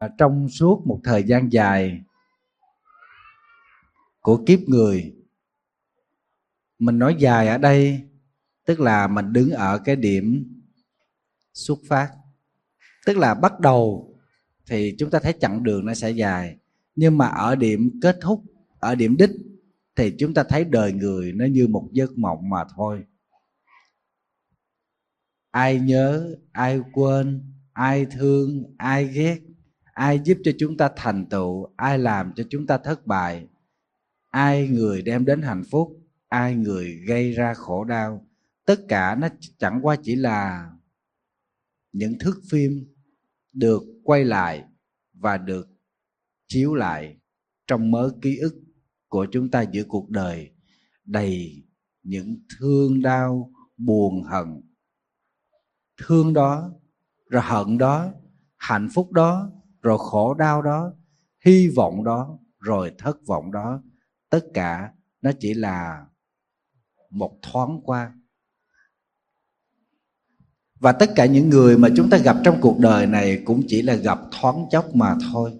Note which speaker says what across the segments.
Speaker 1: Trong suốt một thời gian dài của kiếp người, mình nói dài ở đây tức là mình đứng ở cái điểm xuất phát, tức là bắt đầu thì chúng ta thấy chặng đường nó sẽ dài, nhưng mà ở điểm kết thúc, ở điểm đích thì chúng ta thấy đời người nó như một giấc mộng mà thôi. Ai nhớ, ai quên, ai thương, ai ghét, ai giúp cho chúng ta thành tựu, ai làm cho chúng ta thất bại, ai người đem đến hạnh phúc, ai người gây ra khổ đau, tất cả nó chẳng qua chỉ là những thước phim được quay lại và được chiếu lại trong mớ ký ức của chúng ta giữa cuộc đời đầy những thương đau, buồn hận. Thương đó, rồi hận đó, hạnh phúc đó, rồi khổ đau đó, hy vọng đó, rồi thất vọng đó, tất cả nó chỉ là một thoáng qua. Và tất cả những người mà chúng ta gặp trong cuộc đời này cũng chỉ là gặp thoáng chốc mà thôi.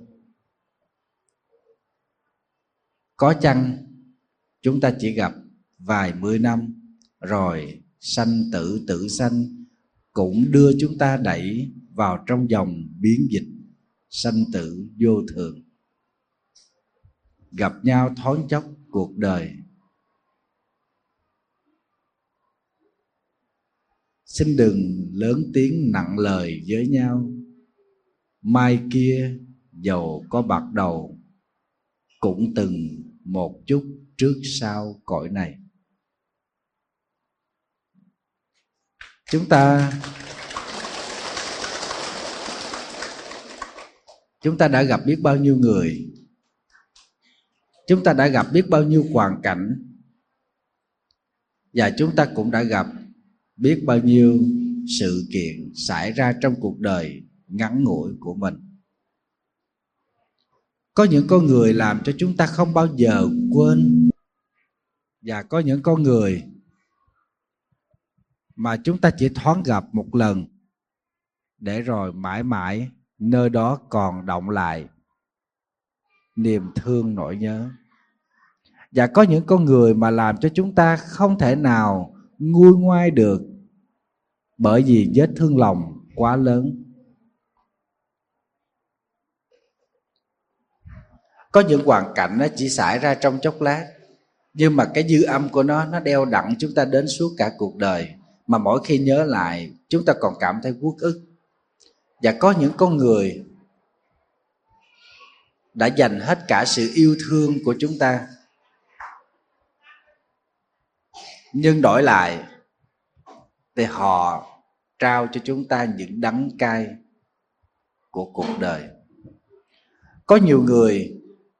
Speaker 1: Có chăng chúng ta chỉ gặp vài mươi năm, rồi sanh tử tử sanh cũng đưa chúng ta đẩy vào trong dòng biến dịch sanh tử vô thường. Gặp nhau thoáng chốc cuộc đời. Xin đừng lớn tiếng nặng lời với nhau. Mai kia dầu có bạc đầu, cũng từng một chút trước sau cõi này. Chúng ta đã gặp biết bao nhiêu người, chúng ta đã gặp biết bao nhiêu hoàn cảnh, và chúng ta cũng đã gặp biết bao nhiêu sự kiện xảy ra trong cuộc đời ngắn ngủi của mình. Có những con người làm cho chúng ta không bao giờ quên, và có những con người mà chúng ta chỉ thoáng gặp một lần, để rồi mãi mãi nơi đó còn đọng lại niềm thương nỗi nhớ. Và có những con người mà làm cho chúng ta không thể nào nguôi ngoai được, bởi vì vết thương lòng quá lớn. Có những hoàn cảnh nó chỉ xảy ra trong chốc lát, nhưng mà cái dư âm của nó đeo đặng chúng ta đến suốt cả cuộc đời, mà mỗi khi nhớ lại chúng ta còn cảm thấy uất ức. Và có những con người đã dành hết cả sự yêu thương của chúng ta, nhưng đổi lại thì họ trao cho chúng ta những đắng cay của cuộc đời. Có nhiều người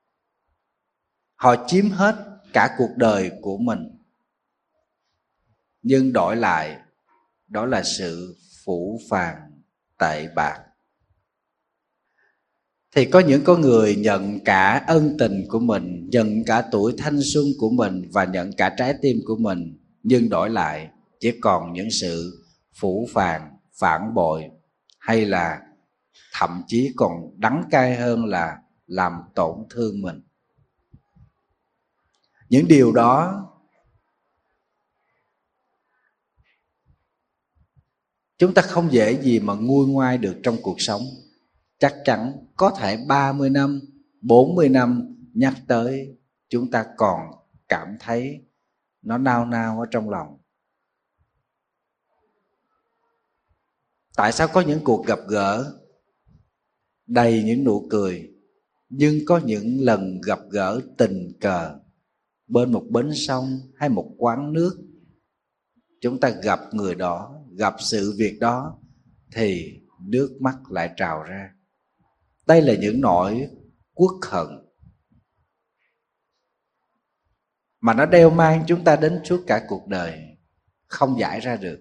Speaker 1: họ chiếm hết cả cuộc đời của mình, nhưng đổi lại đó là sự phũ phàng tệ bạc. Thì có những con người nhận cả ân tình của mình, nhận cả tuổi thanh xuân của mình và nhận cả trái tim của mình, nhưng đổi lại chỉ còn những sự phũ phàng, phản bội, hay là thậm chí còn đắng cay hơn là làm tổn thương mình. Những điều đó chúng ta không dễ gì mà nguôi ngoai được trong cuộc sống. Chắc chắn có thể 30 năm, 40 năm nhắc tới, chúng ta còn cảm thấy nó nao nao ở trong lòng. Tại sao có những cuộc gặp gỡ đầy những nụ cười, nhưng có những lần gặp gỡ tình cờ bên một bến sông hay một quán nước, chúng ta gặp người đó, gặp sự việc đó, thì nước mắt lại trào ra. Đây là những nỗi uất hận mà nó đeo mang chúng ta đến suốt cả cuộc đời, không giải ra được.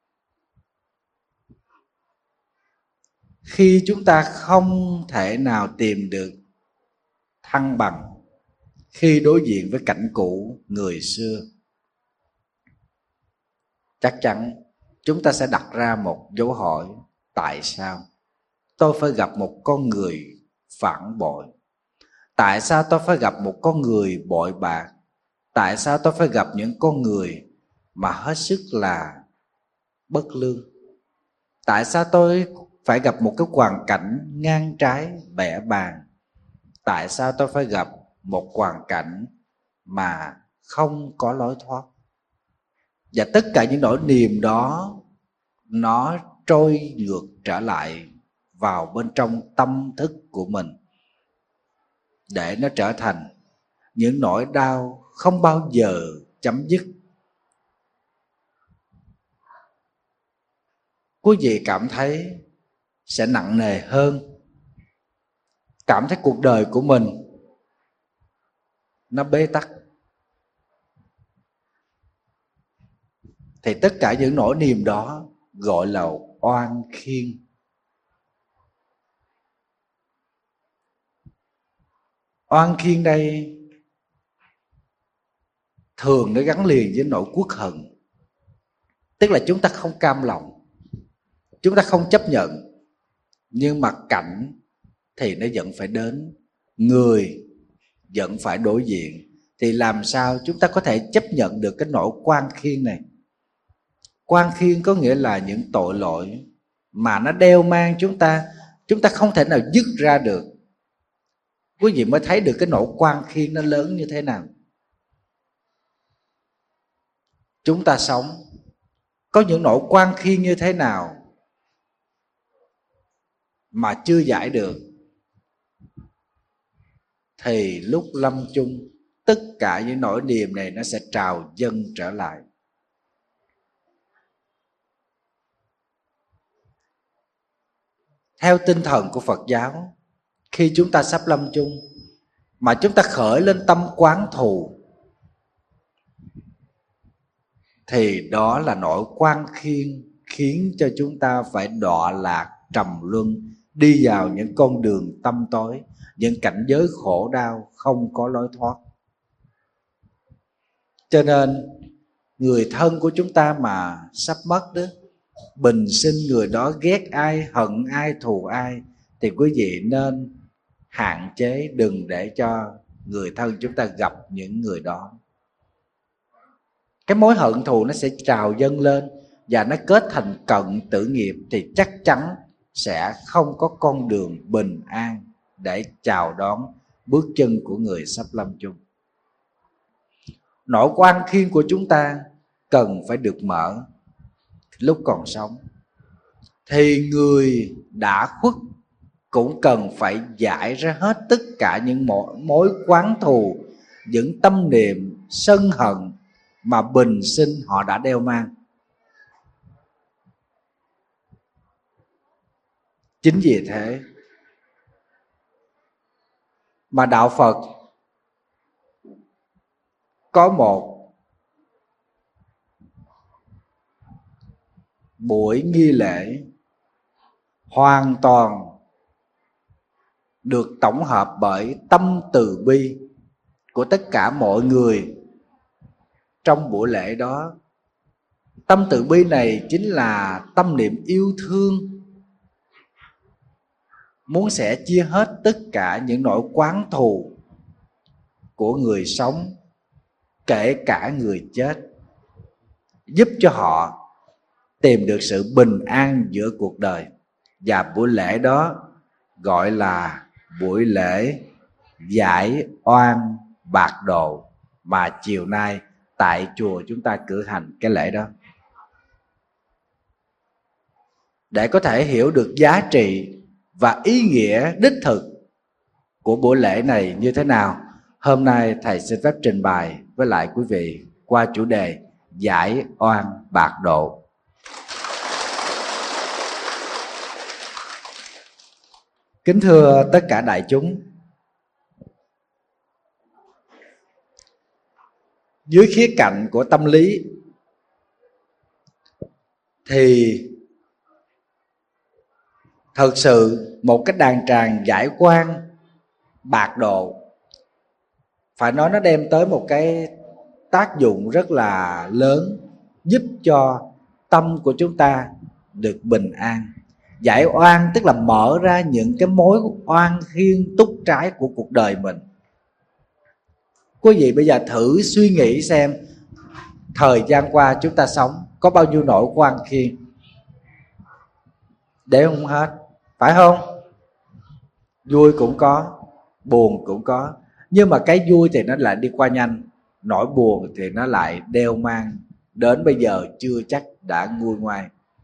Speaker 1: Khi chúng ta không thể nào tìm được thăng bằng khi đối diện với cảnh cũ người xưa, chắc chắn chúng ta sẽ đặt ra một dấu hỏi: tại sao tôi phải gặp một con người phản bội? Tại sao tôi phải gặp một con người bội bạc? Tại sao tôi phải gặp những con người mà hết sức là bất lương? Tại sao tôi phải gặp một cái hoàn cảnh ngang trái bẻ bàng? Tại sao tôi phải gặp một hoàn cảnh mà không có lối thoát? Và tất cả những nỗi niềm đó nó trôi ngược trở lại vào bên trong tâm thức của mình, để nó trở thành những nỗi đau không bao giờ chấm dứt. Quý vị cảm thấy sẽ nặng nề hơn, cảm thấy cuộc đời của mình nó bế tắc, thì tất cả những nỗi niềm đó gọi là oan khiên. Oan khiên đây thường nó gắn liền với nỗi uất hận, tức là chúng ta không cam lòng, chúng ta không chấp nhận, nhưng mà cảnh thì nó vẫn phải đến, người vẫn phải đối diện. Thì làm sao chúng ta có thể chấp nhận được cái nỗi oan khiên này? Oan khiên có nghĩa là những tội lỗi mà nó đeo mang chúng ta không thể nào dứt ra được. Quý vị mới thấy được cái nỗi oan khiên nó lớn như thế nào. Chúng ta sống có những nỗi oan khiên như thế nào mà chưa giải được, thì lúc lâm chung tất cả những nỗi niềm này nó sẽ trào dâng trở lại. Theo tinh thần của Phật giáo, khi chúng ta sắp lâm chung mà chúng ta khởi lên tâm oán thù, thì đó là nỗi oan khiên khiến cho chúng ta phải đọa lạc trầm luân, đi vào những con đường tăm tối, những cảnh giới khổ đau không có lối thoát. Cho nên người thân của chúng ta mà sắp mất đó, bình sinh người đó ghét ai, hận ai, thù ai, thì quý vị nên hạn chế, đừng để cho người thân chúng ta gặp những người đó. Cái mối hận thù nó sẽ trào dâng lên và nó kết thành cận tử nghiệp, thì chắc chắn sẽ không có con đường bình an để chào đón bước chân của người sắp lâm chung. Nỗi oan khiên của chúng ta cần phải được mở lúc còn sống, thì người đã khuất cũng cần phải giải ra hết tất cả những mối oán thù, những tâm niệm sân hận mà bình sinh họ đã đeo mang. Chính vì thế mà đạo Phật có một buổi nghi lễ hoàn toàn được tổng hợp bởi tâm từ bi của tất cả mọi người trong buổi lễ đó. Tâm từ bi này chính là tâm niệm yêu thương, muốn sẽ chia hết tất cả những nỗi oán thù của người sống, kể cả người chết, giúp cho họ tìm được sự bình an giữa cuộc đời. Và buổi lễ đó gọi là buổi lễ giải oan bạc độ, mà chiều nay tại chùa chúng ta cử hành cái lễ đó. Để có thể hiểu được giá trị và ý nghĩa đích thực của buổi lễ này như thế nào, hôm nay thầy xin phép trình bày với lại quý vị qua chủ đề giải oan bạc độ. Kính thưa tất cả đại chúng, dưới khía cạnh của tâm lý thì thật sự một cái đàn tràng giải oan bạc độ, phải nói nó đem tới một cái tác dụng rất là lớn, giúp cho tâm của chúng ta được bình an. Giải oan tức là mở ra những cái mối oan khiên túc trái của cuộc đời mình. Quý vị bây giờ thử suy nghĩ xem, thời gian qua chúng ta sống có bao nhiêu nỗi oan khiên, để không hết, phải không? Vui cũng có, buồn cũng có, nhưng mà cái vui thì nó lại đi qua nhanh, nỗi buồn thì nó lại đeo mang, đến bây giờ chưa chắc đã nguôi ngoai.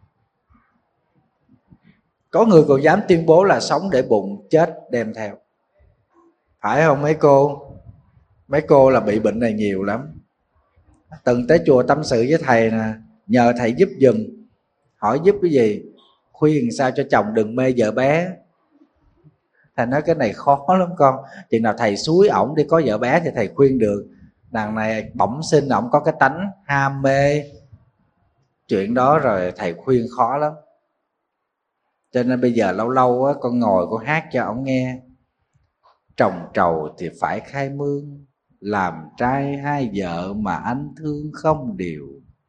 Speaker 1: Có người còn dám tuyên bố là sống để bụng, chết đem theo. Phải không mấy cô? Mấy cô là bị bệnh này nhiều lắm. Từng tới chùa tâm sự với thầy nè, nhờ thầy giúp giùm. Hỏi giúp cái gì? Khuyên sao cho chồng đừng mê vợ bé. Thầy nói cái này khó lắm con. Chừng nào thầy xúi ổng đi có vợ bé thì thầy khuyên được. Đằng này bẩm sinh ổng có cái tánh ham mê chuyện đó rồi, thầy khuyên khó lắm. Cho nên bây giờ lâu lâu á, con ngồi con hát cho ổng nghe. Trồng trầu thì phải khai mương, làm trai hai vợ mà anh thương không điều.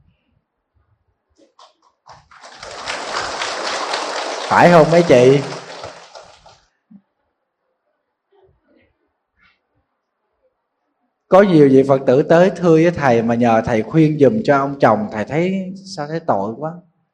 Speaker 1: Phải không mấy chị? Có nhiều vị Phật tử tới thưa với thầy mà nhờ thầy khuyên giùm cho ông chồng. Thầy thấy sao thấy tội quá.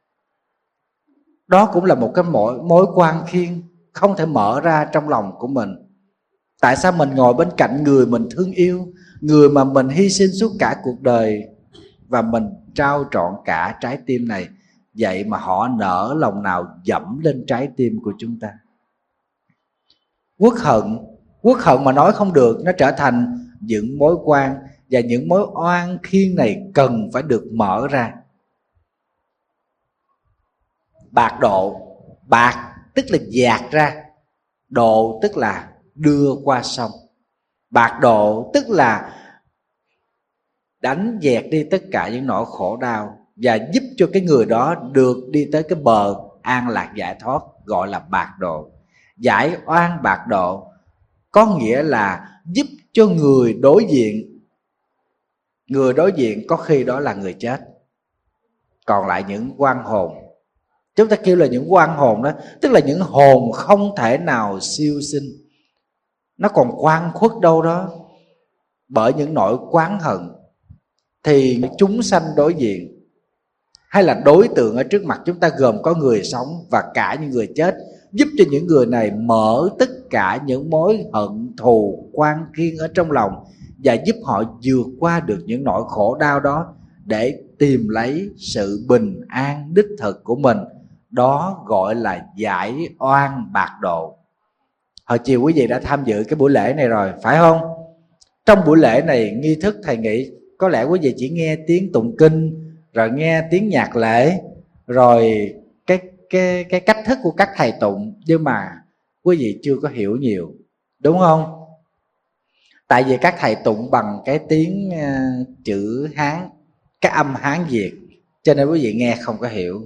Speaker 1: Đó cũng là một cái mối quan khiên không thể mở ra trong lòng của mình. Tại sao mình ngồi bên cạnh người mình thương yêu, người mà mình hy sinh suốt cả cuộc đời, và mình trao trọn cả trái tim này, vậy mà họ nỡ lòng nào dẫm lên trái tim của chúng ta. Quốc hận mà nói không được, nó trở thành những mối quan, và những mối oan khiên này cần phải được mở ra. Bạc độ, bạc tức là dạt ra, độ tức là đưa qua sông. Bạc độ tức là đánh dẹt đi tất cả những nỗi khổ đau và giúp cho cái người đó được đi tới cái bờ an lạc giải thoát, gọi là bạc độ. Giải oan bạc độ có nghĩa là giúp cho người đối diện có khi đó là người chết, còn lại những oan hồn. Chúng ta kêu là những oan hồn đó, tức là những hồn không thể nào siêu sinh, nó còn oan khuất đâu đó bởi những nỗi oán hận. Thì chúng sanh đối diện hay là đối tượng ở trước mặt chúng ta gồm có người sống và cả những người chết, giúp cho những người này mở tất cả những mối hận thù oan khiên ở trong lòng, và giúp họ vượt qua được những nỗi khổ đau đó để tìm lấy sự bình an đích thực của mình. Đó gọi là giải oan bạc độ. Hồi chiều quý vị đã tham dự cái buổi lễ này rồi, phải không? Trong buổi lễ này, nghi thức thầy nghĩ có lẽ quý vị chỉ nghe tiếng tụng kinh, rồi nghe tiếng nhạc lễ, rồi cái cách thức của các thầy tụng, nhưng mà quý vị chưa có hiểu nhiều, đúng không? Tại vì các thầy tụng bằng cái tiếng chữ Hán, cái âm Hán Việt, cho nên quý vị nghe không có hiểu.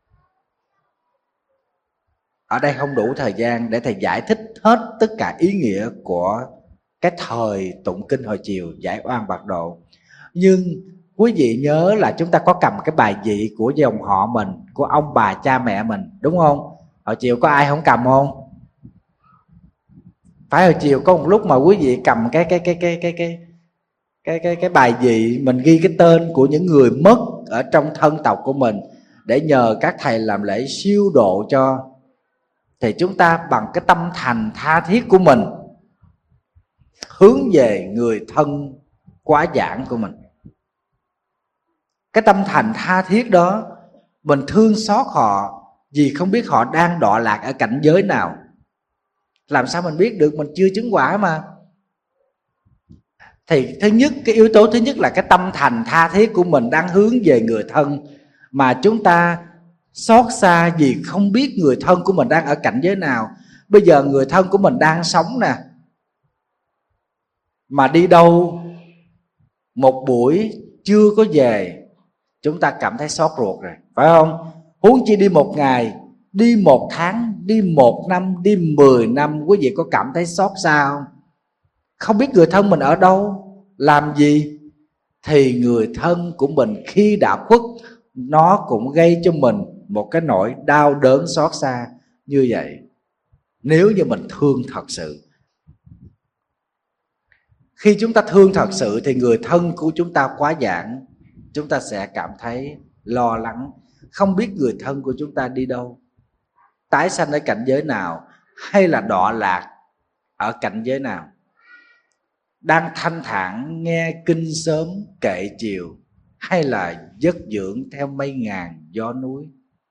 Speaker 1: Ở đây không đủ thời gian để thầy giải thích hết tất cả ý nghĩa của cái thời tụng kinh hồi chiều giải oan bạc độ. Nhưng quý vị nhớ là chúng ta có cầm cái bài vị của dòng họ mình, của ông bà cha mẹ mình, đúng không? Hồi chiều có ai không cầm không? Phải hồi chiều có một lúc mà quý vị cầm cái bài vị mình ghi cái tên của những người mất ở trong thân tộc của mình, để nhờ các thầy làm lễ siêu độ cho. Thì chúng ta bằng cái tâm thành tha thiết của mình hướng về người thân quá giảng của mình. Cái tâm thành tha thiết đó, mình thương xót họ vì không biết họ đang đọa lạc ở cảnh giới nào. Làm sao mình biết được, mình chưa chứng quả mà. Thì thứ nhất, cái yếu tố thứ nhất là cái tâm thành tha thiết của mình đang hướng về người thân, mà chúng ta xót xa vì không biết người thân của mình đang ở cảnh giới nào. Bây giờ người thân của mình đang sống nè, mà đi đâu một buổi chưa có về, chúng ta cảm thấy xót ruột rồi, phải không? Huống chi đi một ngày, đi một tháng, đi một năm, đi 10 năm, quý vị có cảm thấy xót xa không? Không biết người thân mình ở đâu, làm gì, thì người thân của mình khi đã khuất, nó cũng gây cho mình một cái nỗi đau đớn xót xa. như vậy. Nếu như mình thương thật sự, khi chúng ta thương thật sự thì người thân của chúng ta quá giảng, chúng ta sẽ cảm thấy lo lắng, không biết người thân của chúng ta đi đâu, tái sanh ở cảnh giới nào, hay là đọa lạc ở cảnh giới nào, đang thanh thản nghe kinh sớm kệ chiều, hay là giấc dưỡng theo mây ngàn gió núi.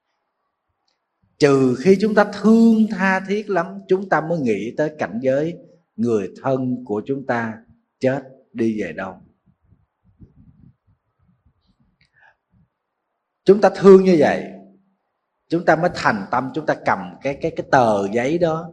Speaker 1: Trừ khi chúng ta thương tha thiết lắm, chúng ta mới nghĩ tới cảnh giới người thân của chúng ta chết đi về đâu. Chúng ta thương như vậy, chúng ta mới thành tâm, chúng ta cầm cái tờ giấy đó,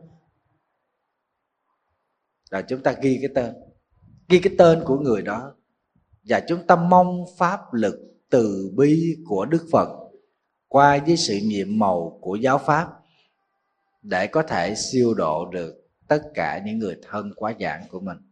Speaker 1: rồi chúng ta ghi cái tên của người đó, và chúng ta mong pháp lực từ bi của Đức Phật qua với sự nhiệm màu của giáo pháp để có thể siêu độ được tất cả những người thân quá giảng của mình.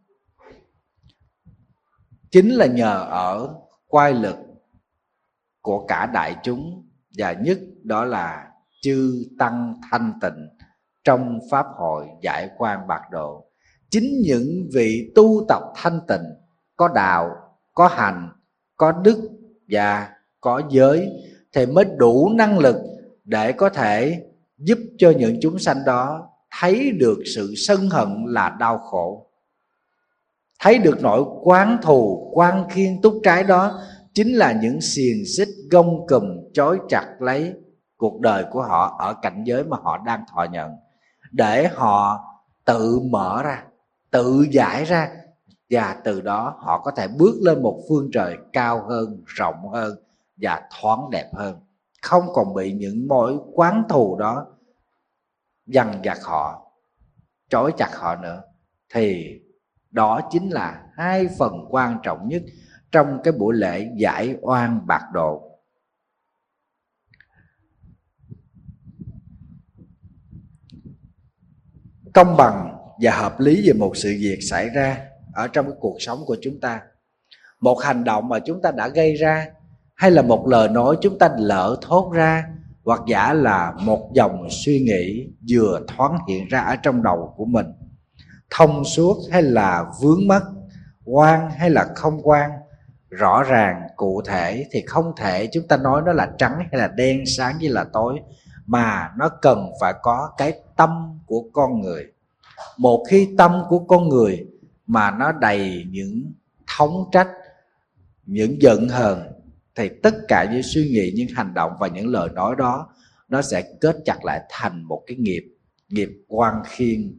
Speaker 1: Chính là nhờ ở quay lực của cả đại chúng, và nhất đó là chư tăng thanh tịnh trong pháp hội giải quan bạc độ. Chính những vị tu tập thanh tịnh, có đạo, có hành, có đức và có giới thì mới đủ năng lực để có thể giúp cho những chúng sanh đó thấy được sự sân hận là đau khổ, thấy được nỗi oán thù quan khiên túc trái đó chính là những xiềng xích gông cùm trói chặt lấy cuộc đời của họ ở cảnh giới mà họ đang thọ nhận, để họ tự mở ra, tự giải ra, và từ đó họ có thể bước lên một phương trời cao hơn, rộng hơn và thoáng đẹp hơn, không còn bị những mối oán thù đó dằn vặt họ, trói chặt họ nữa. Thì đó chính là hai phần quan trọng nhất trong cái buổi lễ giải oan bạc độ. Công bằng và hợp lý về một sự việc xảy ra ở trong cái cuộc sống của chúng ta, một hành động mà chúng ta đã gây ra, hay là một lời nói chúng ta lỡ thốt ra, hoặc giả là một dòng suy nghĩ vừa thoáng hiện ra ở trong đầu của mình, thông suốt hay là vướng mắc, quan hay là không quan, rõ ràng cụ thể, thì không thể chúng ta nói nó là trắng hay là đen, sáng hay là tối, mà nó cần phải có cái tâm của con người. Một khi tâm của con người mà nó đầy những thống trách, những giận hờn, thì tất cả những suy nghĩ, những hành động và những lời nói đó nó sẽ kết chặt lại thành một cái nghiệp oan khiên.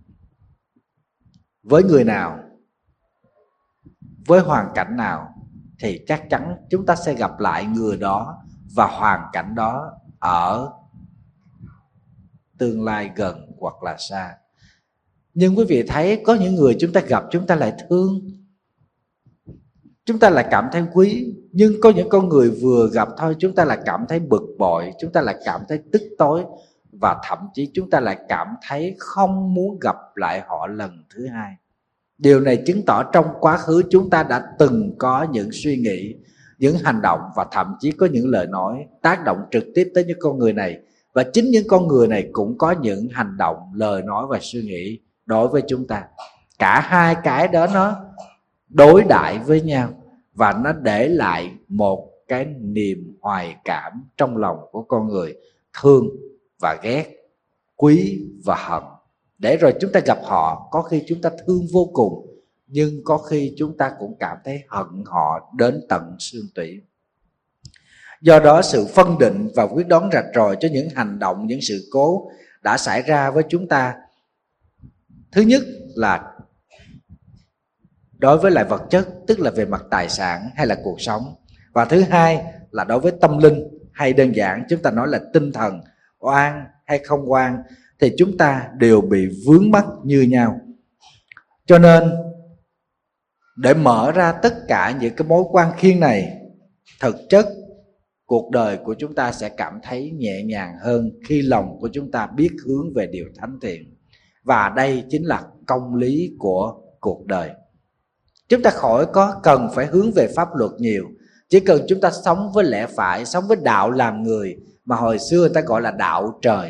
Speaker 1: Với người nào, với hoàn cảnh nào thì chắc chắn chúng ta sẽ gặp lại người đó và hoàn cảnh đó ở tương lai gần hoặc là xa. Nhưng quý vị thấy có những người chúng ta gặp chúng ta lại thương, chúng ta lại cảm thấy quý. Nhưng có những con người vừa gặp thôi chúng ta lại cảm thấy bực bội, chúng ta lại cảm thấy tức tối, và thậm chí chúng ta lại cảm thấy không muốn gặp lại họ lần thứ hai. Điều này chứng tỏ trong quá khứ chúng ta đã từng có những suy nghĩ, những hành động và thậm chí có những lời nói tác động trực tiếp tới những con người này. Và chính những con người này cũng có những hành động, lời nói và suy nghĩ đối với chúng ta. Cả hai cái đó nó đối đãi với nhau, và nó để lại một cái niềm hoài cảm trong lòng của con người, thương và ghét, quý và hận. Để rồi chúng ta gặp họ, có khi chúng ta thương vô cùng, nhưng có khi chúng ta cũng cảm thấy hận họ đến tận xương tủy. Do đó sự phân định và quyết đoán rạch ròi cho những hành động, những sự cố đã xảy ra với chúng ta, thứ nhất là đối với lại vật chất, tức là về mặt tài sản hay là cuộc sống. Và thứ hai là đối với tâm linh, hay đơn giản chúng ta nói là tinh thần, oan hay không oan, thì chúng ta đều bị vướng mắc như nhau. Cho nên để mở ra tất cả những cái mối quan khiên này, thực chất cuộc đời của chúng ta sẽ cảm thấy nhẹ nhàng hơn khi lòng của chúng ta biết hướng về điều thánh thiện. Và đây chính là công lý của cuộc đời. Chúng ta khỏi có cần phải hướng về pháp luật nhiều, chỉ cần chúng ta sống với lẽ phải, sống với đạo làm người, mà hồi xưa người ta gọi là đạo trời.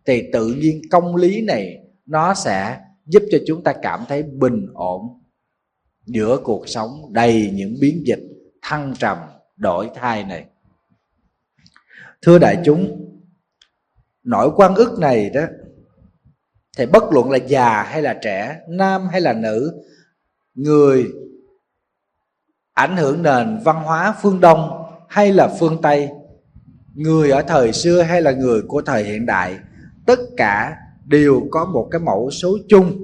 Speaker 1: thì tự nhiên công lý này nó sẽ giúp cho chúng ta cảm thấy bình ổn giữa cuộc sống đầy những biến dịch thăng trầm đổi thay này. Thưa đại chúng, nỗi oan ức này đó thì bất luận là già hay là trẻ, nam hay là nữ, người ảnh hưởng nền văn hóa phương Đông hay là phương Tây, người ở thời xưa hay là người của thời hiện đại, tất cả đều có một cái mẫu số chung,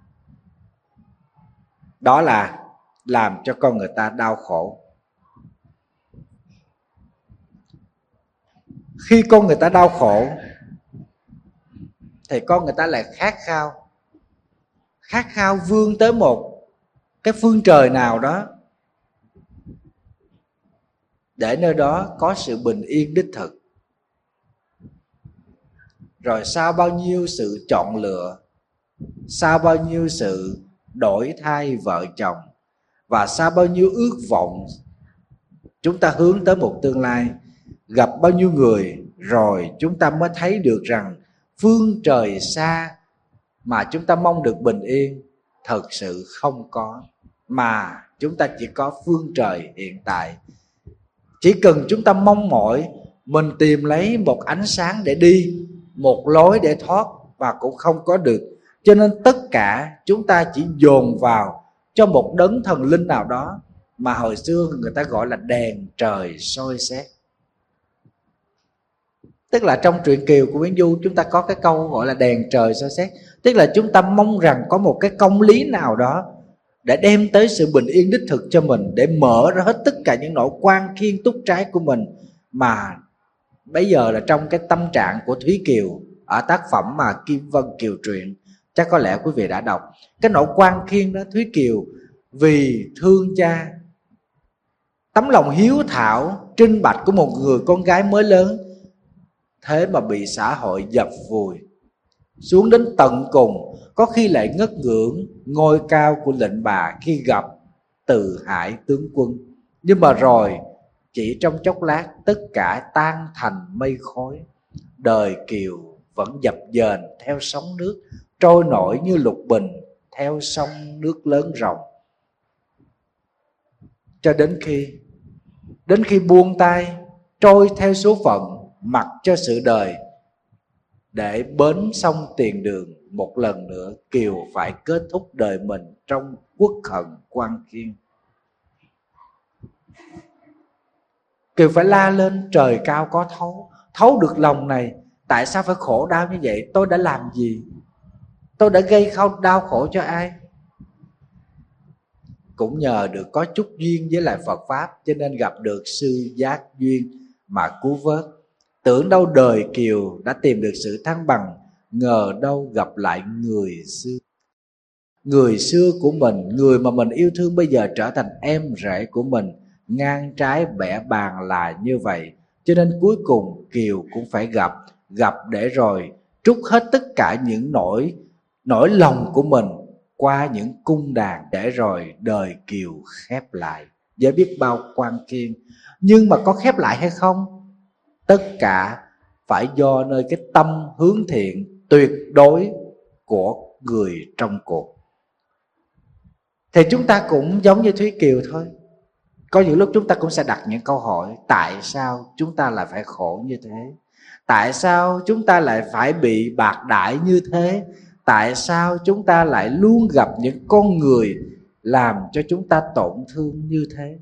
Speaker 1: đó là làm cho con người ta đau khổ. Khi con người ta đau khổ thì con người ta lại khát khao vươn tới một cái phương trời nào đó, để nơi đó có sự bình yên đích thực. Rồi sau bao nhiêu sự chọn lựa, sau bao nhiêu sự đổi thay vợ chồng, và sau bao nhiêu ước vọng, chúng ta hướng tới một tương lai, gặp bao nhiêu người, rồi chúng ta mới thấy được rằng phương trời xa mà chúng ta mong được bình yên thật sự không có, mà chúng ta chỉ có phương trời hiện tại. Chỉ cần chúng ta mong mỏi mình tìm lấy một ánh sáng để đi, một lối để thoát, và cũng không có được. Cho nên tất cả chúng ta chỉ dồn vào cho một đấng thần linh nào đó mà hồi xưa người ta gọi là đèn trời soi xét. Tức là trong truyện Kiều của Nguyễn Du chúng ta có cái câu gọi là đèn trời soi xét. Tức là chúng ta mong rằng có một cái công lý nào đó để đem tới sự bình yên đích thực cho mình, để mở ra hết tất cả những nỗi quan khiên túc trái của mình. Mà bây giờ là trong cái tâm trạng của Thúy Kiều ở tác phẩm mà Kim Vân Kiều truyện, chắc có lẽ quý vị đã đọc. Cái nỗi quan khiên đó, Thúy Kiều vì thương cha, tấm lòng hiếu thảo trinh bạch của một người con gái mới lớn, thế mà bị xã hội dập vùi xuống đến tận cùng. Có khi lại ngất ngưỡng ngôi cao của lệnh bà khi gặp Từ Hải tướng quân. Nhưng mà rồi chỉ trong chốc lát tất cả tan thành mây khói. Đời Kiều vẫn dập dềnh theo sóng nước, trôi nổi như lục bình theo sông nước lớn ròng. Cho đến khi buông tay, trôi theo số phận, mặc cho sự đời, để bến sông tiền đường một lần nữa Kiều phải kết thúc đời mình trong uất hận quan khiên. Kiều phải la lên trời cao có thấu được lòng này. Tại sao phải khổ đau như vậy? Tôi đã làm gì? Tôi đã gây đau khổ cho ai? Cũng nhờ được có chút duyên với lại Phật Pháp, cho nên gặp được sư giác duyên mà cứu vớt. Tưởng đâu đời Kiều đã tìm được sự thăng bằng, ngờ đâu gặp lại người xưa. Người xưa của mình, người mà mình yêu thương bây giờ trở thành em rể của mình. Ngang trái bẻ bàn là như vậy. Cho nên cuối cùng Kiều cũng phải gặp để rồi trút hết tất cả những nỗi lòng của mình qua những cung đàn, để rồi đời Kiều khép lại với biết bao quan khiên. Nhưng mà có khép lại hay không? Tất cả phải do nơi cái tâm hướng thiện tuyệt đối của người trong cuộc. Thì chúng ta cũng giống như Thúy Kiều thôi. Có những lúc chúng ta cũng sẽ đặt những câu hỏi: tại sao chúng ta lại phải khổ như thế? Tại sao chúng ta lại phải bị bạc đãi như thế? Tại sao chúng ta lại luôn gặp những con người làm cho chúng ta tổn thương như thế?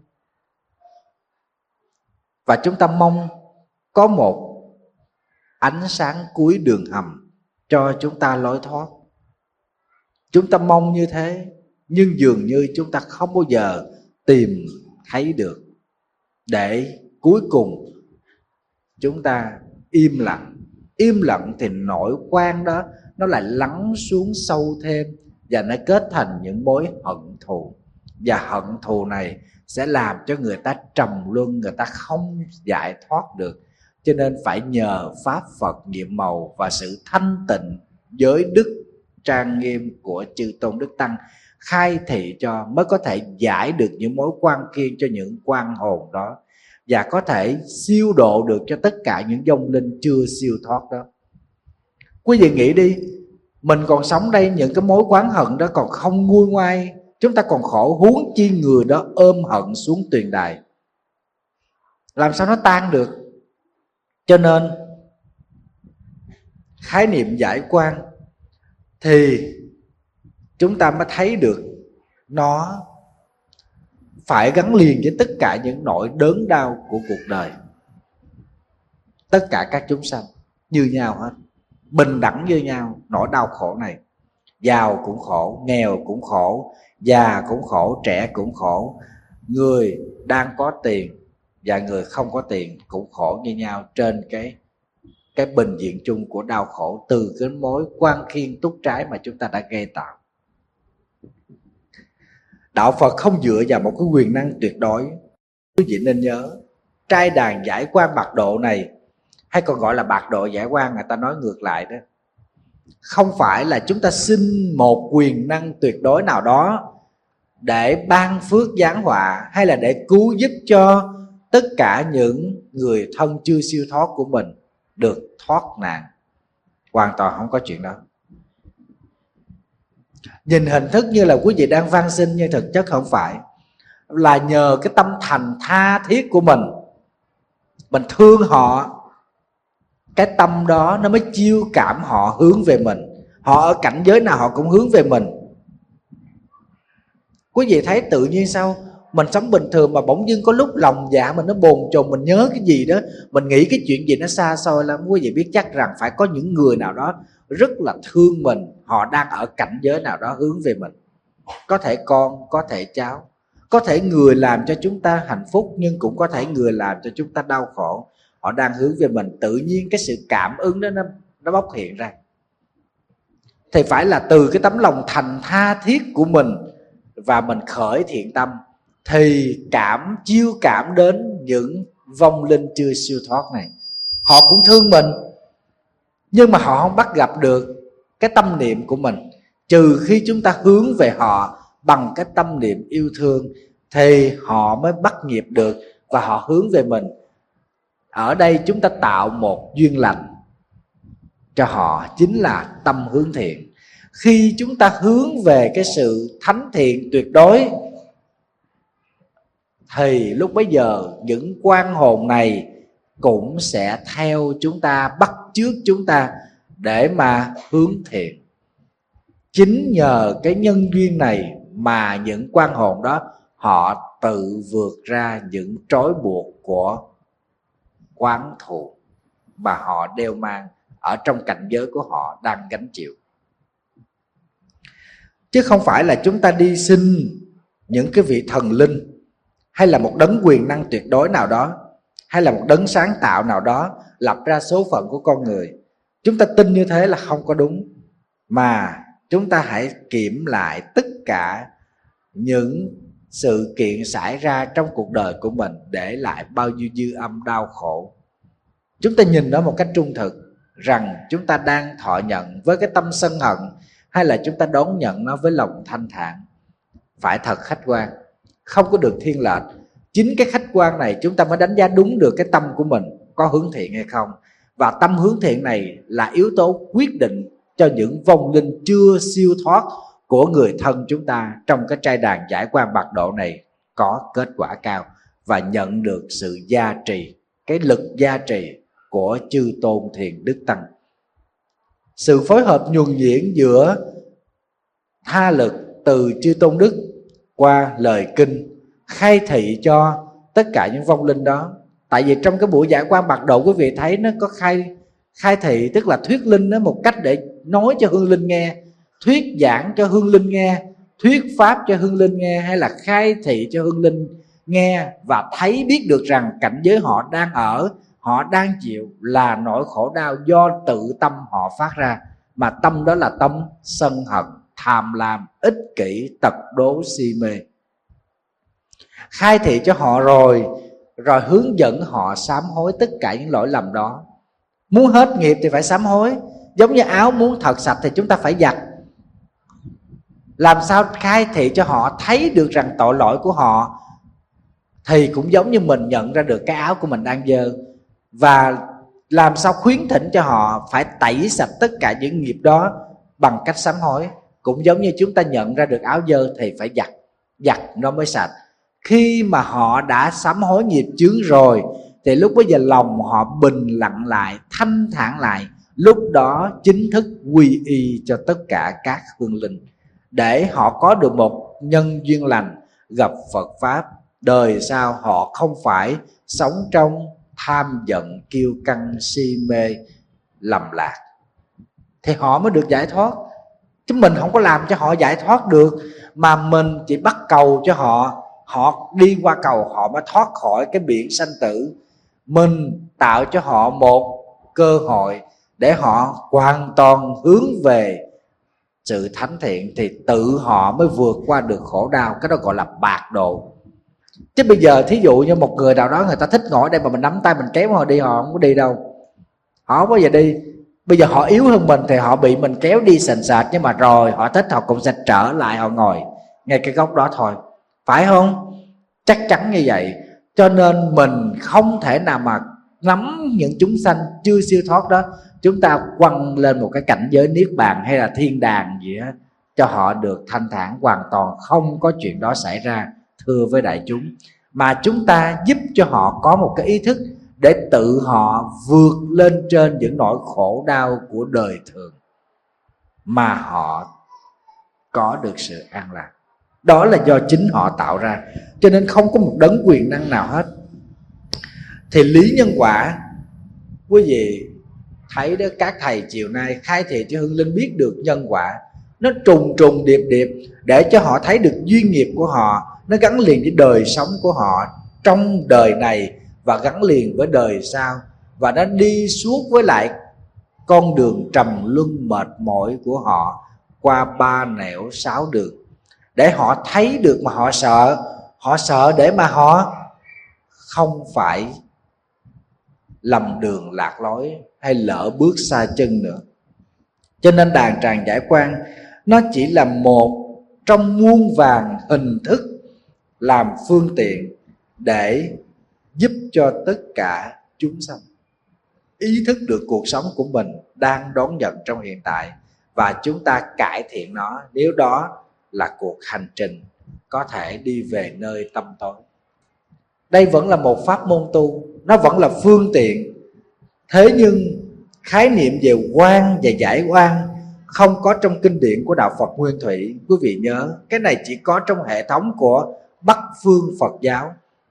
Speaker 1: Và chúng ta mong có một ánh sáng cuối đường hầm cho chúng ta lối thoát. Chúng ta mong như thế, nhưng dường như chúng ta không bao giờ tìm thấy được, để cuối cùng chúng ta im lặng. Im lặng thì nỗi quan đó nó lại lắng xuống sâu thêm, và nó kết thành những mối hận thù. Và hận thù này sẽ làm cho người ta trầm luân, người ta không giải thoát được. Cho nên phải nhờ Pháp Phật nhiệm màu và sự thanh tịnh giới đức trang nghiêm của chư Tôn Đức Tăng khai thị cho, mới có thể giải được những mối quan khiên cho những quan hồn đó, và có thể siêu độ được cho tất cả những vong linh chưa siêu thoát đó. Quý vị nghĩ đi, mình còn sống đây, những cái mối oán hận đó còn không nguôi ngoai, chúng ta còn khổ, huống chi người đó ôm hận xuống tuyền đài, làm sao nó tan được. Cho nên khái niệm giải quan thì chúng ta mới thấy được nó phải gắn liền với tất cả những nỗi đớn đau của cuộc đời. Tất cả các chúng sanh như nhau hết, bình đẳng như nhau. Nỗi đau khổ này, giàu cũng khổ, nghèo cũng khổ, già cũng khổ, trẻ cũng khổ, người đang có tiền và người không có tiền cũng khổ như nhau, trên cái bình diện chung của đau khổ từ cái mối quan khiên túc trái mà chúng ta đã gây tạo. Đạo Phật không dựa vào một cái quyền năng tuyệt đối. Quý vị nên nhớ, trai đàn giải quan bạc độ này, hay còn gọi là bạc độ giải quan, người ta nói ngược lại đó, không phải là chúng ta xin một quyền năng tuyệt đối nào đó để ban phước giáng họa, hay là để cứu giúp cho tất cả những người thân chưa siêu thoát của mình được thoát nạn. Hoàn toàn không có chuyện đó. Nhìn hình thức như là quý vị đang van xin, nhưng thực chất không phải. Là nhờ cái tâm thành tha thiết của mình thương họ, cái tâm đó nó mới chiêu cảm họ hướng về mình. Họ ở cảnh giới nào họ cũng hướng về mình. Quý vị thấy tự nhiên sao mình sống bình thường mà bỗng dưng có lúc lòng dạ mình nó bồn chồn, mình nhớ cái gì đó, mình nghĩ cái chuyện gì nó xa xôi lắm. Quý vị biết chắc rằng phải có những người nào đó rất là thương mình, họ đang ở cảnh giới nào đó hướng về mình. Có thể con, có thể cháu, có thể người làm cho chúng ta hạnh phúc, nhưng cũng có thể người làm cho chúng ta đau khổ. Họ đang hướng về mình, tự nhiên cái sự cảm ứng đó nó bốc hiện ra. Thì phải là từ cái tấm lòng thành tha thiết của mình và mình khởi thiện tâm, thì chiêu cảm đến những vong linh chưa siêu thoát này. Họ cũng thương mình, nhưng mà họ không bắt gặp được cái tâm niệm của mình. Trừ khi chúng ta hướng về họ bằng cái tâm niệm yêu thương, thì họ mới bắt nhịp được và họ hướng về mình. Ở đây chúng ta tạo một duyên lành cho họ, chính là tâm hướng thiện. Khi chúng ta hướng về cái sự thánh thiện tuyệt đối, thì lúc bấy giờ những quan hồn này cũng sẽ theo chúng ta, bắt chước chúng ta để mà hướng thiện. Chính nhờ cái nhân duyên này mà những quan hồn đó họ tự vượt ra những trói buộc của oán thù mà họ đeo mang ở trong cảnh giới của họ đang gánh chịu. Chứ không phải là chúng ta đi xin những cái vị thần linh, hay là một đấng quyền năng tuyệt đối nào đó, hay là một đấng sáng tạo nào đó lập ra số phận của con người. Chúng ta tin như thế là không có đúng. Mà chúng ta hãy kiểm lại tất cả những sự kiện xảy ra trong cuộc đời của mình để lại bao nhiêu dư âm đau khổ. Chúng ta nhìn nó một cách trung thực, rằng chúng ta đang thọ nhận với cái tâm sân hận, hay là chúng ta đón nhận nó với lòng thanh thản. Phải thật khách quan, không có được thiên lệch. Chính cái khách quan này chúng ta mới đánh giá đúng được cái tâm của mình có hướng thiện hay không. Và tâm hướng thiện này là yếu tố quyết định cho những vong linh chưa siêu thoát của người thân chúng ta trong cái trai đàn giải quan bạc độ này có kết quả cao và nhận được sự gia trì, cái lực gia trì của chư tôn thiền đức tăng. Sự phối hợp nhuần nhuyễn giữa tha lực từ chư tôn đức qua lời kinh khai thị cho tất cả những vong linh đó. Tại vì trong cái buổi giải quan bạc độ, quý vị thấy nó có khai thị, tức là thuyết linh đó, một cách để nói cho hương linh nghe, thuyết giảng cho hương linh nghe, thuyết pháp cho hương linh nghe, hay là khai thị cho hương linh nghe và thấy biết được rằng cảnh giới họ đang ở, họ đang chịu là nỗi khổ đau do tự tâm họ phát ra. Mà tâm đó là tâm sân hận, tham lam, ích kỷ, tật đố, si mê. Khai thị cho họ rồi hướng dẫn họ sám hối tất cả những lỗi lầm đó. Muốn hết nghiệp thì phải sám hối. Giống như áo muốn thật sạch thì chúng ta phải giặt. Làm sao khai thị cho họ thấy được rằng tội lỗi của họ, thì cũng giống như mình nhận ra được cái áo của mình đang dơ. Và làm sao khuyến thỉnh cho họ phải tẩy sạch tất cả những nghiệp đó bằng cách sám hối. Cũng giống như chúng ta nhận ra được áo dơ thì phải giặt nó mới sạch. Khi mà họ đã sám hối nghiệp chướng rồi thì lúc bấy giờ lòng họ bình lặng lại, thanh thản lại, lúc đó chính thức quy y cho tất cả các hương linh, để họ có được một nhân duyên lành gặp Phật Pháp. Đời sau họ không phải sống trong tham giận, kiêu căng, si mê, lầm lạc, thì họ mới được giải thoát. Chứ mình không có làm cho họ giải thoát được, mà mình chỉ bắt cầu cho họ, họ đi qua cầu họ mới thoát khỏi cái biển sanh tử. Mình tạo cho họ một cơ hội để họ hoàn toàn hướng về sự thánh thiện, thì tự họ mới vượt qua được khổ đau. Cái đó gọi là bạc độ. Chứ bây giờ thí dụ như một người nào đó người ta thích ngồi ở đây mà mình nắm tay mình kéo họ đi, họ không có đi đâu, họ không bao giờ đi. Bây giờ họ yếu hơn mình thì họ bị mình kéo đi sành sạch, nhưng mà rồi họ thích họ cũng sẽ trở lại, họ ngồi ngay cái góc đó thôi, phải không? Chắc chắn như vậy. Cho nên mình không thể nào mà nắm những chúng sanh chưa siêu thoát đó, chúng ta quăng lên một cái cảnh giới niết bàn hay là thiên đàng gì đó cho họ được thanh thản. Hoàn toàn không có chuyện đó xảy ra, thưa với đại chúng. Mà chúng ta giúp cho họ có một cái ý thức để tự họ vượt lên trên những nỗi khổ đau của đời thường, mà họ có được sự an lạc. Đó là do chính họ tạo ra, cho nên không có một đấng quyền năng nào hết. Thì lý nhân quả, quý vị thấy đó, các thầy chiều nay khai thị cho hương linh biết được nhân quả, nó trùng trùng điệp điệp để cho họ thấy được duyên nghiệp của họ, nó gắn liền với đời sống của họ trong đời này và gắn liền với đời sau, và nó đi suốt với lại con đường trầm luân mệt mỏi của họ qua 3 nẻo 6 đường, để họ thấy được mà họ sợ. Họ sợ để mà họ không phải lầm đường lạc lối hay lỡ bước xa chân nữa. Cho nên đàn tràng giải quan nó chỉ là một trong muôn vàn hình thức làm phương tiện để giúp cho tất cả chúng sanh ý thức được cuộc sống của mình đang đón nhận trong hiện tại, và chúng ta cải thiện nó, nếu đó là cuộc hành trình có thể đi về nơi tâm tối. Đây vẫn là một pháp môn tu, nó vẫn là phương tiện. Thế nhưng khái niệm về oan và giải oan không có trong kinh điển của đạo Phật Nguyên Thủy. Quý vị nhớ, cái này chỉ có trong hệ thống của Bắc phương Phật giáo,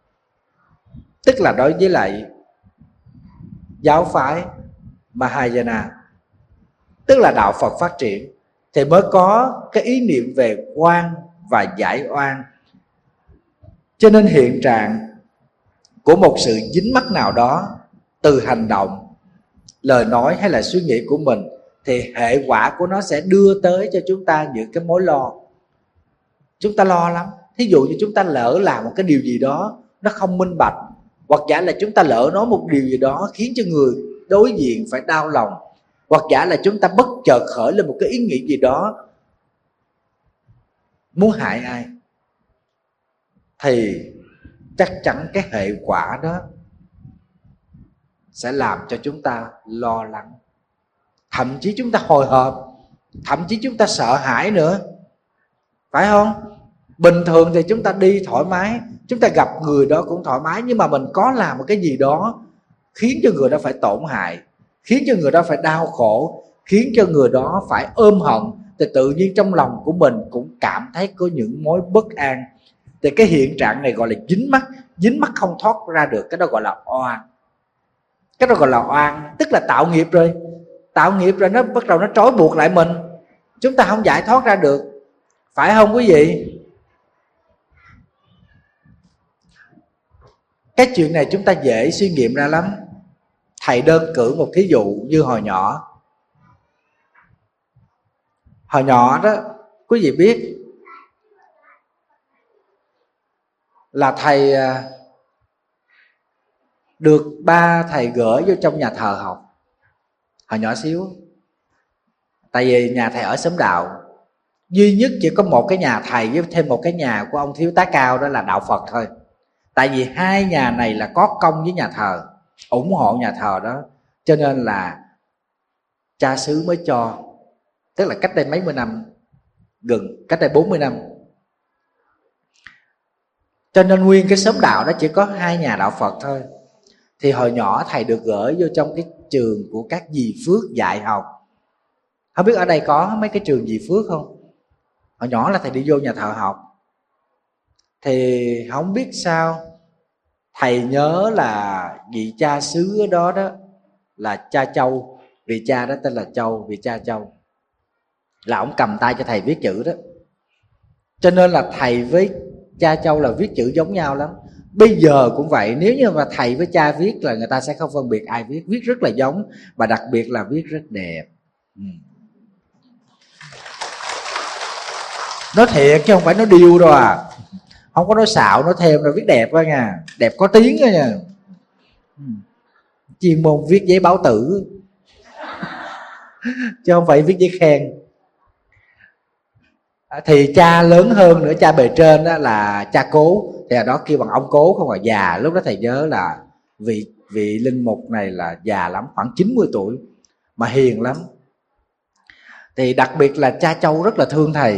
Speaker 1: tức là đối với lại giáo phái Mahayana, tức là đạo Phật phát triển, thì mới có cái ý niệm về oan và giải oan. Cho nên hiện trạng của một sự dính mắc nào đó từ hành động, lời nói hay là suy nghĩ của mình, thì hệ quả của nó sẽ đưa tới cho chúng ta những cái mối lo. Chúng ta lo lắm. Thí dụ như chúng ta lỡ làm một cái điều gì đó nó không minh bạch, hoặc giả là chúng ta lỡ nói một điều gì đó khiến cho người đối diện phải đau lòng, hoặc giả là chúng ta bất chợt khởi lên một cái ý nghĩ gì đó muốn hại ai, thì chắc chắn cái hệ quả đó sẽ làm cho chúng ta lo lắng, thậm chí chúng ta hồi hộp, thậm chí chúng ta sợ hãi nữa, phải không? Bình thường thì chúng ta đi thoải mái, chúng ta gặp người đó cũng thoải mái, nhưng mà mình có làm một cái gì đó khiến cho người đó phải tổn hại, khiến cho người đó phải đau khổ, khiến cho người đó phải ôm hận, thì tự nhiên trong lòng của mình cũng cảm thấy có những mối bất an. Thì cái hiện trạng này gọi là dính mắc không thoát ra được. Cái đó gọi là oan. Cái đó gọi là oan, tức là tạo nghiệp rồi. Tạo nghiệp rồi nó bắt đầu nó trói buộc lại mình, chúng ta không giải thoát ra được, phải không quý vị? Cái chuyện này chúng ta dễ suy nghiệm ra lắm. Thầy đơn cử một thí dụ như hồi nhỏ. Hồi nhỏ đó, quý vị biết là thầy được ba thầy gửi vô trong nhà thờ học. Hồi nhỏ xíu, tại vì nhà thầy ở xóm đạo, duy nhất chỉ có một cái nhà thầy với thêm một cái nhà của ông thiếu tá Cao, đó là đạo Phật thôi. Tại vì hai nhà này là có công với nhà thờ, ủng hộ nhà thờ đó, Cho nên là cha xứ mới cho, tức là cách đây mấy mươi năm, gần cách đây 40 năm. Cho nên nguyên cái xóm đạo đó chỉ có 2 nhà đạo Phật thôi. Thì hồi nhỏ thầy được gửi vô trong cái trường của các dì Phước dạy học. Không biết ở đây có mấy cái trường dì Phước không? Hồi nhỏ là thầy đi vô nhà thờ học. Thì không biết sao thầy nhớ là vị cha xứ ở đó đó là cha Châu. Vị cha đó tên là Châu, vị cha Châu. Là ông cầm tay cho thầy viết chữ đó. Cho nên là thầy với cha Châu là viết chữ giống nhau lắm. Bây giờ cũng vậy, nếu như mà thầy với cha viết là người ta sẽ không phân biệt ai viết. Viết rất là giống, và đặc biệt là viết rất đẹp. Nói thiệt chứ không phải nói điêu đâu à. Không có nói xạo, nói thêm rồi, viết đẹp đó nha. Đẹp có tiếng đó nha. Chuyên môn viết giấy báo tử chứ không phải viết giấy khen. Thì cha lớn hơn nữa, cha bề trên đó là cha Cố. Thì đó kêu bằng ông Cố không, là già. Lúc đó thầy nhớ là vị linh mục này là già lắm, khoảng 90 tuổi, mà hiền lắm. Thì đặc biệt là cha Châu rất là thương thầy.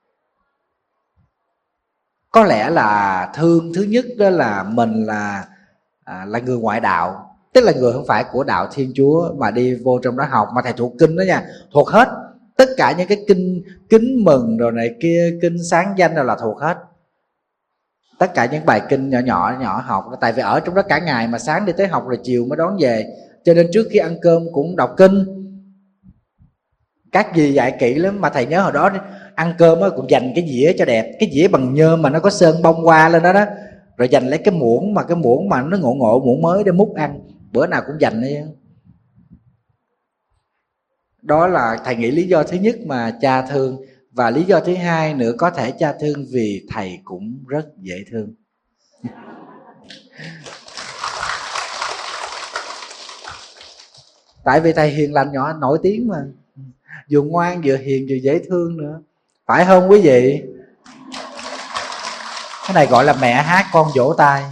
Speaker 1: Có lẽ là thương thứ nhất đó là mình là người ngoại đạo, tức là người không phải của đạo Thiên Chúa mà đi vô trong đó học. Mà thầy thuộc kinh đó nha, thuộc hết tất cả những cái kinh kính mừng rồi này kia, kinh sáng danh rồi là thuộc hết. Tất cả những bài kinh nhỏ học. Tại vì ở trong đó cả ngày, mà sáng đi tới học rồi chiều mới đón về, cho nên trước khi ăn cơm cũng đọc kinh. Các dì dạy kỹ lắm. Mà thầy nhớ hồi đó ăn cơm cũng dành cái dĩa cho đẹp, cái dĩa bằng nhôm mà nó có sơn bông hoa lên đó đó. Rồi dành lấy cái muỗng mà nó ngộ muỗng mới để múc ăn. Bữa nào cũng dành đi. Đó là thầy nghĩ lý do thứ nhất mà cha thương. Và lý do thứ hai nữa có thể cha thương vì thầy cũng rất dễ thương. Tại vì thầy hiền lành nhỏ nổi tiếng mà, vừa ngoan vừa hiền vừa dễ thương nữa. Phải không quý vị? Cái này gọi là mẹ hát con vỗ tay.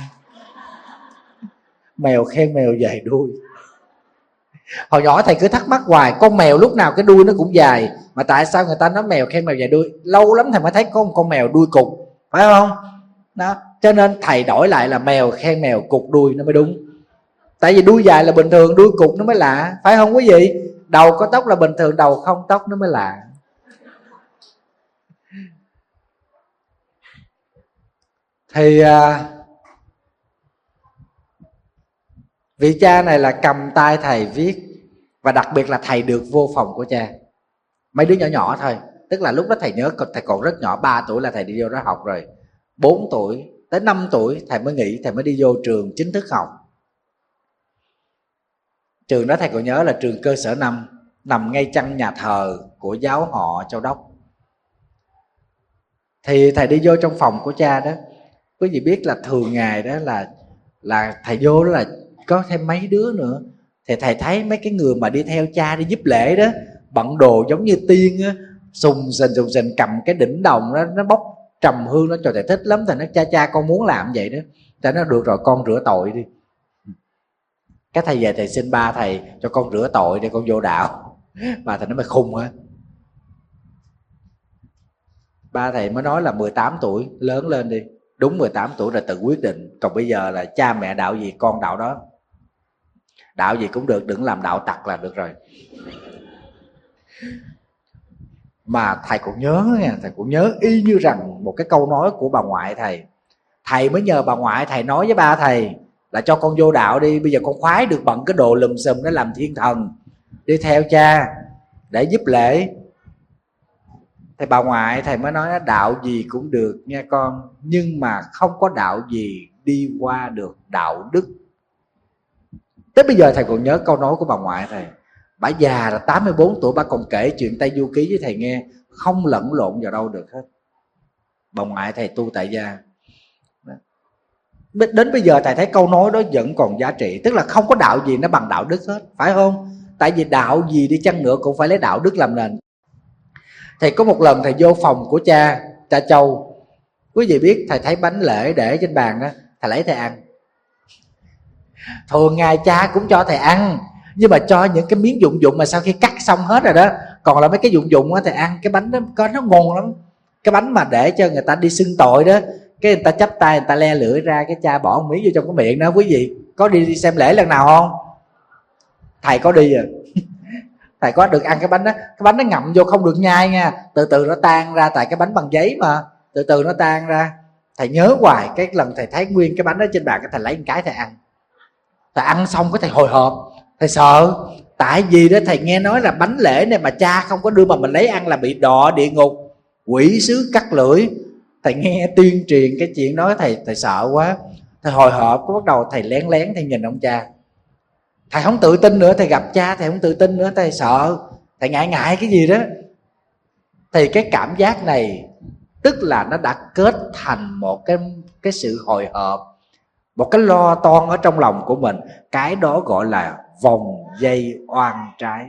Speaker 1: Mèo khen mèo dài đuôi. Hồi nhỏ thầy cứ thắc mắc hoài, con mèo lúc nào cái đuôi nó cũng dài, mà tại sao người ta nói mèo khen mèo dài đuôi? Lâu lắm thầy mới thấy có một con mèo đuôi cục, phải không? Đó, cho nên thầy đổi lại là mèo khen mèo cục đuôi nó mới đúng. Tại vì đuôi dài là bình thường, đuôi cục nó mới lạ, phải không quý vị? Đầu có tóc là bình thường, đầu không tóc nó mới lạ. Thì vị cha này là cầm tay thầy viết. Và đặc biệt là thầy được vô phòng của cha. Mấy đứa nhỏ nhỏ thôi. Tức là lúc đó thầy nhớ thầy còn rất nhỏ, 3 tuổi là thầy đi vô đó học rồi. 4 tuổi tới 5 tuổi thầy mới nghỉ, thầy mới đi vô trường chính thức học. Trường đó thầy còn nhớ là trường cơ sở 5, nằm ngay chân nhà thờ của giáo họ Châu Đốc. Thì thầy đi vô trong phòng của cha đó. Quý vị biết là thường ngày đó là thầy vô đó là có thêm mấy đứa nữa. Thì thầy thấy mấy cái người mà đi theo cha đi giúp lễ đó, bận đồ giống như tiên á, sùng sình cầm cái đỉnh đồng đó, nó bốc trầm hương, nó cho thầy thích lắm. Thầy nói cha con muốn làm vậy đó. Thầy nói được rồi, con rửa tội đi. Cái thầy về thầy xin ba thầy cho con rửa tội để con vô đạo. Bà thầy nói mày khùng hả? Ba thầy mới nói là 18 tuổi lớn lên đi. Đúng 18 tuổi rồi tự quyết định. Còn bây giờ là cha mẹ đạo gì con đạo đó. Đạo gì cũng được, đừng làm đạo tặc là được rồi. Mà thầy cũng nhớ nha, thầy cũng nhớ y như rằng một cái câu nói của bà ngoại thầy. Thầy mới nhờ bà ngoại thầy nói với ba thầy là cho con vô đạo đi. Bây giờ con khoái được bận cái đồ lùm xùm để làm thiên thần, đi theo cha để giúp lễ. Thì bà ngoại thầy mới nói đạo gì cũng được nha con, nhưng mà không có đạo gì đi qua được đạo đức. Tới bây giờ thầy còn nhớ câu nói của bà ngoại thầy. Bà già là 84 tuổi, bà còn kể chuyện Tây Du Ký với thầy nghe, không lẫn lộn vào đâu được hết. Bà ngoại thầy tu tại gia. Đến bây giờ thầy thấy câu nói đó vẫn còn giá trị. Tức là không có đạo gì nó bằng đạo đức hết, phải không? Tại vì đạo gì đi chăng nữa cũng phải lấy đạo đức làm nền. Thầy có một lần thầy vô phòng của cha Châu. Quý vị biết thầy thấy bánh lễ để trên bàn đó, thầy lấy thầy ăn. Thường ngày cha cũng cho thầy ăn,
Speaker 2: Nhưng mà cho những cái miếng dụng dụng mà sau khi cắt xong hết rồi đó, còn là mấy cái dụng dụng thì ăn cái bánh đó có nó ngon lắm. Cái bánh mà để cho người ta đi xưng tội đó, cái người ta chắp tay, người ta le lưỡi ra, cái cha bỏ một miếng vô trong cái miệng đó. Quý vị có đi xem lễ lần nào không? Thầy có đi à. Thầy có được ăn cái bánh đó. Cái bánh nó ngậm vô không được nhai nha, từ từ nó tan ra, tại cái bánh bằng giấy mà, từ từ nó tan ra. Thầy nhớ hoài, cái lần thầy thấy nguyên cái bánh đó trên bàn, cái thầy lấy một cái thầy ăn. Thầy ăn xong cái thầy hồi hộp, thầy sợ. Tại vì đó thầy nghe nói là bánh lễ này mà cha không có đưa mà mình lấy ăn là bị đọa địa ngục, quỷ sứ cắt lưỡi. Thầy nghe tuyên truyền cái chuyện đó, thầy sợ quá. Thầy hồi hộp, có bắt đầu thầy lén lén thầy nhìn ông cha. Thầy không tự tin nữa, thầy gặp cha thầy không tự tin nữa, thầy sợ, thầy ngại ngại cái gì đó. Thì cái cảm giác này tức là nó đã kết thành một cái sự hồi hộp, một cái lo toan ở trong lòng của mình. Cái đó gọi là vòng dây oan trái.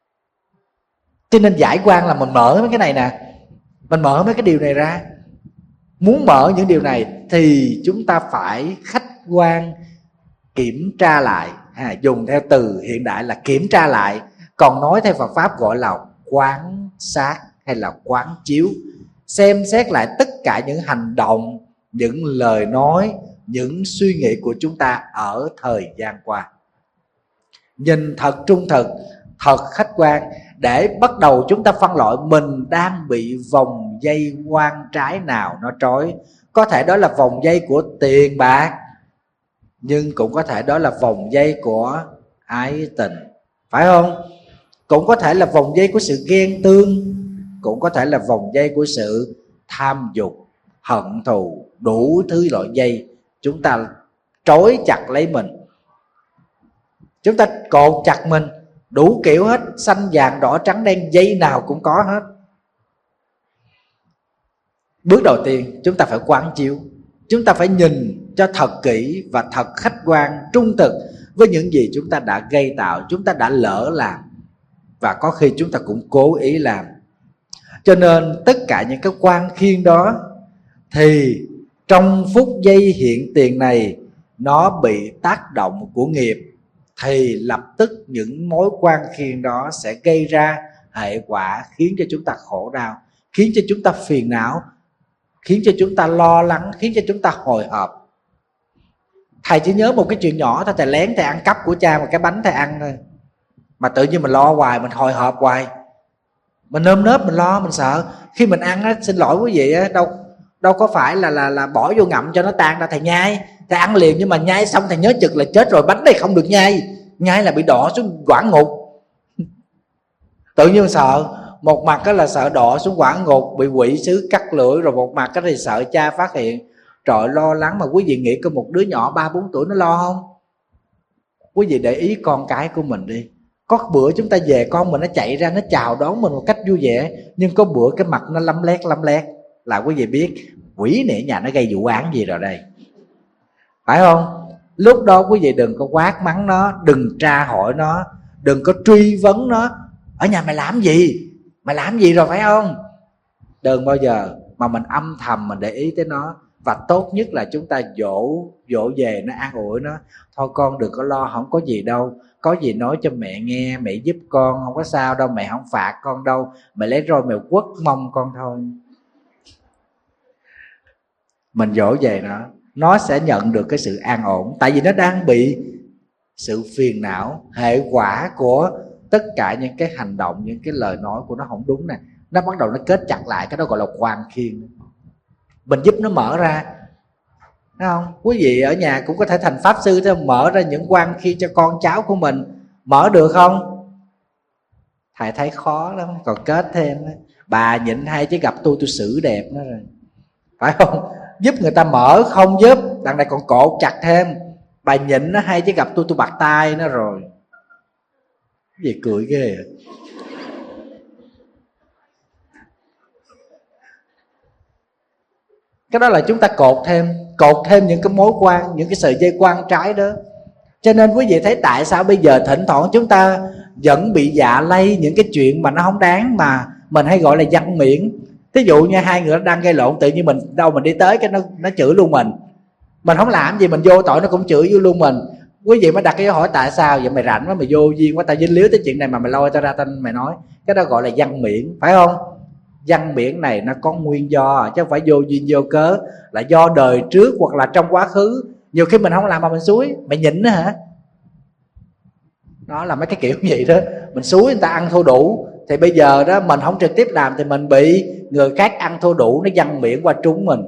Speaker 2: Cho nên giải quan là mình mở mấy cái này nè, mình mở mấy cái điều này ra. Muốn mở những điều này thì chúng ta phải khách quan kiểm tra lại, dùng theo từ hiện đại là kiểm tra lại, còn nói theo Phật pháp gọi là quán sát hay là quán chiếu. Xem xét lại tất cả những hành động, những lời nói, những suy nghĩ của chúng ta ở thời gian qua, nhìn thật trung thực, thật khách quan, để bắt đầu chúng ta phân loại mình đang bị vòng dây oan trái nào nó trói. Có thể đó là vòng dây của tiền bạc, nhưng cũng có thể đó là vòng dây của ái tình, phải không? Cũng có thể là vòng dây của sự ghen tương, cũng có thể là vòng dây của sự tham dục, hận thù, đủ thứ loại dây chúng ta trói chặt lấy mình, chúng ta cột chặt mình đủ kiểu hết, xanh vàng đỏ trắng đen, dây nào cũng có hết. Bước đầu tiên chúng ta phải quán chiếu, chúng ta phải nhìn cho thật kỹ và thật khách quan, trung thực với những gì chúng ta đã gây tạo, chúng ta đã lỡ làm, và có khi chúng ta cũng cố ý làm. Cho nên tất cả những cái quan khiên đó thì trong phút giây hiện tiền này nó bị tác động của nghiệp, thì lập tức những mối quan khiên đó sẽ gây ra hệ quả khiến cho chúng ta khổ đau, khiến cho chúng ta phiền não, khiến cho chúng ta lo lắng, khiến cho chúng ta hồi hộp. Thầy chỉ nhớ một cái chuyện nhỏ thôi, thầy lén thầy ăn cắp của cha một cái bánh thầy ăn thôi, mà tự nhiên mình lo hoài, mình hồi hộp hoài, mình nơm nớp, mình lo, mình sợ. Khi mình ăn á, xin lỗi quý vị á, đâu có phải là bỏ vô ngậm cho nó tan ra. Thầy nhai, thầy ăn liền, nhưng mà nhai xong thầy nhớ chực là chết rồi, bánh này không được nhai, nhai là bị đọa xuống quả ngục. Tự nhiên sợ, một mặt là sợ đọa xuống quả ngục, bị quỷ sứ cắt lưỡi, rồi một mặt thì sợ cha phát hiện. Trời, lo lắng. Mà quý vị nghĩ có một đứa nhỏ 3-4 tuổi nó lo không? Quý vị để ý con cái của mình đi. Có bữa chúng ta về con mình nó chạy ra, nó chào đón mình một cách vui vẻ, nhưng có bữa cái mặt nó lấm lét là quý vị biết quỷ này nhà nó gây vụ án gì rồi đây, phải không? Lúc đó quý vị đừng có quát mắng nó, đừng tra hỏi nó, đừng có truy vấn nó. Ở nhà mày làm gì? Mày làm gì rồi, phải không? Đừng bao giờ mà mình âm thầm mình để ý tới nó. Và tốt nhất là chúng ta dỗ về nó, an ủi nó. Thôi con đừng có lo, không có gì đâu, có gì nói cho mẹ nghe, mẹ giúp con, không có sao đâu, mẹ không phạt con đâu, mẹ lấy roi mẹ quất mông con thôi. Mình dỗ về nó sẽ nhận được cái sự an ổn. Tại vì nó đang bị sự phiền não, hệ quả của tất cả những cái hành động, những cái lời nói của nó không đúng nè, nó bắt đầu nó kết chặt lại. Cái đó gọi là quan khiên. Mình giúp nó mở ra, thấy không? Quý vị ở nhà cũng có thể thành pháp sư để mở ra những quan khiên cho con cháu của mình. Mở được không? Thầy thấy khó lắm, còn kết thêm. Bà nhịn hay chứ gặp tôi xử đẹp nó rồi, phải không? Giúp người ta mở không giúp, đằng này còn cột chặt thêm. Bà nhịn nó hay chứ gặp tôi bạc tay nó rồi. Cái gì cười ghê à? Cái đó là chúng ta cột thêm những cái mối quan, những cái sợi dây quan trái đó. Cho nên quý vị thấy tại sao bây giờ thỉnh thoảng chúng ta vẫn bị dạ lây những cái chuyện mà nó không đáng, mà mình hay gọi là văn miệng. Thí dụ như hai người đang gây lộn, tự nhiên mình đi tới cái nó chửi luôn mình không làm gì, mình vô tội nó cũng chửi vô luôn mình. Quý vị mới đặt cái câu hỏi tại sao vậy, mày rảnh quá, mày vô duyên quá, tao dính líu tới chuyện này mà mày lôi tao ra tao mày nói. Cái đó gọi là văn miễn, phải không? Văn miễn này nó có nguyên do, chứ không phải vô duyên vô cớ, là do đời trước hoặc là trong quá khứ. Nhiều khi mình không làm mà mình xúi, mày nhịn đó hả? Đó là mấy cái kiểu gì đó. Mình xúi người ta ăn thua đủ, thì bây giờ đó mình không trực tiếp làm thì mình bị người khác ăn thua đủ, nó văn miễn qua trúng mình.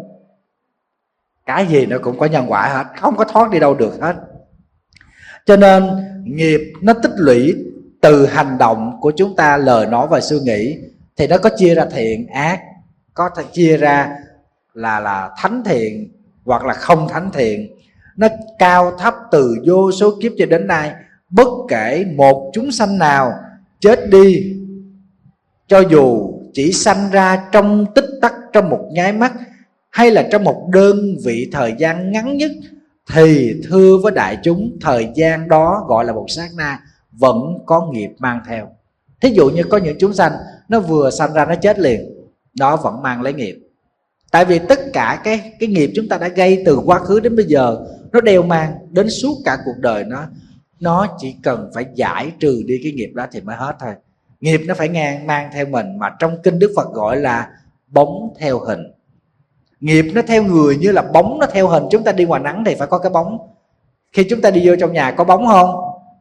Speaker 2: Cái gì nó cũng có nhân quả hết, không có thoát đi đâu được hết. Cho nên nghiệp nó tích lũy từ hành động của chúng ta, lời nói và suy nghĩ. Thì nó có chia ra thiện ác, có thể chia ra là thánh thiện hoặc là không thánh thiện. Nó cao thấp từ vô số kiếp cho đến nay. Bất kể một chúng sanh nào chết đi, cho dù chỉ sanh ra trong tích tắc, trong một nháy mắt, hay là trong một đơn vị thời gian ngắn nhất, thì thưa với đại chúng, thời gian đó gọi là một sát na, vẫn có nghiệp mang theo. Thí dụ như có những chúng sanh nó vừa sanh ra nó chết liền, nó vẫn mang lấy nghiệp. Tại vì tất cả cái nghiệp chúng ta đã gây từ quá khứ đến bây giờ, nó đeo mang đến suốt cả cuộc đời nó chỉ cần phải giải trừ đi cái nghiệp đó thì mới hết thôi. Nghiệp nó phải mang theo mình, mà trong kinh Đức Phật gọi là bóng theo hình. Nghiệp nó theo người như là bóng nó theo hình. Chúng ta đi ngoài nắng thì phải có cái bóng. Khi chúng ta đi vô trong nhà có bóng không?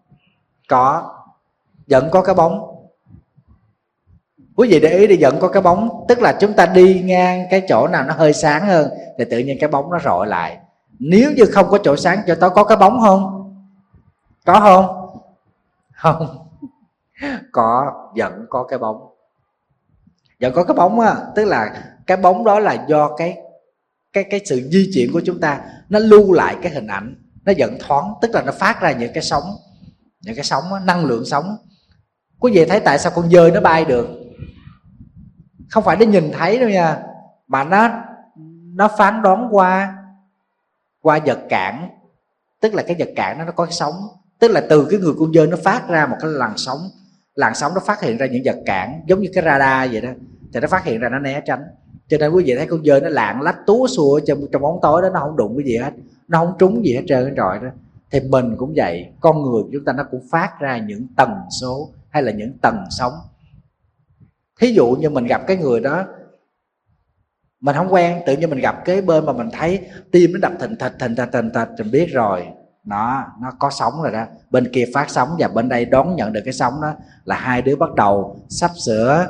Speaker 2: Có, vẫn có cái bóng. Quý vị để ý đi, vẫn có cái bóng. Tức là chúng ta đi ngang cái chỗ nào nó hơi sáng hơn thì tự nhiên cái bóng nó rọi lại. Nếu như không có chỗ sáng cho tôi, có cái bóng không? Có không? Không. Có, vẫn có cái bóng. Vẫn có cái bóng á, tức là cái bóng đó là do cái sự di chuyển của chúng ta, nó lưu lại cái hình ảnh, nó vẫn thoáng, tức là nó phát ra những cái sóng, những cái sóng đó, năng lượng sóng. Quý vị thấy tại sao con dơi nó bay được? Không phải nó nhìn thấy đâu nha, mà nó phán đoán qua vật cản. Tức là cái vật cản nó có cái sóng, tức là từ cái người con dơi nó phát ra một cái làn sóng. Làn sóng nó phát hiện ra những vật cản, giống như cái radar vậy đó, thì nó phát hiện ra, nó né tránh. Cho nên quý vị thấy con dơi nó lạng lách túa xua trong bóng tối đó, nó không đụng cái gì hết, nó không trúng gì hết trơn hết trọi đó. Thì mình cũng vậy, con người chúng ta nó cũng phát ra những tần số hay là những tầng sóng. Thí dụ như mình gặp cái người đó mình không quen, tự nhiên mình gặp kế bên mà mình thấy tim nó đập thình thịch, mình biết rồi, nó có sóng rồi đó. Bên kia phát sóng và bên đây đón nhận được cái sóng đó, là hai đứa bắt đầu sắp sửa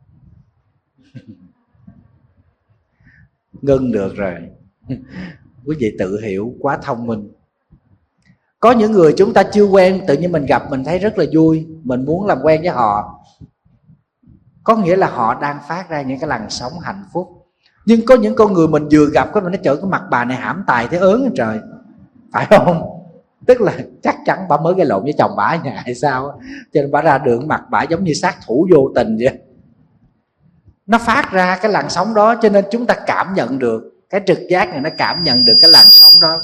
Speaker 2: ngưng được rồi. Quý vị tự hiểu, quá thông minh. Có những người chúng ta chưa quen, tự nhiên mình gặp mình thấy rất là vui, mình muốn làm quen với họ, có nghĩa là họ đang phát ra những cái làn sóng hạnh phúc. Nhưng có những con người mình vừa gặp cái mình nói trời, cái mặt bà này hãm tài thế ớn trời, phải không? Tức là chắc chắn bà mới gây lộn với chồng bà ở nhà hay sao, cho nên bà ra đường mặt bà giống như sát thủ vô tình vậy. Nó phát ra cái làn sóng đó, cho nên chúng ta cảm nhận được, cái trực giác này nó cảm nhận được cái làn sóng đó,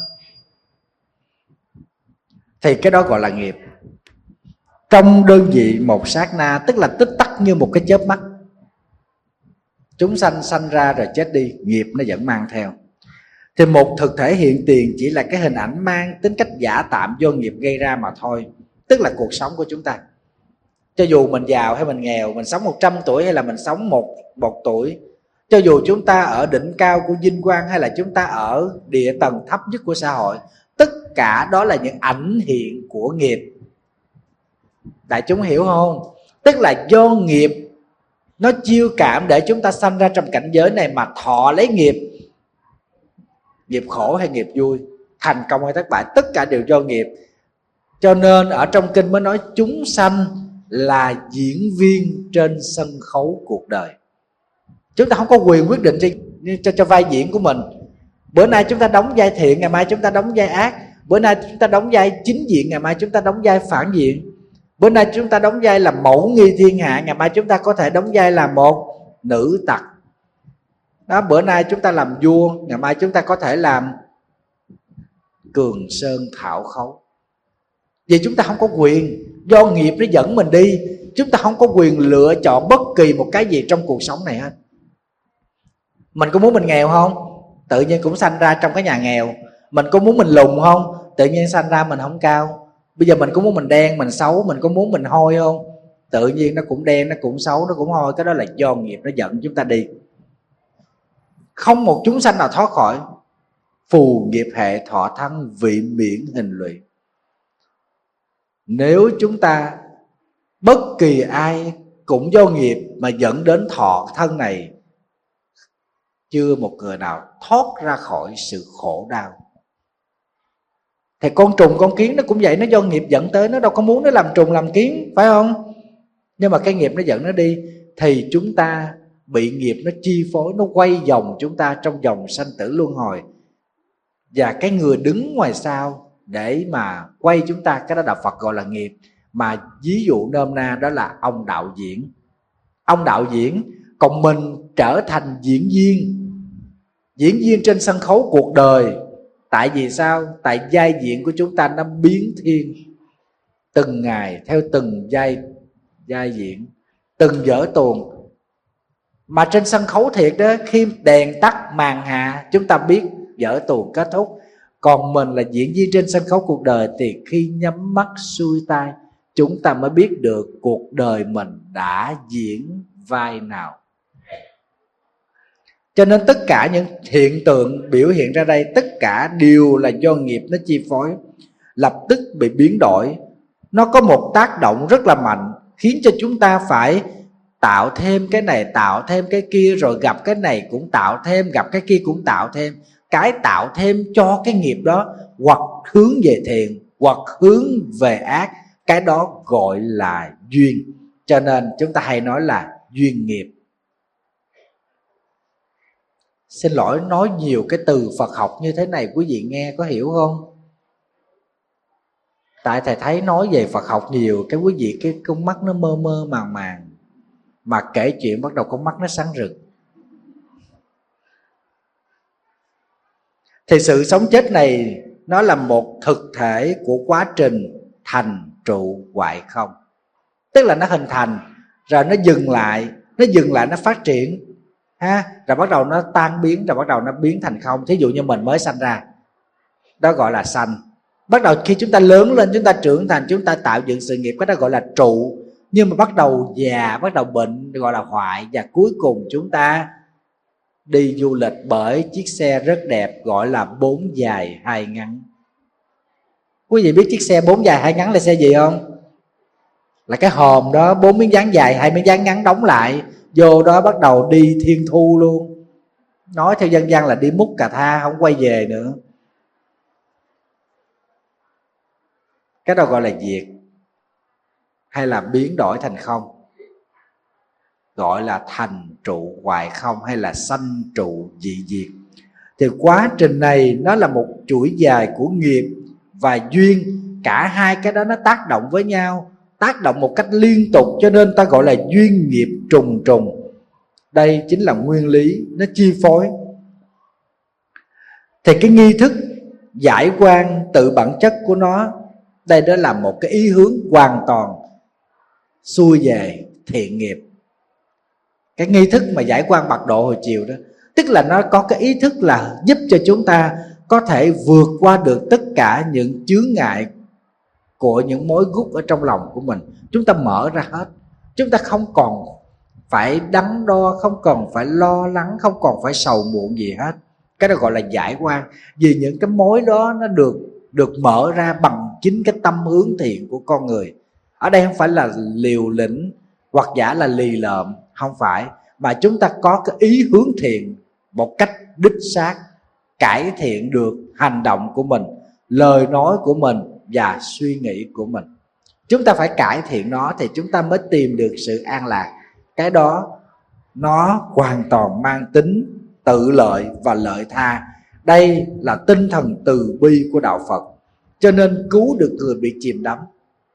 Speaker 2: thì cái đó gọi là nghiệp. Trong đơn vị một sát na, tức là tích tắc như một cái chớp mắt, chúng sanh ra rồi chết đi, nghiệp nó vẫn mang theo. Thì một thực thể hiện tiền chỉ là cái hình ảnh mang tính cách giả tạm do nghiệp gây ra mà thôi. Tức là cuộc sống của chúng ta, cho dù mình giàu hay mình nghèo, mình sống 100 tuổi hay là mình sống một tuổi, cho dù chúng ta ở đỉnh cao của vinh quang hay là chúng ta ở địa tầng thấp nhất của xã hội, tất cả đó là những ảnh hiện của nghiệp. Đại chúng hiểu không? Tức là do nghiệp nó chiêu cảm để chúng ta sanh ra trong cảnh giới này mà thọ lấy nghiệp. Nghiệp khổ hay nghiệp vui, thành công hay thất bại, tất cả đều do nghiệp. Cho nên ở trong kinh mới nói chúng sanh là diễn viên trên sân khấu cuộc đời. Chúng ta không có quyền quyết định cho vai diễn của mình. Bữa nay chúng ta đóng vai thiện, ngày mai chúng ta đóng vai ác. Bữa nay chúng ta đóng vai chính diện, ngày mai chúng ta đóng vai phản diện. Bữa nay chúng ta đóng vai là mẫu nghi thiên hạ, ngày mai chúng ta có thể đóng vai là một nữ tặc đó. Bữa nay chúng ta làm vua, ngày mai chúng ta có thể làm cường sơn thảo khấu. Vì chúng ta không có quyền, do nghiệp nó dẫn mình đi. Chúng ta không có quyền lựa chọn bất kỳ một cái gì trong cuộc sống này hết. Mình có muốn mình nghèo không? Tự nhiên cũng sanh ra trong cái nhà nghèo. Mình có muốn mình lùn không? Tự nhiên sanh ra mình không cao. Bây giờ mình có muốn mình đen, mình xấu, mình có muốn mình hôi không? Tự nhiên nó cũng đen, nó cũng xấu, nó cũng hôi. Cái đó là do nghiệp nó dẫn chúng ta đi. Không một chúng sanh nào thoát khỏi. Phù nghiệp hệ thọ thân vị miễn hình lụy. Nếu chúng ta bất kỳ ai cũng do nghiệp mà dẫn đến thọ thân này, chưa một người nào thoát ra khỏi sự khổ đau. Thì con trùng con kiến nó cũng vậy, nó do nghiệp dẫn tới, nó đâu có muốn nó làm trùng làm kiến, phải không? Nhưng mà cái nghiệp nó dẫn nó đi, thì chúng ta bị nghiệp nó chi phối, nó quay vòng chúng ta trong vòng sanh tử luân hồi. Và cái người đứng ngoài sau để mà quay chúng ta, cái đó Đạo Phật gọi là nghiệp. Mà ví dụ nôm na đó là ông đạo diễn. Ông đạo diễn, còn mình trở thành diễn viên. Diễn viên trên sân khấu cuộc đời. Tại vì sao? Tại vai diễn của chúng ta nó biến thiên từng ngày, theo từng vai diễn, từng vở tuồng. Mà trên sân khấu thiệt đó, khi đèn tắt màn hạ, chúng ta biết vở tuồng kết thúc. Còn mình là diễn viên trên sân khấu cuộc đời, thì khi nhắm mắt xuôi tai, chúng ta mới biết được cuộc đời mình đã diễn vai nào. Cho nên tất cả những hiện tượng biểu hiện ra đây, tất cả đều là do nghiệp nó chi phối, lập tức bị biến đổi. Nó có một tác động rất là mạnh, khiến cho chúng ta phải tạo thêm cái này, tạo thêm cái kia, rồi gặp cái này cũng tạo thêm, gặp cái kia cũng tạo thêm. Cái tạo thêm cho cái nghiệp đó, hoặc hướng về thiện, hoặc hướng về ác, cái đó gọi là duyên. Cho nên chúng ta hay nói là duyên nghiệp. Xin lỗi nói nhiều cái từ Phật học như thế này, quý vị nghe có hiểu không? Tại thầy thấy nói về Phật học nhiều, cái quý vị cái con mắt nó mơ mơ màng màng, mà kể chuyện bắt đầu con mắt nó sáng rực. Thì sự sống chết này nó là một thực thể của quá trình thành trụ hoại không. Tức là nó hình thành, rồi nó dừng lại, nó phát triển ha, rồi bắt đầu nó tan biến, rồi bắt đầu nó biến thành không. Thí dụ như mình mới sanh ra, đó gọi là sanh. Bắt đầu khi chúng ta lớn lên, chúng ta trưởng thành, chúng ta tạo dựng sự nghiệp, cái đó gọi là trụ. Nhưng mà bắt đầu già, bắt đầu bệnh, gọi là hoại. Và cuối cùng chúng ta đi du lịch bởi chiếc xe rất đẹp, gọi là 4 dài 2 ngắn. Quý vị biết chiếc xe 4 dài 2 ngắn là xe gì không? Là cái hòm đó, 4 miếng dán dài, 2 miếng dán ngắn đóng lại, vô đó bắt đầu đi thiên thu luôn. Nói theo dân gian là đi múc cà tha, không quay về nữa. Cái đó gọi là diệt, hay là biến đổi thành không, gọi là thành trụ hoại không, hay là sanh trụ dị diệt. Thì quá trình này nó là một chuỗi dài của nghiệp và duyên. Cả hai cái đó nó tác động với nhau, tác động một cách liên tục, cho nên ta gọi là duyên nghiệp trùng trùng. Đây chính là nguyên lý nó chi phối. Thì cái nghi thức giải quan tự bản chất của nó, đây đó là một cái ý hướng hoàn toàn xuôi về thiện nghiệp. Cái nghi thức mà giải quan bạc độ hồi chiều đó, tức là nó có cái ý thức là giúp cho chúng ta có thể vượt qua được tất cả những chướng ngại của những mối gút ở trong lòng của mình. Chúng ta mở ra hết, chúng ta không còn phải đắn đo, không còn phải lo lắng, không còn phải sầu muộn gì hết. Cái đó gọi là giải quan. Vì những cái mối đó nó được mở ra bằng chính cái tâm hướng thiện của con người. Ở đây không phải là liều lĩnh hoặc giả là lì lợm, không phải, mà chúng ta có cái ý hướng thiện một cách đích xác, cải thiện được hành động của mình, lời nói của mình và suy nghĩ của mình. Chúng ta phải cải thiện nó thì chúng ta mới tìm được sự an lạc. Cái đó nó hoàn toàn mang tính tự lợi và lợi tha. Đây là tinh thần từ bi của đạo Phật, cho nên cứu được người bị chìm đắm.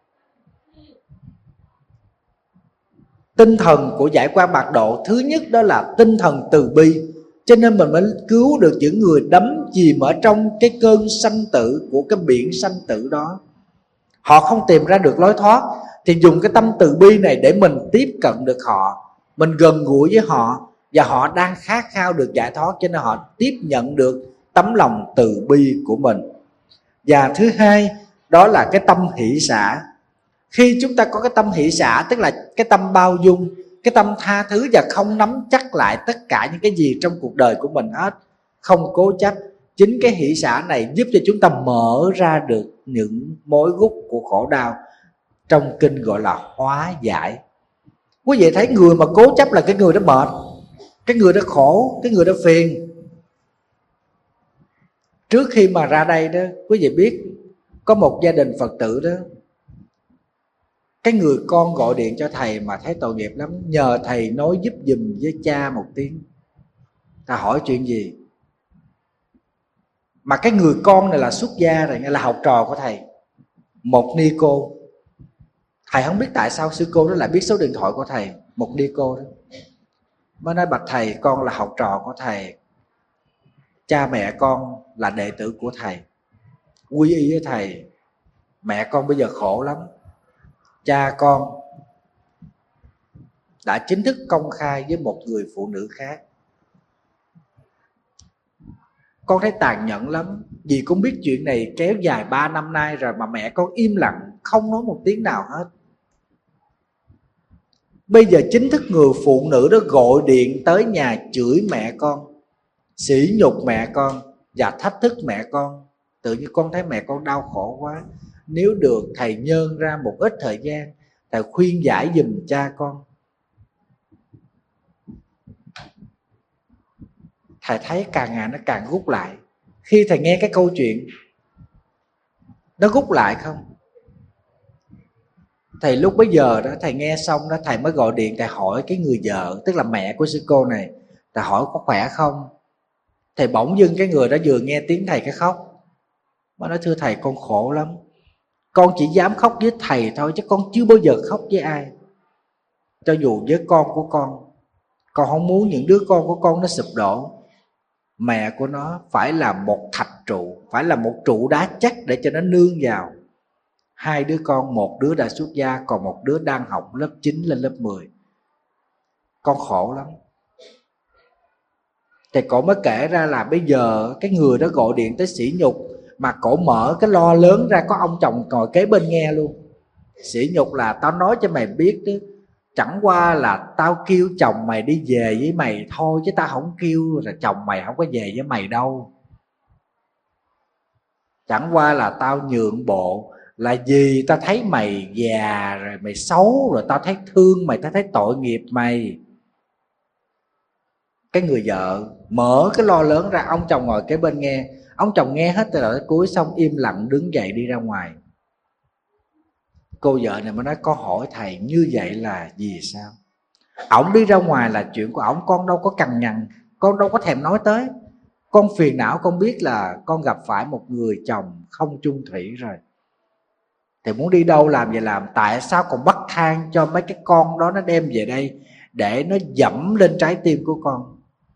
Speaker 2: Tinh thần của giải quan bạc độ thứ nhất đó là tinh thần từ bi, cho nên mình mới cứu được những người đắm chìm ở trong cái cơn sanh tử của cái biển sanh tử đó. Họ không tìm ra được lối thoát, thì dùng cái tâm từ bi này để mình tiếp cận được họ, mình gần gũi với họ, và họ đang khát khao được giải thoát, cho nên họ tiếp nhận được tấm lòng từ bi của mình. Và thứ hai đó là cái tâm hỷ xả. Khi chúng ta có cái tâm hỷ xả, tức là cái tâm bao dung, cái tâm tha thứ và không nắm chắc lại tất cả những cái gì trong cuộc đời của mình hết, không cố chấp. Chính cái hỷ xả này giúp cho chúng ta mở ra được những mối gút của khổ đau, trong kinh gọi là hóa giải. Quý vị thấy người mà cố chấp là cái người đó mệt, cái người đó khổ, cái người đó phiền. Trước khi mà ra đây đó, quý vị biết có một gia đình Phật tử đó, cái người con gọi điện cho thầy mà thấy tội nghiệp lắm, nhờ thầy nói giúp giùm với cha một tiếng. Ta hỏi chuyện gì? Mà cái người con này là xuất gia rồi, là học trò của thầy, một ni cô. Thầy không biết tại sao sư cô đó lại biết số điện thoại của thầy, một ni cô đó. Mới nói bạch thầy, con là học trò của thầy, cha mẹ con là đệ tử của thầy, quy y với thầy. Mẹ con bây giờ khổ lắm, cha con đã chính thức công khai với một người phụ nữ khác. Con thấy tàn nhẫn lắm, vì con biết chuyện này kéo dài 3 năm nay rồi mà mẹ con im lặng, không nói một tiếng nào hết. Bây giờ chính thức người phụ nữ đó gọi điện tới nhà chửi mẹ con, sỉ nhục mẹ con và thách thức mẹ con. Tự nhiên con thấy mẹ con đau khổ quá. Nếu được thầy nhơn ra một ít thời gian, thầy khuyên giải giùm cha con. Thầy thấy càng ngày nó càng rút lại. Khi thầy nghe cái câu chuyện nó rút lại không, thầy lúc bấy giờ đó thầy nghe xong đó, thầy mới gọi điện, thầy hỏi cái người vợ, tức là mẹ của sư cô này, thầy hỏi có khỏe không. Thầy bỗng dưng cái người đó vừa nghe tiếng thầy cái khóc. Mà nói thưa thầy, con khổ lắm, con chỉ dám khóc với thầy thôi, chứ con chưa bao giờ khóc với ai. Cho dù với con của con không muốn những đứa con của con nó sụp đổ. Mẹ của nó phải là một thạch trụ, phải là một trụ đá chắc để cho nó nương vào. 2 đứa con, một đứa đã xuất gia, còn một đứa đang học lớp 9 lên lớp 10. Con khổ lắm. Thì cổ mới kể ra là bây giờ cái người đó gọi điện tới sỉ nhục, mà cổ mở cái loa lớn ra, có ông chồng ngồi kế bên nghe luôn. Sỉ nhục là tao nói cho mày biết đó, chẳng qua là tao kêu chồng mày đi về với mày thôi, chứ tao không kêu là chồng mày không có về với mày đâu. Chẳng qua là tao nhượng bộ là vì tao thấy mày già rồi, mày xấu rồi, tao thấy thương mày, tao thấy tội nghiệp mày. Cái người vợ mở cái loa lớn ra, ông chồng ngồi kế bên nghe. Ông chồng nghe hết từ đầu tới cuối xong im lặng đứng dậy đi ra ngoài. Cô vợ này mới nói, con hỏi thầy như vậy là vì sao? Ổng đi ra ngoài là chuyện của ổng, con đâu có cằn nhằn, con đâu có thèm nói tới. Con phiền não, con biết là con gặp phải một người chồng không chung thủy rồi, thì muốn đi đâu làm vậy làm. Tại sao còn bắt thang cho mấy cái con đó nó đem về đây để nó dẫm lên trái tim của con?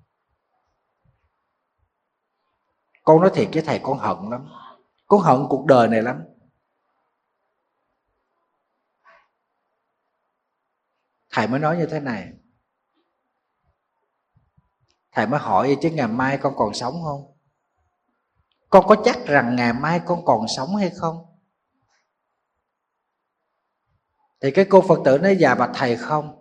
Speaker 2: Con nói thiệt với thầy, con hận lắm, con hận cuộc đời này lắm. Thầy mới nói như thế này, thầy mới hỏi vậy chứ ngày mai con còn sống không? Con có chắc rằng ngày mai con còn sống hay không? Thì cái cô Phật tử nói, dạ bạch thầy không.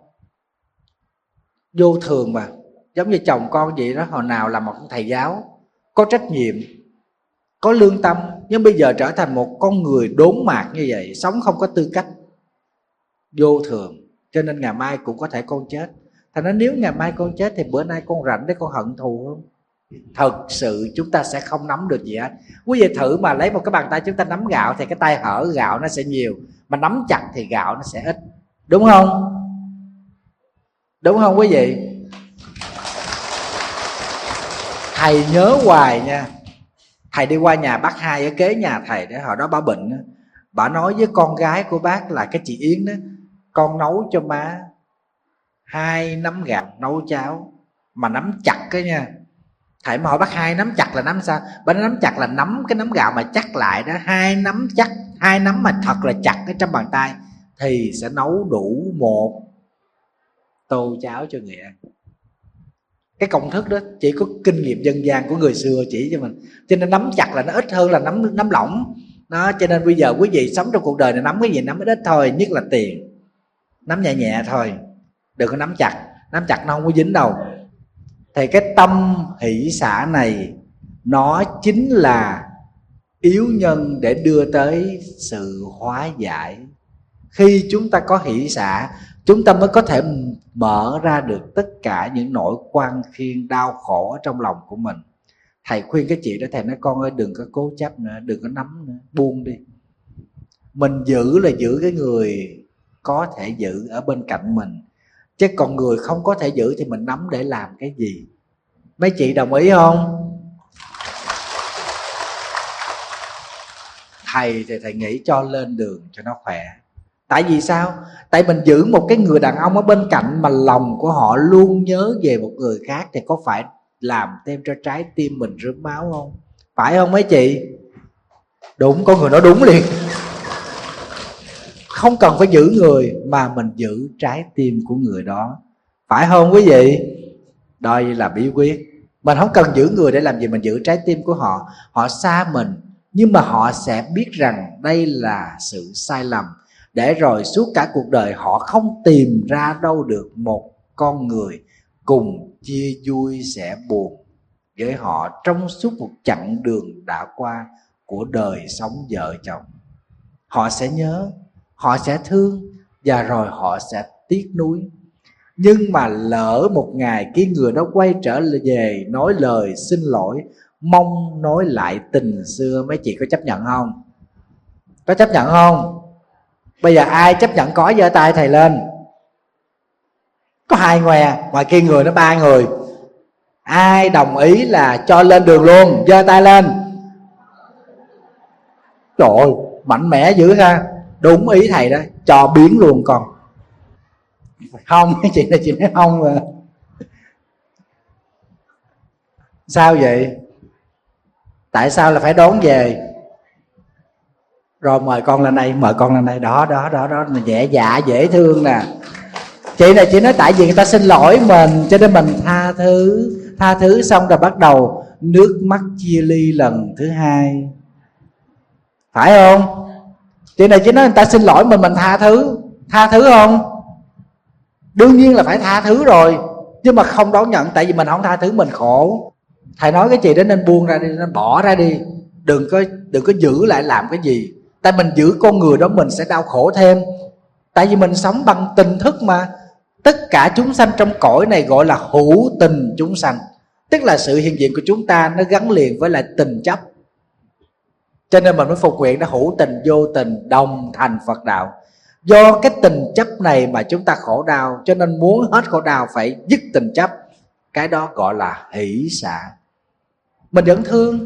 Speaker 2: Vô thường mà, giống như chồng con vậy đó, hồi nào là một thầy giáo, có trách nhiệm, có lương tâm, nhưng bây giờ trở thành một con người đốn mạc như vậy, sống không có tư cách. Vô thường, cho nên ngày mai cũng có thể con chết. Thành ra nếu ngày mai con chết thì bữa nay con rảnh để con hận thù không? Thật sự chúng ta sẽ không nắm được gì hết. Quý vị thử mà lấy một cái bàn tay chúng ta nắm gạo thì cái tay hở gạo nó sẽ nhiều, mà nắm chặt thì gạo nó sẽ ít. Đúng không? Đúng không quý vị? Thầy nhớ hoài nha. Thầy đi qua nhà bác Hai ở kế nhà thầy để hồi đó bà bệnh. Bà nói với con gái của bác là cái chị Yến đó, con nấu cho má 2 nắm gạo nấu cháo, mà nắm chặt cái nha. Thầy mà hỏi bác Hai nắm chặt là nắm sao? Bà nói nắm chặt là nắm cái nắm gạo mà chắc lại đó, 2 nắm chắc, 2 nắm mà thật là chặt ở trong bàn tay thì sẽ nấu đủ 1 tô cháo cho người ăn. Cái công thức đó chỉ có kinh nghiệm dân gian của người xưa chỉ cho mình, cho nên nắm chặt là nó ít hơn là nắm lỏng đó. Cho nên bây giờ quý vị sống trong cuộc đời này nắm cái gì nắm ít ít thôi, nhất là tiền, nắm nhẹ nhẹ thôi, đừng có nắm chặt nó không có dính đâu. Thì cái tâm hỷ xả này nó chính là yếu nhân để đưa tới sự hóa giải. Khi chúng ta có hỷ xả, chúng ta mới có thể mở ra được tất cả những nỗi quan khiên đau khổ ở trong lòng của mình. Thầy khuyên cái chị đó, thầy nói con ơi đừng có cố chấp nữa, đừng có nắm nữa, buông đi. Mình giữ là giữ cái người có thể giữ ở bên cạnh mình, chứ còn người không có thể giữ thì mình nắm để làm cái gì? Mấy chị đồng ý không? Thầy thì thầy nghĩ cho lên đường cho nó khỏe. Tại vì sao? Tại mình giữ một cái người đàn ông ở bên cạnh mà lòng của họ luôn nhớ về một người khác, thì có phải làm thêm cho trái tim mình rướm máu không? Phải không mấy chị? Đúng, có người nói đúng liền. Không cần phải giữ người mà mình giữ trái tim của người đó. Phải không quý vị? Đây là bí quyết. Mình không cần giữ người để làm gì, mình giữ trái tim của họ. Họ xa mình, nhưng mà họ sẽ biết rằng đây là sự sai lầm, để rồi suốt cả cuộc đời họ không tìm ra đâu được một con người cùng chia vui sẻ buồn với họ trong suốt một chặng đường đã qua của đời sống vợ chồng. Họ sẽ nhớ, họ sẽ thương, và rồi họ sẽ tiếc nuối. Nhưng mà lỡ một ngày cái người đó quay trở về nói lời xin lỗi, mong nói lại tình xưa, mấy chị có chấp nhận không? Có chấp nhận không? Bây giờ ai chấp nhận có giơ tay thầy lên. Có 2 ngoe, ngoài kia người nó 3 người. Ai đồng ý là cho lên đường luôn, giơ tay lên. Trời ơi, mạnh mẽ dữ ha. Đúng ý thầy đó, cho biến luôn con. Không, chị này chị nói không mà. Sao vậy? Tại sao là phải đón về? Rồi mời con lên đây, mời con lên đây. Đó, nhẹ dạ dễ thương nè. Chị này chị nói tại vì người ta xin lỗi mình cho nên mình tha thứ xong rồi bắt đầu nước mắt chia ly lần thứ 2. Phải không? Chị này chị nói người ta xin lỗi mình tha thứ không? Đương nhiên là phải tha thứ rồi, nhưng mà không đón nhận. Tại vì mình không tha thứ mình khổ. Thầy nói cái chị đó nên buông ra đi, nên bỏ ra đi. Đừng có giữ lại làm cái gì. Tại mình giữ con người đó mình sẽ đau khổ thêm. Tại vì mình sống bằng tình thức mà. Tất cả chúng sanh trong cõi này gọi là hữu tình chúng sanh, tức là sự hiện diện của chúng ta nó gắn liền với lại tình chấp. Cho nên mình mới phục nguyện nó hữu tình vô tình đồng thành Phật đạo. Do cái tình chấp này mà chúng ta khổ đau, cho nên muốn hết khổ đau phải dứt tình chấp. Cái đó gọi là hỷ xả. Mình vẫn thương,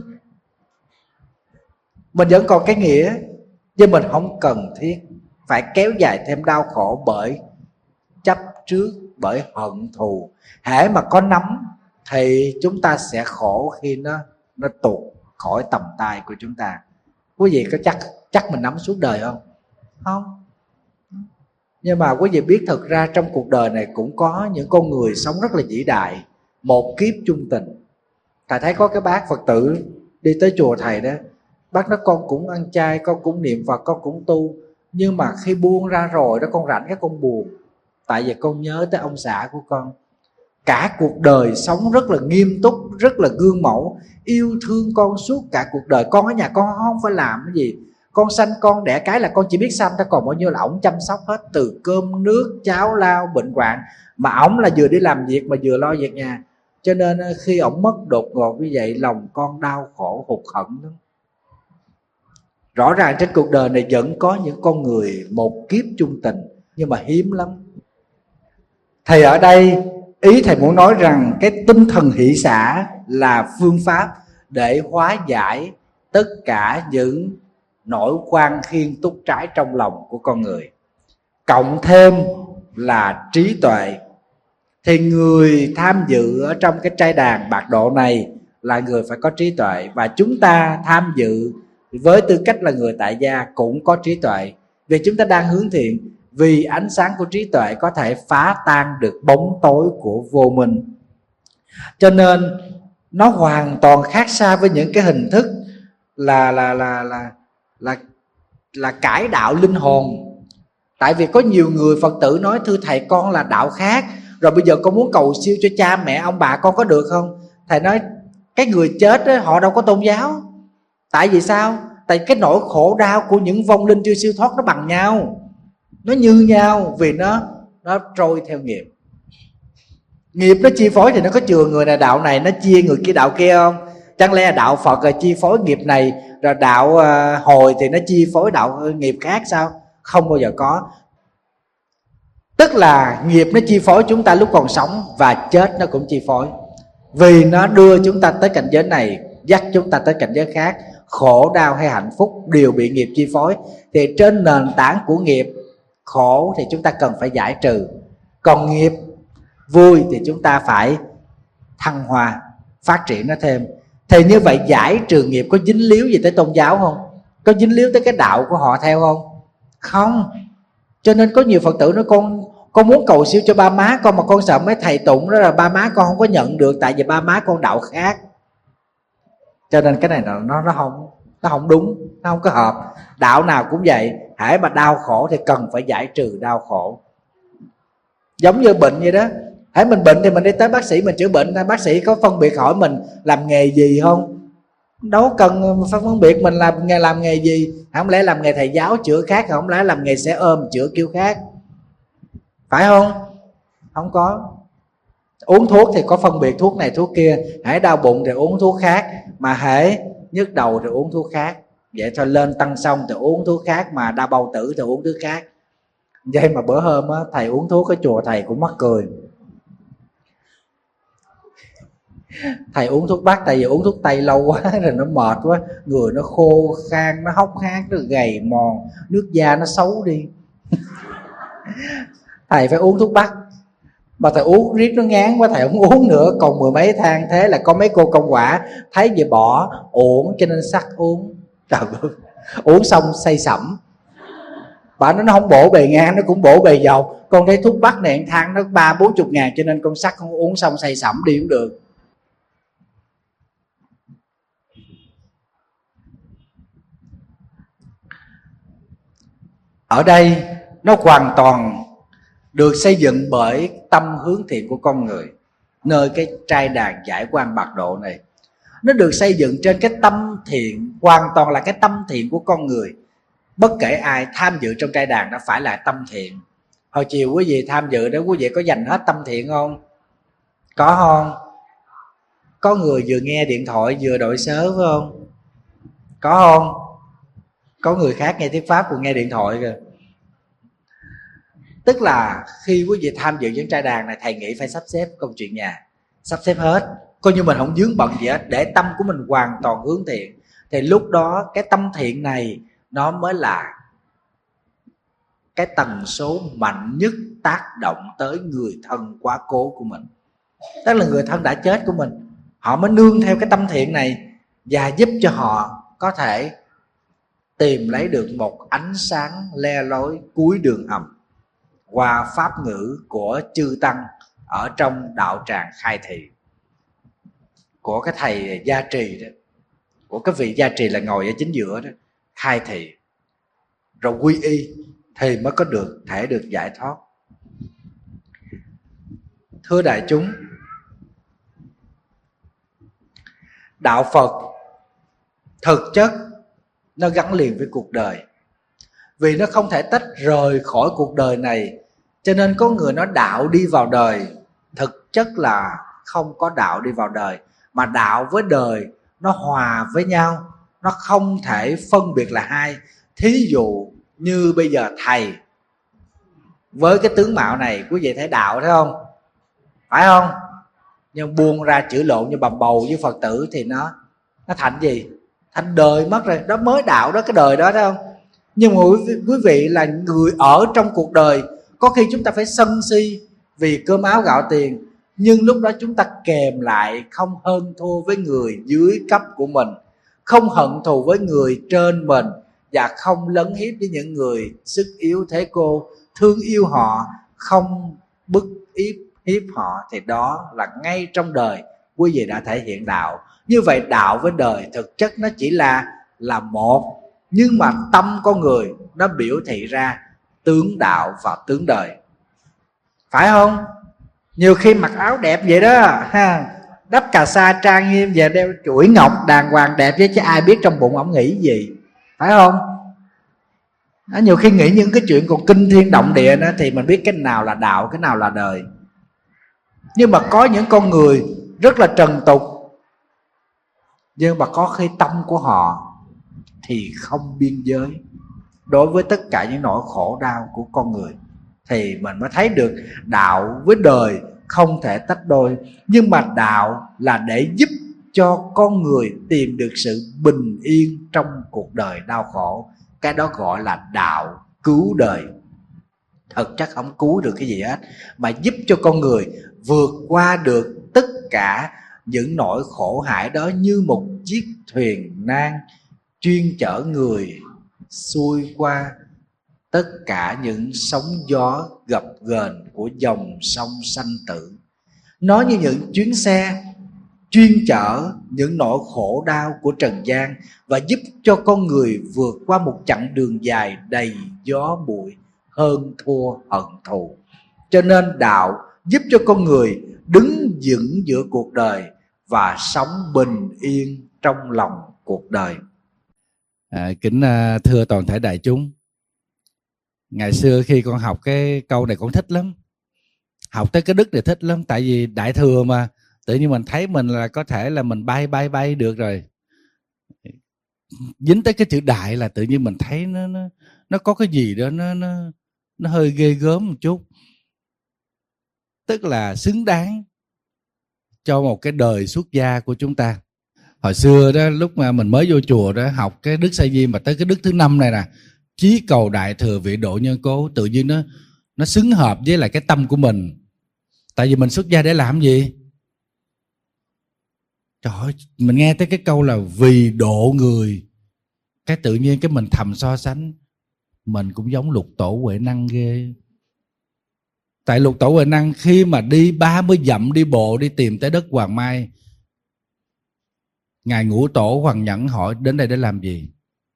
Speaker 2: mình vẫn còn cái nghĩa, nhưng mình không cần thiết phải kéo dài thêm đau khổ bởi chấp trước, bởi hận thù. Hễ mà có nắm thì chúng ta sẽ khổ khi nó tuột khỏi tầm tay của chúng ta. Quý vị có chắc mình nắm suốt đời không? Không. Nhưng mà quý vị biết thực ra trong cuộc đời này cũng có những con người sống rất là vĩ đại, một kiếp chung tình. Thầy thấy có cái bác Phật tử đi tới chùa thầy đó, bác nói con cũng ăn chay, con cũng niệm Phật, con cũng tu, nhưng mà khi buông ra rồi đó con rảnh cái con buồn. Tại vì con nhớ tới ông xã của con. Cả cuộc đời sống rất là nghiêm túc, rất là gương mẫu, yêu thương con suốt cả cuộc đời. Con ở nhà con không phải làm cái gì, con sanh con đẻ cái là con chỉ biết sanh thôi, còn bao nhiêu là ổng chăm sóc hết, từ cơm nước cháo lao bệnh hoạn. Mà ổng là vừa đi làm việc mà vừa lo việc nhà. Cho nên khi ổng mất đột ngột như vậy, lòng con đau khổ hụt hẫng lắm. Rõ ràng trên cuộc đời này vẫn có những con người một kiếp chung tình, nhưng mà hiếm lắm. Thầy ở đây ý thầy muốn nói rằng cái tinh thần hỷ xả là phương pháp để hóa giải tất cả những nỗi quan khiên túc trái trong lòng của con người. Cộng thêm là trí tuệ. Thì người tham dự ở trong cái trai đàn bạc độ này là người phải có trí tuệ. Và chúng ta tham dự với tư cách là người tại gia cũng có trí tuệ. Vì chúng ta đang hướng thiện, vì ánh sáng của trí tuệ có thể phá tan được bóng tối của vô minh. Cho nên nó hoàn toàn khác xa với những cái hình thức là cải đạo linh hồn. Tại vì có nhiều người Phật tử nói: thưa thầy, con là đạo khác, rồi bây giờ con muốn cầu siêu cho cha mẹ ông bà con có được không? Thầy nói cái người chết đó, họ đâu có tôn giáo. Tại vì sao? Tại cái nỗi khổ đau của những vong linh chưa siêu thoát nó bằng nhau, nó như nhau, vì nó trôi theo nghiệp. Nghiệp nó chi phối thì nó có chừa người này đạo này, nó chia người kia đạo kia không? Chẳng lẽ đạo Phật rồi chi phối nghiệp này, rồi đạo hồi thì nó chi phối đạo nghiệp khác sao? Không bao giờ có. Tức là nghiệp nó chi phối chúng ta lúc còn sống, và chết nó cũng chi phối. Vì nó đưa chúng ta tới cảnh giới này, dắt chúng ta tới cảnh giới khác. Khổ đau hay hạnh phúc đều bị nghiệp chi phối. Thì trên nền tảng của nghiệp khổ thì chúng ta cần phải giải trừ. Còn nghiệp vui thì chúng ta phải thăng hoa, phát triển nó thêm. Thì như vậy giải trừ nghiệp có dính líu gì tới tôn giáo không? Có dính líu tới cái đạo của họ theo không? Không. Cho nên có nhiều Phật tử nói con muốn cầu siêu cho ba má con, mà con sợ mấy thầy tụng đó là ba má con không có nhận được, tại vì ba má con đạo khác. Cho nên cái này là nó không đúng, nó không có hợp. Đạo nào cũng vậy, hễ mà đau khổ thì cần phải giải trừ đau khổ. Giống như bệnh vậy đó, hễ mình bệnh thì mình đi tới bác sĩ mình chữa bệnh. Bác sĩ có phân biệt hỏi mình làm nghề gì không? Đâu cần phân biệt mình làm nghề gì. Không lẽ làm nghề thầy giáo chữa khác, không lẽ làm nghề xe ôm chữa kiểu khác, phải không? Không có. Uống thuốc thì có phân biệt thuốc này thuốc kia. Hễ đau bụng thì uống thuốc khác, mà hễ nhức đầu thì uống thuốc khác. Vậy thôi, lên tăng xong thì uống thuốc khác, mà đau bao tử thì uống thuốc khác. Vậy mà bữa hôm á, thầy uống thuốc ở chùa thầy cũng mắc cười. Thầy uống thuốc bắc, tại vì uống thuốc tây lâu quá rồi nó mệt quá, người nó khô khan, nó hốc hác, nó gầy mòn, nước da nó xấu đi. Thầy phải uống thuốc bắc, mà thầy uống riết nó ngán quá, thầy không uống nữa. Còn mười mấy thang thế là có mấy cô công quả thấy vậy bỏ uổng, cho nên sắc uống. Trời ơi, uống xong say sẩm. Bà nó không bổ bề ngang, nó cũng bổ bề dầu. Con thấy thuốc bắc này thang nó 30-40 ngàn, cho nên con sắc không uống xong say sẩm đi cũng được. Ở đây nó hoàn toàn được xây dựng bởi tâm hướng thiện của con người. Nơi cái trai đàn giải quan bạc độ này, nó được xây dựng trên cái tâm thiện, hoàn toàn là cái tâm thiện của con người. Bất kể ai tham dự trong trai đàn nó phải là tâm thiện. Hồi chiều quý vị tham dự đó, quý vị có dành hết tâm thiện không? Có không? Có người vừa nghe điện thoại vừa đội sớ phải không? Có không? Có người khác nghe thuyết pháp còn nghe điện thoại kìa. Tức là khi quý vị tham dự những trai đàn này, thầy nghĩ phải sắp xếp công chuyện nhà, sắp xếp hết, coi như mình không vướng bận gì hết, để tâm của mình hoàn toàn hướng thiện. Thì lúc đó cái tâm thiện này nó mới là cái tần số mạnh nhất tác động tới người thân quá cố của mình. Tức là người thân đã chết của mình, họ mới nương theo cái tâm thiện này và giúp cho họ có thể tìm lấy được một ánh sáng le lối cuối đường hầm qua pháp ngữ của chư tăng ở trong đạo tràng khai thị của cái thầy gia trì đó, của cái vị gia trì là ngồi ở chính giữa đó, khai thị rồi quy y thì mới có được thể được giải thoát. Thưa đại chúng, đạo Phật thực chất nó gắn liền với cuộc đời, vì nó không thể tách rời khỏi cuộc đời này. Cho nên có người nói đạo đi vào đời, thực chất là không có đạo đi vào đời, mà đạo với đời nó hòa với nhau, nó không thể phân biệt là hai. Thí dụ như bây giờ thầy với cái tướng mạo này, quý vị thấy đạo thấy không? Phải không? Nhưng buông ra chửi lộn như bầm bầu với Phật tử thì nó thành gì? Thành đời mất rồi. Đó mới đạo đó, cái đời đó thấy không? Nhưng mà quý vị là người ở trong cuộc đời, có khi chúng ta phải sân si vì cơm áo gạo tiền, nhưng lúc đó chúng ta kèm lại, không hơn thua với người dưới cấp của mình, không hận thù với người trên mình, và không lấn hiếp với những người sức yếu thế cô, thương yêu họ, không bức hiếp họ, thì đó là ngay trong đời quý vị đã thể hiện đạo. Như vậy đạo với đời thực chất nó chỉ là một, nhưng mà tâm con người nó biểu thị ra tướng đạo và tướng đời, phải không? Nhiều khi mặc áo đẹp vậy đó ha, đắp cà sa trang nghiêm về, đeo chuỗi ngọc đàng hoàng đẹp chứ ai biết trong bụng ổng nghĩ gì, phải không? Đó, nhiều khi nghĩ những cái chuyện còn kinh thiên động địa đó, thì mình biết cái nào là đạo, cái nào là đời. Nhưng mà có những con người rất là trần tục, nhưng mà có khi tâm của họ thì không biên giới đối với tất cả những nỗi khổ đau của con người. Thì mình mới thấy được đạo với đời không thể tách đôi. Nhưng mà đạo là để giúp cho con người tìm được sự bình yên trong cuộc đời đau khổ. Cái đó gọi là đạo cứu đời. Thật chắc không cứu được cái gì hết, mà giúp cho con người vượt qua được tất cả những nỗi khổ hại đó, như một chiếc thuyền nan chuyên chở người xuôi qua tất cả những sóng gió gập ghềnh của dòng sông sanh tử. Nó như những chuyến xe chuyên chở những nỗi khổ đau của trần gian, và giúp cho con người vượt qua một chặng đường dài đầy gió bụi, hơn thua hận thù. Cho nên đạo giúp cho con người đứng vững giữa cuộc đời và sống bình yên trong lòng cuộc đời.
Speaker 1: Kính thưa toàn thể đại chúng, ngày xưa khi con học cái câu này con thích lắm, học tới cái đức này thích lắm. Tại vì đại thừa mà, tự nhiên mình thấy mình là có thể là mình bay được rồi. Dính tới cái chữ đại là tự nhiên mình thấy nó có cái gì đó nó hơi ghê gớm một chút. Tức là xứng đáng cho một cái đời xuất gia của chúng ta. Hồi xưa đó, lúc mà mình mới vô chùa đó, học cái đức Sa Di mà tới cái đức thứ 5 này nè, chí cầu đại thừa vị độ nhân cố, tự nhiên nó xứng hợp với lại cái tâm của mình. Tại vì mình xuất gia để làm gì? Trời ơi, mình nghe tới cái câu là vì độ người, cái tự nhiên cái mình thầm so sánh, mình cũng giống Lục Tổ Huệ Năng ghê. Tại Lục Tổ Huệ Năng khi mà đi 30 dặm đi bộ đi tìm tới đất Hoàng Mai, Ngài Ngũ Tổ Hoàng Nhẫn hỏi đến đây để làm gì?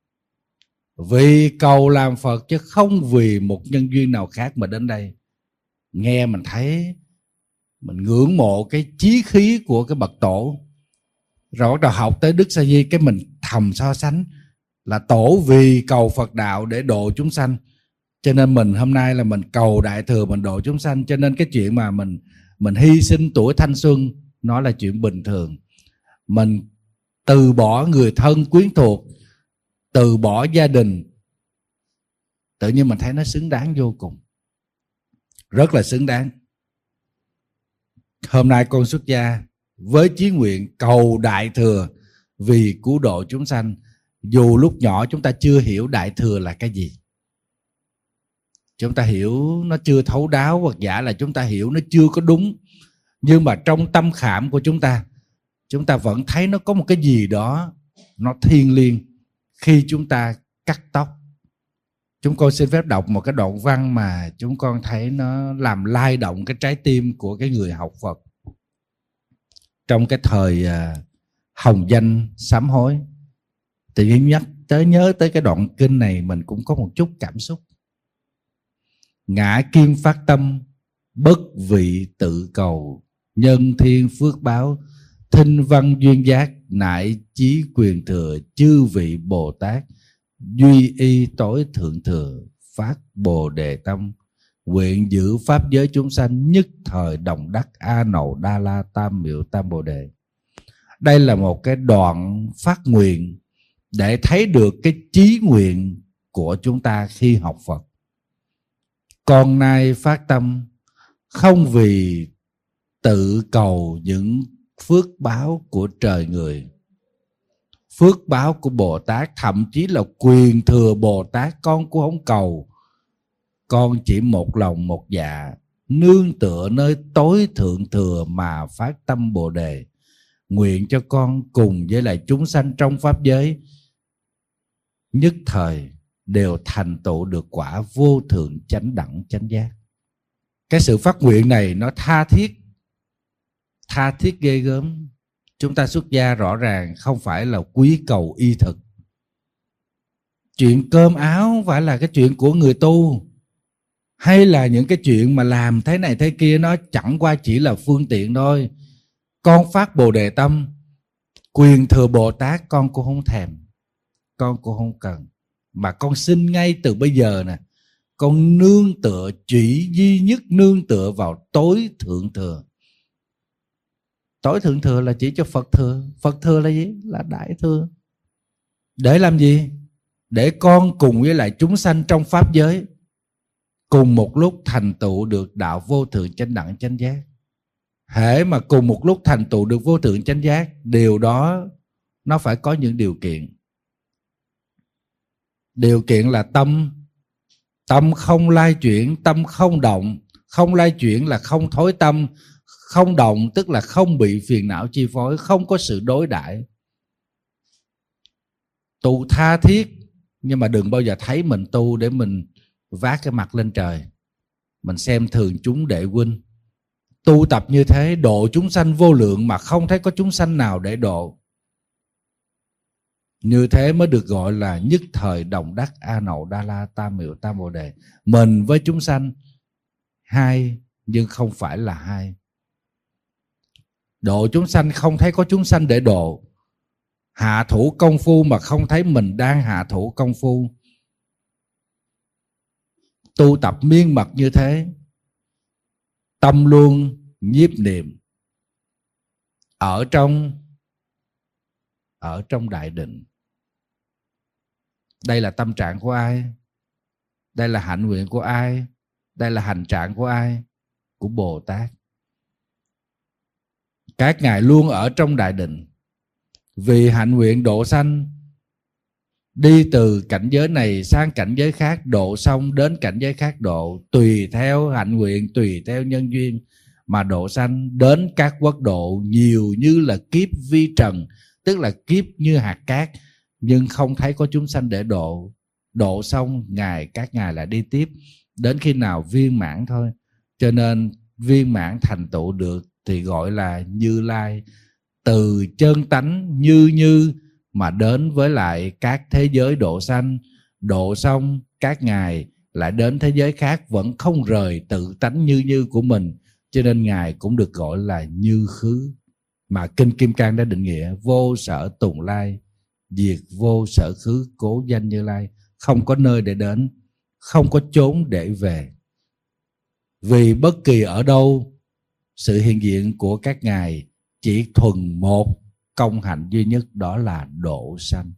Speaker 1: Vì cầu làm Phật chứ không vì một nhân duyên nào khác mà đến đây. Nghe mình thấy, mình ngưỡng mộ cái chí khí của cái bậc tổ. Rồi bắt đầu học tới Đức Sa Di, cái mình thầm so sánh là tổ vì cầu Phật đạo để độ chúng sanh, cho nên mình hôm nay là mình cầu đại thừa, mình độ chúng sanh. Cho nên cái chuyện mà mình hy sinh tuổi thanh xuân, nó là chuyện bình thường. Mình từ bỏ người thân quyến thuộc, từ bỏ gia đình, tự nhiên mình thấy nó xứng đáng vô cùng, rất là xứng đáng. Hôm nay con xuất gia với chí nguyện cầu đại thừa vì cứu độ chúng sanh. Dù lúc nhỏ chúng ta chưa hiểu đại thừa là cái gì, chúng ta hiểu nó chưa thấu đáo, hoặc giả là chúng ta hiểu nó chưa có đúng, nhưng mà trong tâm khảm của chúng ta vẫn thấy nó có một cái gì đó nó thiêng liêng khi chúng ta cắt tóc. Chúng con xin phép đọc một cái đoạn văn mà chúng con thấy nó làm lay động cái trái tim của cái người học Phật trong cái thời hồng danh sám hối. Tự nhiên nhớ tới cái đoạn kinh này, mình cũng có một chút cảm xúc. Ngã kim phát tâm, bất vị tự cầu, nhân thiên phước báo, thinh văn duyên giác, nại chí quyền thừa, chư vị Bồ Tát, duy y tối thượng thừa, phát Bồ Đề tâm, nguyện giữ pháp giới chúng sanh, nhất thời đồng đắc A Nậu Đa La Tam Miệu Tam Bồ Đề. Đây là một cái đoạn phát nguyện để thấy được cái chí nguyện của chúng ta khi học Phật. Con nay phát tâm không vì tự cầu những phước báo của trời người, phước báo của Bồ Tát, thậm chí là quyền thừa Bồ Tát con cũng không cầu. Con chỉ một lòng một dạ, nương tựa nơi tối thượng thừa mà phát tâm Bồ Đề. Nguyện cho con cùng với lại chúng sanh trong pháp giới nhất thời đều thành tựu được quả vô thượng chánh đẳng chánh giác. Cái sự phát nguyện này nó tha thiết ghê gớm. Chúng ta xuất gia rõ ràng không phải là quý cầu y thực. Chuyện cơm áo phải là cái chuyện của người tu, hay là những cái chuyện mà làm thế này thế kia, nó chẳng qua chỉ là phương tiện thôi. Con phát Bồ Đề tâm, quyền thừa Bồ Tát con cũng không thèm, con cũng không cần, mà con xin ngay từ bây giờ nè, con nương tựa, chỉ duy nhất nương tựa vào tối thượng thừa. Tối thượng thừa là chỉ cho Phật thừa. Phật thừa là gì? Là đại thừa. Để làm gì? Để con cùng với lại chúng sanh trong pháp giới cùng một lúc thành tựu được đạo vô thượng chánh đẳng chánh giác. Hễ mà cùng một lúc thành tựu được vô thượng chánh giác, điều đó nó phải có những điều kiện. Điều kiện là tâm không lai chuyển, tâm không động. Không lai chuyển là không thối tâm, không động tức là không bị phiền não chi phối, không có sự đối đãi. Tu tha thiết, nhưng mà đừng bao giờ thấy mình tu để mình vác cái mặt lên trời, mình xem thường chúng đệ huynh. Tu tập như thế độ chúng sanh vô lượng mà không thấy có chúng sanh nào để độ. Như thế mới được gọi là nhất thời đồng đắc A Nậu Đa La Tam Miệu Tam Bồ Đề. Mình với chúng sanh hai nhưng không phải là hai. Độ chúng sanh không thấy có chúng sanh để độ. Hạ thủ công phu mà không thấy mình đang hạ thủ công phu. Tu tập miên mật như thế, tâm luôn nhiếp niệm ở trong đại định. Đây là tâm trạng của ai? Đây là hạnh nguyện của ai? Đây là hành trạng của ai? Của Bồ Tát. Các ngài luôn ở trong đại định, vì hạnh nguyện độ sanh, đi từ cảnh giới này sang cảnh giới khác, độ xong đến cảnh giới khác độ, tùy theo hạnh nguyện, tùy theo nhân duyên mà độ sanh đến các quốc độ nhiều như là kiếp vi trần, tức là kiếp như hạt cát, nhưng không thấy có chúng sanh để độ. Độ xong các ngài lại đi tiếp đến khi nào viên mãn thôi. Cho nên viên mãn thành tựu được thì gọi là Như Lai, từ chân tánh như mà đến với lại các thế giới độ sanh. Độ xong các ngài lại đến thế giới khác, vẫn không rời tự tánh như của mình, cho nên ngài cũng được gọi là Như Khứ. Mà Kinh Kim Cang đã định nghĩa vô sở tùng lai, diệt vô sở khứ, cố danh Như Lai. Không có nơi để đến, không có chốn để về. Vì bất kỳ ở đâu, sự hiện diện của các ngài chỉ thuần một công hạnh duy nhất, đó là độ sanh.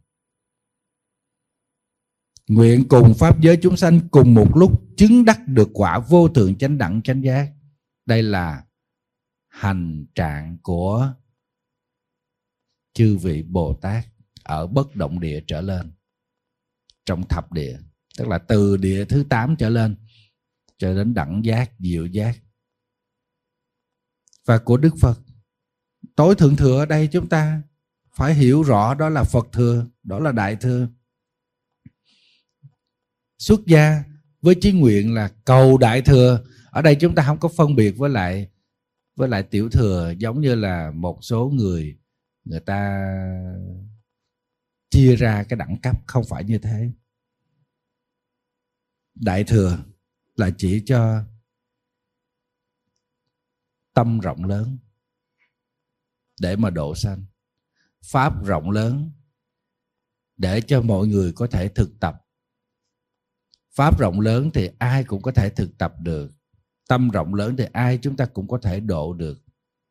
Speaker 1: Nguyện cùng pháp giới chúng sanh cùng một lúc chứng đắc được quả vô thượng chánh đẳng chánh giác. Đây là hành trạng của chư vị Bồ Tát ở bất động địa trở lên, trong thập địa, tức là từ địa thứ 8 trở lên cho đến đẳng giác, diệu giác. Và của Đức Phật, tối thượng thừa ở đây chúng ta phải hiểu rõ, đó là Phật thừa, đó là đại thừa. Xuất gia với chí nguyện là cầu đại thừa. Ở đây chúng ta không có phân biệt với lại tiểu thừa, giống như là một số người ta chia ra cái đẳng cấp. Không phải như thế. Đại thừa là chỉ cho tâm rộng lớn để mà độ sanh, pháp rộng lớn để cho mọi người có thể thực tập. Pháp rộng lớn thì ai cũng có thể thực tập được, tâm rộng lớn thì ai chúng ta cũng có thể độ được.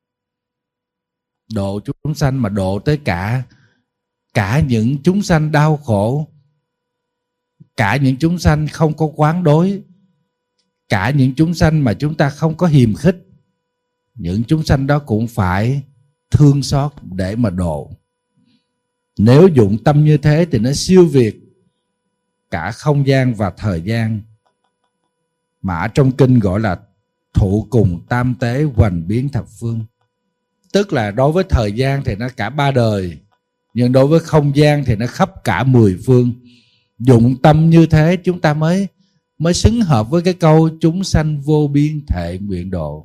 Speaker 1: Độ chúng sanh mà độ tới cả những chúng sanh đau khổ, cả những chúng sanh không có quán đối, cả những chúng sanh mà chúng ta không có hiềm khích, những chúng sanh đó cũng phải thương xót để mà độ. Nếu dụng tâm như thế thì nó siêu việt cả không gian và thời gian, mà ở trong kinh gọi là thụ cùng tam tế hoành biến thập phương. Tức là đối với thời gian thì nó cả 3 đời, nhưng đối với không gian thì nó khắp cả 10 phương. Dụng tâm như thế chúng ta mới mới xứng hợp với cái câu chúng sanh vô biên thệ nguyện độ.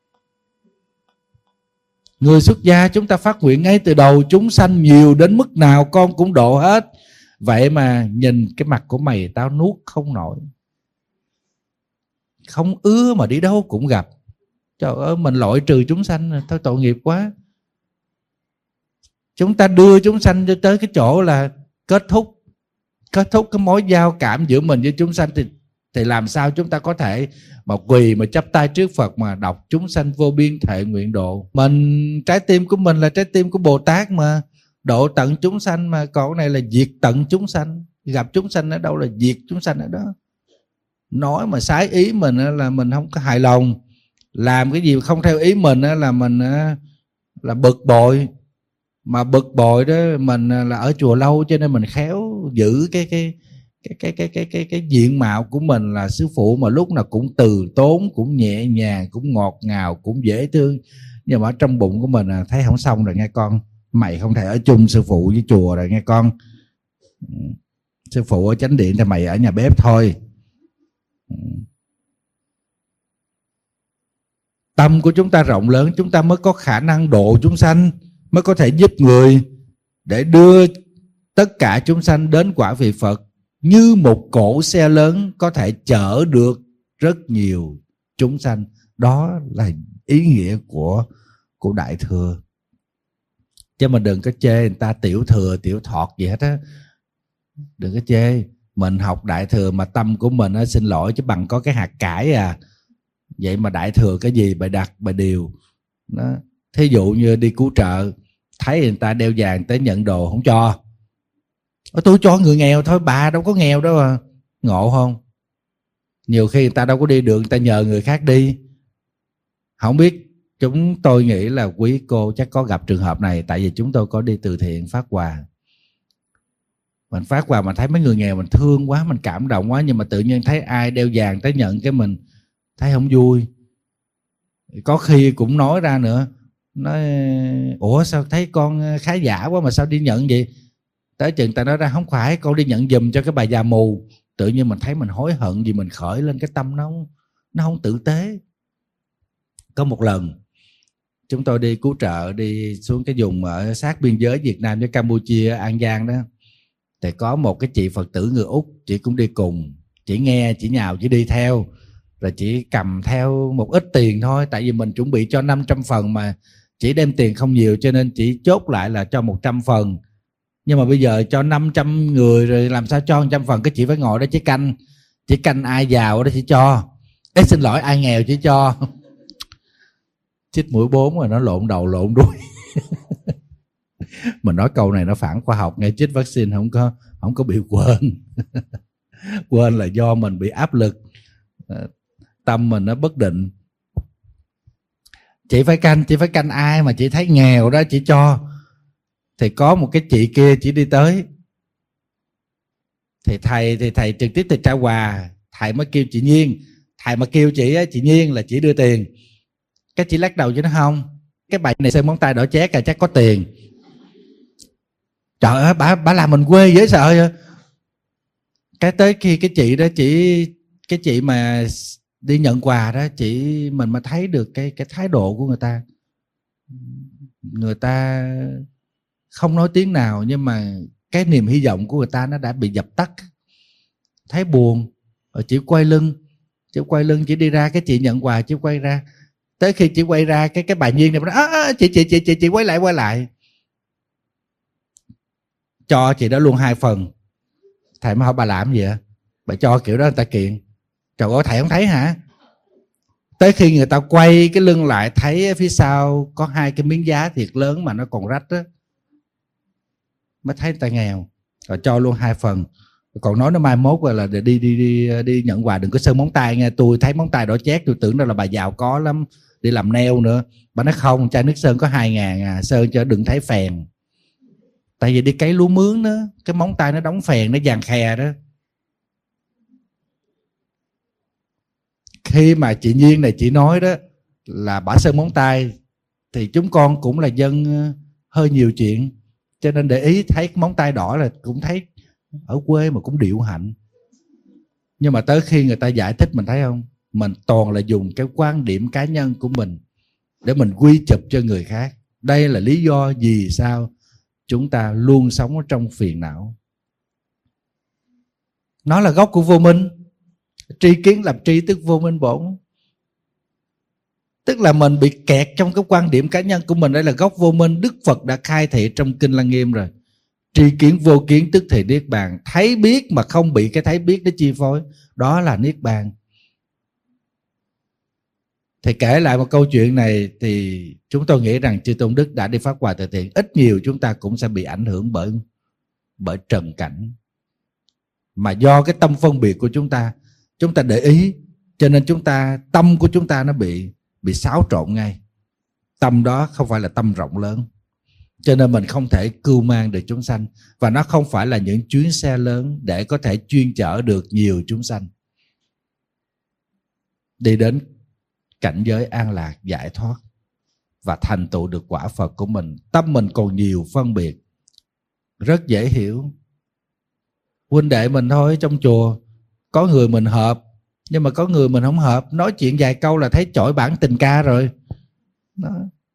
Speaker 1: Người xuất gia chúng ta phát nguyện ngay từ đầu, chúng sanh nhiều đến mức nào con cũng độ hết. Vậy mà nhìn cái mặt của mày tao nuốt không nổi, không ưa mà đi đâu cũng gặp. Trời ơi, mình loại trừ chúng sanh thôi, tội nghiệp quá. Chúng ta đưa chúng sanh tới cái chỗ là kết thúc cái mối giao cảm giữa mình với chúng sanh, thì làm sao chúng ta có thể mà quỳ mà chắp tay trước Phật mà đọc chúng sanh vô biên thệ nguyện độ. Trái tim của mình là trái tim của Bồ Tát mà, độ tận chúng sanh mà, còn này là diệt tận chúng sanh. Gặp chúng sanh ở đâu là diệt chúng sanh ở đó. Nói mà trái ý mình là mình không có hài lòng, làm cái gì không theo ý mình là mình là bực bội. Mà bực bội đó, mình là ở chùa lâu cho nên mình khéo giữ cái diện mạo của mình là sư phụ mà lúc nào cũng từ tốn, cũng nhẹ nhàng, cũng ngọt ngào, cũng dễ thương. Nhưng mà ở trong bụng của mình thấy không xong rồi nghe con, mày không thể ở chung sư phụ với chùa rồi nghe con. Sư phụ ở chánh điện thì mày ở nhà bếp thôi. Tâm của chúng ta rộng lớn, chúng ta mới có khả năng độ chúng sanh, mới có thể giúp người để đưa tất cả chúng sanh đến quả vị Phật. Như một cỗ xe lớn có thể chở được rất nhiều chúng sanh. Đó là ý nghĩa của Đại Thừa. Chứ mình đừng có chê người ta tiểu thừa, tiểu thọt gì hết á. Đừng có chê. Mình học Đại Thừa mà tâm của mình xin lỗi chứ bằng có cái hạt cải à. Vậy mà Đại Thừa cái gì bài đặt bài điều đó. Thí dụ như đi cứu trợ, thấy người ta đeo vàng tới nhận đồ không cho. Tôi cho người nghèo thôi, bà đâu có nghèo đâu à. Ngộ không? Nhiều khi người ta đâu có đi được, người ta nhờ người khác đi. Không biết, chúng tôi nghĩ là quý cô chắc có gặp trường hợp này. Tại vì chúng tôi có đi từ thiện phát quà. Mình phát quà mình thấy mấy người nghèo mình thương quá, mình cảm động quá. Nhưng mà tự nhiên thấy ai đeo vàng tới nhận cái mình thấy không vui. Có khi cũng nói ra nữa, nói ủa sao thấy con khá giả quá mà sao đi nhận vậy. Tới chừng ta nói ra không phải, con đi nhận giùm cho cái bà già mù. Tự nhiên mình thấy mình hối hận vì mình khởi lên cái tâm nó không tử tế. Có một lần chúng tôi đi cứu trợ, đi xuống cái vùng ở sát biên giới Việt Nam với Campuchia, An Giang đó. Thì có một cái chị Phật tử người Úc, chị cũng đi cùng. Chị nghe, chị nhào, chị đi theo. Rồi chị cầm theo một ít tiền thôi. Tại vì mình chuẩn bị cho 500 phần mà chị đem tiền không nhiều, cho nên chị chốt lại là cho 100 phần. Nhưng mà bây giờ cho 500 người rồi làm sao cho 100 phần. Cái chị phải ngồi đó chị canh ai giàu đó chị cho. Xin lỗi ai nghèo chị cho. Chích mũi 4 rồi nó lộn đầu lộn đuôi. Mình nói câu này nó phản khoa học, nghe chích vaccine không có bị quên. Quên là do mình bị áp lực, tâm mình nó bất định. Chị phải canh ai mà chị thấy nghèo đó chị cho. Thì có một cái chị kia chị đi tới, thì thầy trực tiếp trao quà. Thầy mới kêu chị Nhiên, thầy mà kêu chị Nhiên là chị đưa tiền. Cái chị lắc đầu chứ nó không, cái bà này sơn móng tay đỏ chét là chắc có tiền. Trời ơi, bà làm mình quê dễ sợ vậy. Cái tới khi cái chị mà đi nhận quà đó, mình mà thấy được cái thái độ của người ta. Người ta không nói tiếng nào, nhưng mà cái niềm hy vọng của người ta nó đã bị dập tắt. Thấy buồn, rồi chị quay lưng, chị đi ra, cái chị nhận quà chị quay ra. Tới khi chị quay ra, cái bà Nhiên này nói chị quay lại. Cho chị đó luôn 2 phần. Thầy mới hỏi bà làm gì ạ? Bà cho kiểu đó người ta kiện. Trời ơi, thầy không thấy hả? Tới khi người ta quay cái lưng lại, thấy phía sau có 2 cái miếng giá thiệt lớn mà nó còn rách đó, mới thấy người ta nghèo. Rồi cho luôn 2 phần. Còn nói nó mai mốt là đi nhận quà đừng có sơn móng tay nghe. Tôi thấy móng tay đỏ chét tôi tưởng đó là bà giàu có lắm, đi làm nail nữa. Bà nói không, chai nước sơn có 2.000 à, sơn cho đừng thấy phèn. Tại vì đi cấy lúa mướn đó, cái móng tay nó đóng phèn, nó vàng khè đó. Khi mà chị Nhiên này chị nói đó là bả sơn móng tay, thì chúng con cũng là dân hơi nhiều chuyện, cho nên để ý thấy cái móng tay đỏ là cũng thấy ở quê mà cũng điệu hạnh. Nhưng mà tới khi người ta giải thích mình thấy không, mình toàn là dùng cái quan điểm cá nhân của mình để mình quy chụp cho người khác. Đây là lý do vì sao chúng ta luôn sống ở trong phiền não. Nó là gốc của vô minh. Tri kiến lập tri tức vô minh bổn. Tức là mình bị kẹt trong cái quan điểm cá nhân của mình. Đây là gốc vô minh. Đức Phật đã khai thị trong Kinh Lăng Nghiêm rồi. Tri kiến vô kiến tức thì niết bàn. Thấy biết mà không bị cái thấy biết đó chi phối, đó là niết bàn. Thì kể lại một câu chuyện này thì chúng tôi nghĩ rằng chư Tôn Đức đã đi phát quà từ thiện. Ít nhiều chúng ta cũng sẽ bị ảnh hưởng bởi trần cảnh. Mà do cái tâm phân biệt của chúng ta để ý, cho nên tâm của chúng ta nó bị xáo trộn ngay. Tâm đó không phải là tâm rộng lớn, cho nên mình không thể cưu mang được chúng sanh. Và nó không phải là những chuyến xe lớn để có thể chuyên chở được nhiều chúng sanh đi đến cảnh giới an lạc, giải thoát và thành tựu được quả Phật của mình. Tâm mình còn nhiều phân biệt, rất dễ hiểu. Huynh đệ mình thôi, trong chùa có người mình hợp, nhưng mà có người mình không hợp. Nói chuyện vài câu là thấy chổi bản tình ca rồi đó.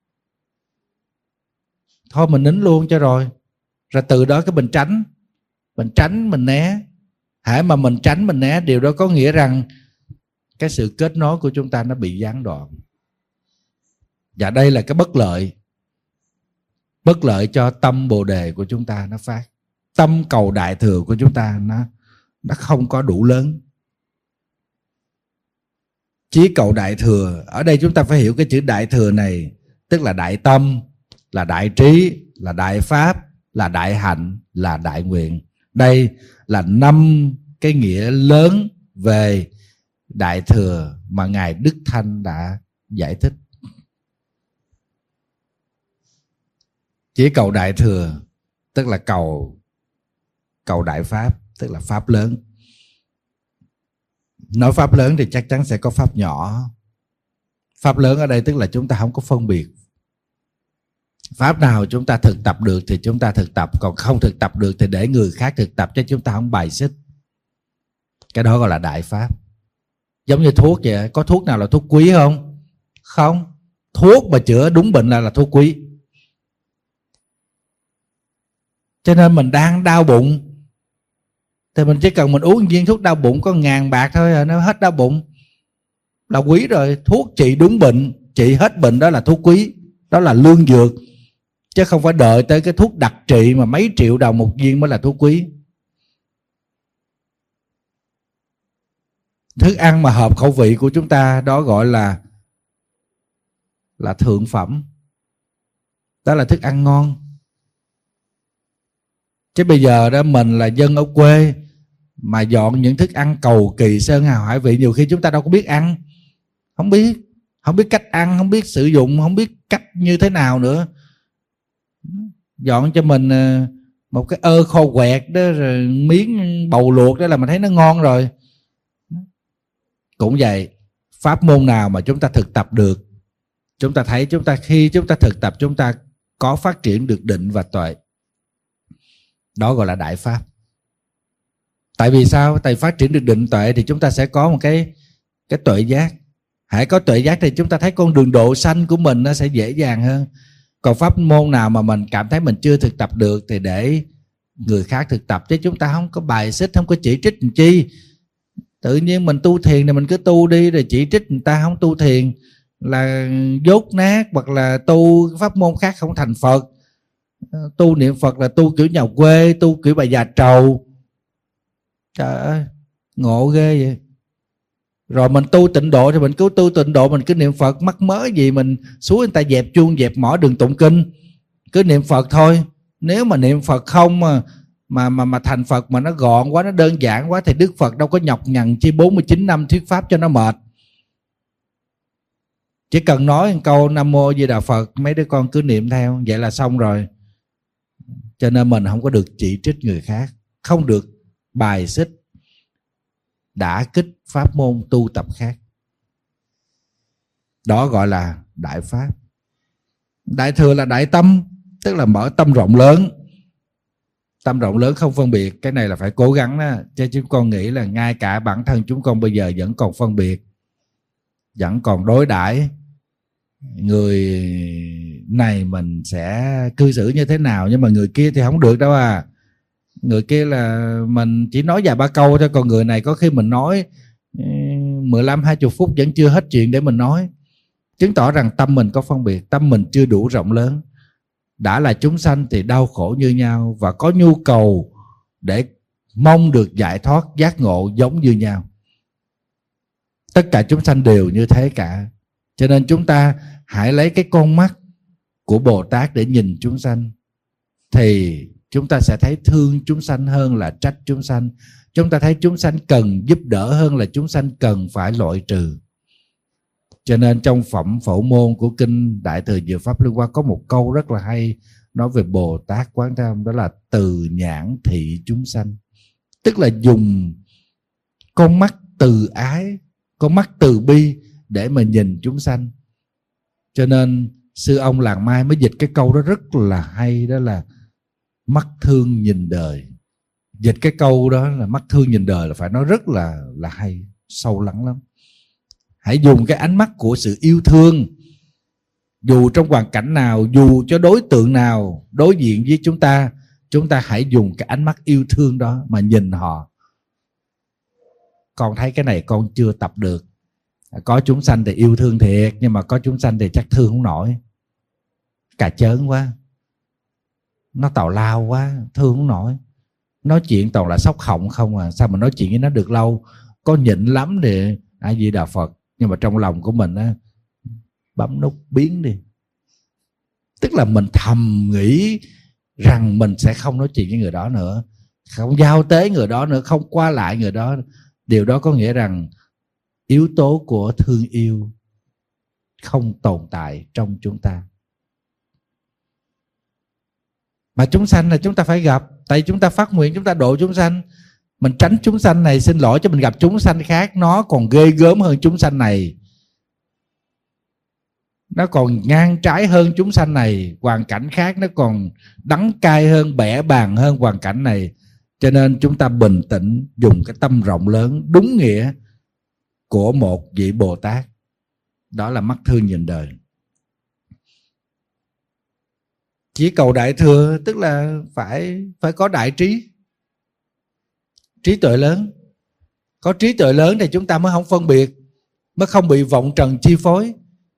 Speaker 1: Thôi mình nín luôn cho rồi. Rồi từ đó cái mình tránh mình né. Hễ mà mình tránh mình né, điều đó có nghĩa rằng cái sự kết nối của chúng ta nó bị gián đoạn. Và đây là cái bất lợi cho tâm Bồ Đề của chúng ta nó phát. Tâm cầu đại thừa của chúng ta nó không có đủ lớn. Chí cầu đại thừa, ở đây chúng ta phải hiểu cái chữ đại thừa này, tức là đại tâm, là đại trí, là đại pháp, là đại hạnh, là đại nguyện. Đây là 5 cái nghĩa lớn về đại thừa mà Ngài Đức Thanh đã giải thích. Chỉ cầu đại thừa tức là cầu đại pháp, tức là pháp lớn. Nói pháp lớn thì chắc chắn sẽ có pháp nhỏ. Pháp lớn ở đây tức là chúng ta không có phân biệt. Pháp nào chúng ta thực tập được thì chúng ta thực tập, còn không thực tập được thì để người khác thực tập, chứ chúng ta không bài xích. Cái đó gọi là đại pháp. Giống như thuốc vậy, có thuốc nào là thuốc quý không? Không. Thuốc mà chữa đúng bệnh là thuốc quý. Cho nên mình đang đau bụng thì mình chỉ cần mình uống viên thuốc đau bụng có 1.000 bạc thôi rồi nó hết đau bụng là quý rồi. Thuốc trị đúng bệnh, trị hết bệnh, đó là thuốc quý, đó là lương dược, chứ không phải đợi tới cái thuốc đặc trị mà mấy triệu đồng một viên mới là thuốc quý. Thức ăn mà hợp khẩu vị của chúng ta đó gọi là thượng phẩm, đó là thức ăn ngon. Chứ bây giờ đó mình là dân ở quê mà dọn những thức ăn cầu kỳ sơn hào hải vị, nhiều khi chúng ta đâu có biết ăn, không biết cách ăn, không biết sử dụng, không biết cách như thế nào nữa. Dọn cho mình một cái ơ kho quẹt đó, rồi miếng bầu luộc đó là mình thấy nó ngon rồi. Cũng vậy, pháp môn nào mà chúng ta thực tập được, chúng ta thấy khi chúng ta thực tập chúng ta có phát triển được định và tuệ, đó gọi là đại pháp. Tại vì sao? Tại phát triển được định tuệ thì chúng ta sẽ có một cái tuệ giác. Hãy có tuệ giác thì chúng ta thấy con đường độ sanh của mình nó sẽ dễ dàng hơn. Còn pháp môn nào mà mình cảm thấy mình chưa thực tập được thì để người khác thực tập, chứ chúng ta không có bài xích, không có chỉ trích làm chi. Tự nhiên mình tu thiền thì mình cứ tu đi, rồi chỉ trích người ta không tu thiền là dốt nát, hoặc là tu pháp môn khác không thành Phật. Tu niệm Phật là tu kiểu nhà quê, tu kiểu bà già trầu. Trời ơi, ngộ ghê vậy. Rồi mình tu tịnh độ thì mình cứ tu tịnh độ, mình cứ niệm Phật, mắc mớ gì mình xuống người ta dẹp chuông dẹp mỏ đường tụng kinh, cứ niệm Phật thôi. Nếu mà niệm Phật không mà thành Phật mà nó gọn quá, nó đơn giản quá thì Đức Phật đâu có nhọc nhằn chi 49 năm thuyết pháp cho nó mệt. Chỉ cần nói một câu Nam Mô Di Đà Phật, mấy đứa con cứ niệm theo, vậy là xong rồi. Cho nên mình không có được chỉ trích người khác, không được bài xích, đả kích pháp môn tu tập khác. Đó gọi là đại pháp. Đại thừa là đại tâm, tức là mở tâm rộng lớn. Tâm rộng lớn không phân biệt, cái này là phải cố gắng đó. Chứ chúng con nghĩ là ngay cả bản thân chúng con bây giờ vẫn còn phân biệt, vẫn còn đối đãi người này mình sẽ cư xử như thế nào, nhưng mà người kia thì không được đâu à. Người kia là mình chỉ nói vài ba câu thôi, còn người này có khi mình nói 15-20 phút vẫn chưa hết chuyện để mình nói, chứng tỏ rằng tâm mình có phân biệt, tâm mình chưa đủ rộng lớn. Đã là chúng sanh thì đau khổ như nhau và có nhu cầu để mong được giải thoát giác ngộ giống như nhau. Tất cả chúng sanh đều như thế cả. Cho nên chúng ta hãy lấy cái con mắt của Bồ Tát để nhìn chúng sanh, thì chúng ta sẽ thấy thương chúng sanh hơn là trách chúng sanh. Chúng ta thấy chúng sanh cần giúp đỡ hơn là chúng sanh cần phải loại trừ. Cho nên trong phẩm Phổ Môn của Kinh Đại Thừa Diệu Pháp Liên Hoa có một câu rất là hay nói về Bồ Tát Quán Thế Âm, đó là từ nhãn thị chúng sanh. Tức là dùng con mắt từ ái, con mắt từ bi để mà nhìn chúng sanh. Cho nên sư ông Làng Mai mới dịch cái câu đó rất là hay, đó là mắt thương nhìn đời. Dịch cái câu đó là mắt thương nhìn đời là phải nói rất là hay, sâu lắng lắm. Hãy dùng cái ánh mắt của sự yêu thương, dù trong hoàn cảnh nào, dù cho đối tượng nào đối diện với chúng ta hãy dùng cái ánh mắt yêu thương đó mà nhìn họ. Con thấy cái này con chưa tập được. Có chúng sanh thì yêu thương thiệt, nhưng mà có chúng sanh thì chắc thương không nổi. Cà chớn quá, nó tào lao quá, thương không nổi. Nói chuyện toàn là sốc họng không à. Sao mà nói chuyện với nó được lâu. Có nhịn lắm thì A Di Đà Phật, nhưng mà trong lòng của mình á, bấm nút biến đi. Tức là mình thầm nghĩ rằng mình sẽ không nói chuyện với người đó nữa, không giao tế người đó nữa, không qua lại người đó. Điều đó có nghĩa rằng yếu tố của thương yêu không tồn tại trong chúng ta. Mà chúng sanh là chúng ta phải gặp, tại chúng ta phát nguyện chúng ta độ chúng sanh. Mình tránh chúng sanh này, xin lỗi cho mình gặp chúng sanh khác, nó còn ghê gớm hơn chúng sanh này, nó còn ngang trái hơn chúng sanh này. Hoàn cảnh khác nó còn đắng cay hơn, bẻ bàng hơn hoàn cảnh này. Cho nên chúng ta bình tĩnh, dùng cái tâm rộng lớn đúng nghĩa của một vị Bồ Tát, đó là mắt thương nhìn đời. Chỉ cầu đại thừa tức là phải có đại trí, trí tuệ lớn. Có trí tuệ lớn thì chúng ta mới không phân biệt, mới không bị vọng trần chi phối.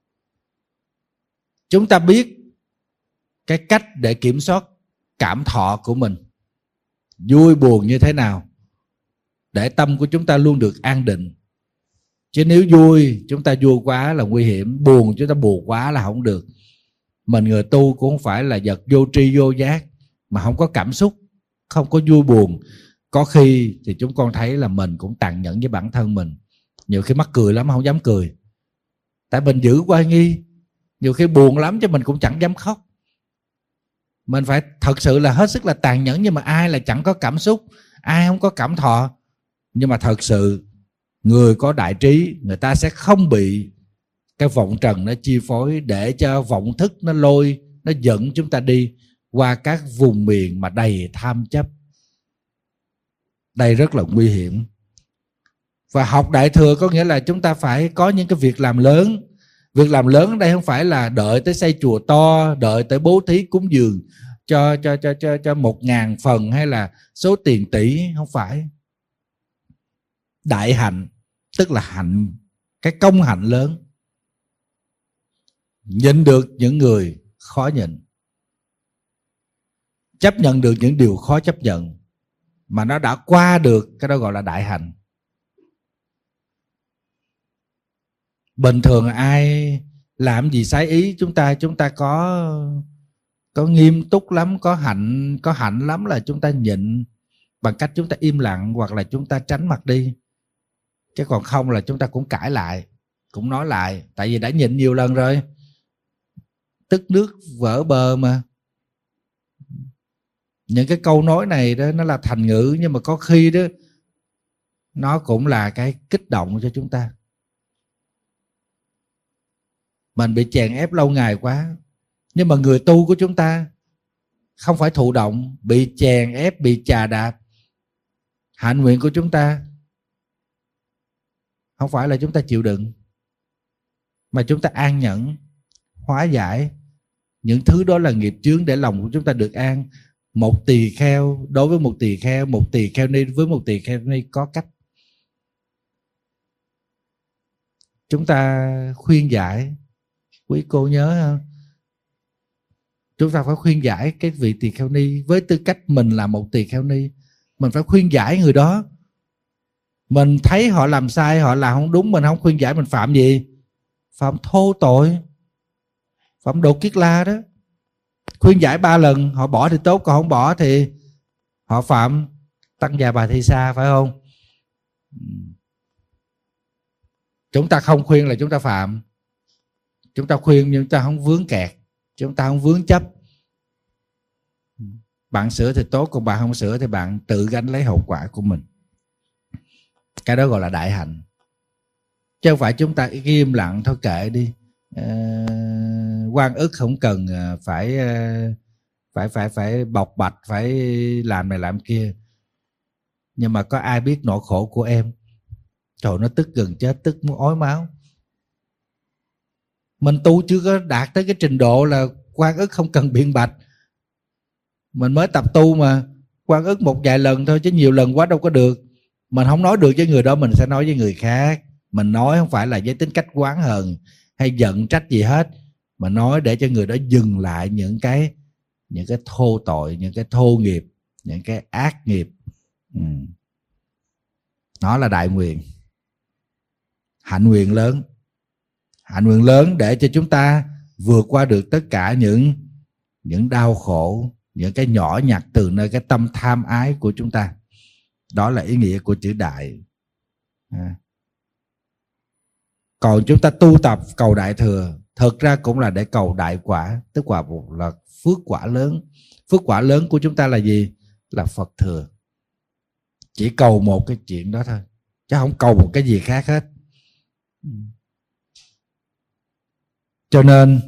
Speaker 1: Chúng ta biết cái cách để kiểm soát cảm thọ của mình, vui buồn như thế nào, để tâm của chúng ta luôn được an định. Chứ nếu vui, chúng ta vui quá là nguy hiểm, buồn chúng ta buồn quá là không được. Mình người tu cũng không phải là vật vô tri vô giác, mà không có cảm xúc, không có vui buồn. Có khi thì chúng con thấy là mình cũng tàn nhẫn với bản thân mình. Nhiều khi mắc cười lắm không dám cười, tại mình giữ oai nghi. Nhiều khi buồn lắm chứ mình cũng chẳng dám khóc. Mình phải thật sự là hết sức là tàn nhẫn. Nhưng mà ai là chẳng có cảm xúc, ai không có cảm thọ. Nhưng mà thật sự người có đại trí, người ta sẽ không bị cái vọng trần nó chi phối, để cho vọng thức nó lôi, nó dẫn chúng ta đi qua các vùng miền mà đầy tham chấp. Đây rất là nguy hiểm. Và học đại thừa có nghĩa là chúng ta phải có những cái việc làm lớn. Việc làm lớn ở đây không phải là đợi tới xây chùa to, đợi tới bố thí cúng dường cho 1.000 phần hay là số tiền tỷ, không phải. Đại hạnh tức là hạnh, cái công hạnh lớn. Nhịn được những người khó nhịn, chấp nhận được những điều khó chấp nhận, mà nó đã qua được, cái đó gọi là đại hạnh. Bình thường ai làm gì trái ý chúng ta có nghiêm túc lắm, có hạnh lắm là chúng ta nhịn bằng cách chúng ta im lặng, hoặc là chúng ta tránh mặt đi. Chứ còn không là chúng ta cũng cãi lại, cũng nói lại, tại vì đã nhịn nhiều lần rồi. Tức nước vỡ bờ mà. Những cái câu nói này đó nó là thành ngữ, nhưng mà có khi đó nó cũng là cái kích động cho chúng ta. Mình bị chèn ép lâu ngày quá. Nhưng mà người tu của chúng ta không phải thụ động, bị chèn ép, bị chà đạp. Hạnh nguyện của chúng ta không phải là chúng ta chịu đựng, mà chúng ta an nhẫn, hóa giải. Những thứ đó là nghiệp chướng để lòng của chúng ta được an. Một tỳ kheo đối với một tỳ kheo, một tỳ kheo ni với một tỳ kheo ni có cách. Chúng ta khuyên giải, quý cô nhớ không? Chúng ta phải khuyên giải cái vị tỳ kheo ni. Với tư cách mình là một tỳ kheo ni, mình phải khuyên giải người đó. Mình thấy họ làm sai, họ làm không đúng, mình không khuyên giải, mình phạm gì? Phạm thô tội, phạm Độ Kiết La đó. Khuyên giải 3 lần, họ bỏ thì tốt, còn không bỏ thì họ phạm Tăng Già Bà Thi Sa, phải không? Chúng ta không khuyên là chúng ta phạm. Chúng ta khuyên nhưng chúng ta không vướng kẹt, chúng ta không vướng chấp. Bạn sửa thì tốt, còn bạn không sửa thì bạn tự gánh lấy hậu quả của mình. Cái đó gọi là đại hạnh. Chứ không phải chúng ta im lặng thôi kệ đi. Oan ức không cần phải bộc bạch, phải làm này làm kia. Nhưng mà có ai biết nỗi khổ của em? Trời, nó tức gần chết, tức muốn ói máu. Mình tu chưa có đạt tới cái trình độ là oan ức không cần biện bạch. Mình mới tập tu mà oan ức một vài lần thôi, chứ nhiều lần quá đâu có được. Mình không nói được với người đó, mình sẽ nói với người khác. Mình nói không phải là với tính cách oán hờn hay giận trách gì hết, mà nói để cho người đó dừng lại những cái thô tội, những cái thô nghiệp, những cái ác nghiệp. Nó là đại nguyện, hạnh nguyện lớn. Hạnh nguyện lớn để cho chúng ta vượt qua được tất cả những đau khổ, những cái nhỏ nhặt từ nơi cái tâm tham ái của chúng ta. Đó là ý nghĩa của chữ đại. Còn chúng ta tu tập cầu đại thừa, thực ra cũng là để cầu đại quả, tức là phước quả lớn. Phước quả lớn của chúng ta là gì? Là Phật thừa. Chỉ cầu một cái chuyện đó thôi, chứ không cầu một cái gì khác hết. Cho nên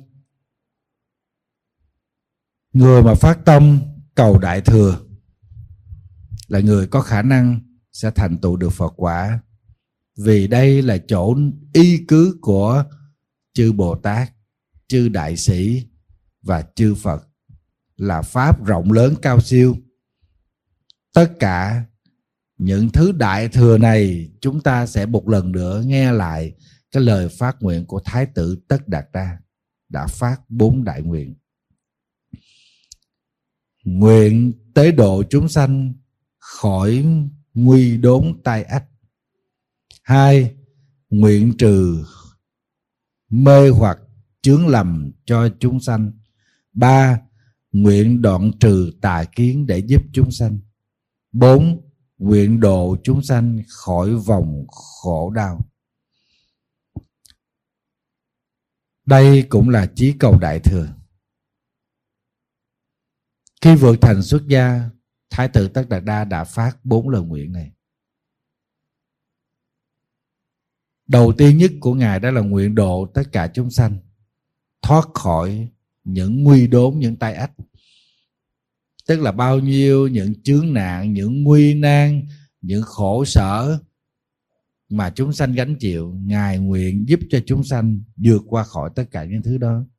Speaker 1: người mà phát tâm cầu đại thừa là người có khả năng sẽ thành tựu được Phật quả. Vì đây là chỗ y cứ của chư Bồ Tát, chư Đại Sĩ và chư Phật, là pháp rộng lớn cao siêu. Tất cả những thứ đại thừa này chúng ta sẽ một lần nữa nghe lại cái lời phát nguyện của Thái tử Tất Đạt Đa đã phát 4 đại nguyện. Nguyện tế độ chúng sanh khỏi nguy đốn tai ách. 2. Nguyện trừ mê hoặc chướng lầm cho chúng sanh. 3. Nguyện đoạn trừ tà kiến để giúp chúng sanh. 4. Nguyện độ chúng sanh khỏi vòng khổ đau. Đây cũng là chí cầu đại thừa. Khi vượt thành xuất gia, Thái tử Tất Đạt Đa đã phát 4 lời nguyện này. Đầu tiên nhất của Ngài đó là nguyện độ tất cả chúng sanh thoát khỏi những nguy đốn, những tai ách. Tức là bao nhiêu những chướng nạn, những nguy nan, những khổ sở mà chúng sanh gánh chịu, Ngài nguyện giúp cho chúng sanh vượt qua khỏi tất cả những thứ đó.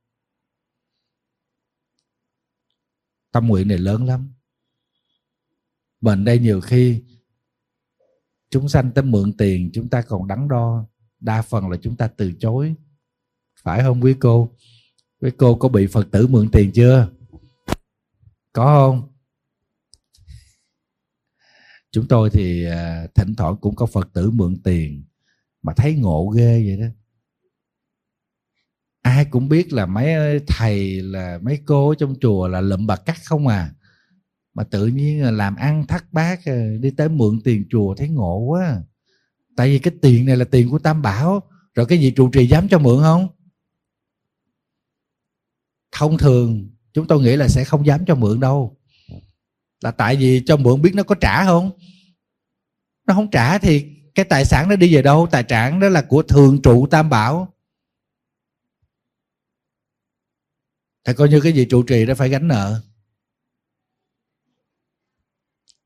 Speaker 1: Tâm nguyện này lớn lắm. Mình đây nhiều khi chúng sanh tới mượn tiền chúng ta còn đắn đo, đa phần là chúng ta từ chối. Phải không quý cô? Quý cô có bị Phật tử mượn tiền chưa? Có không? Chúng tôi thì thỉnh thoảng cũng có Phật tử mượn tiền mà thấy ngộ ghê vậy đó. Ai cũng biết là mấy thầy, là mấy cô trong chùa là lụm bạc cắt không à, mà tự nhiên là làm ăn thắt bát đi tới mượn tiền chùa thấy ngộ quá. Tại vì cái tiền này là tiền của Tam Bảo, rồi cái gì trụ trì dám cho mượn không? Thông thường chúng tôi nghĩ là sẽ không dám cho mượn đâu. Là tại vì cho mượn biết nó có trả không? Nó không trả thì cái tài sản nó đi về đâu? Tài sản đó là của thường trụ Tam Bảo, thì coi như cái gì trụ trì đó phải gánh nợ.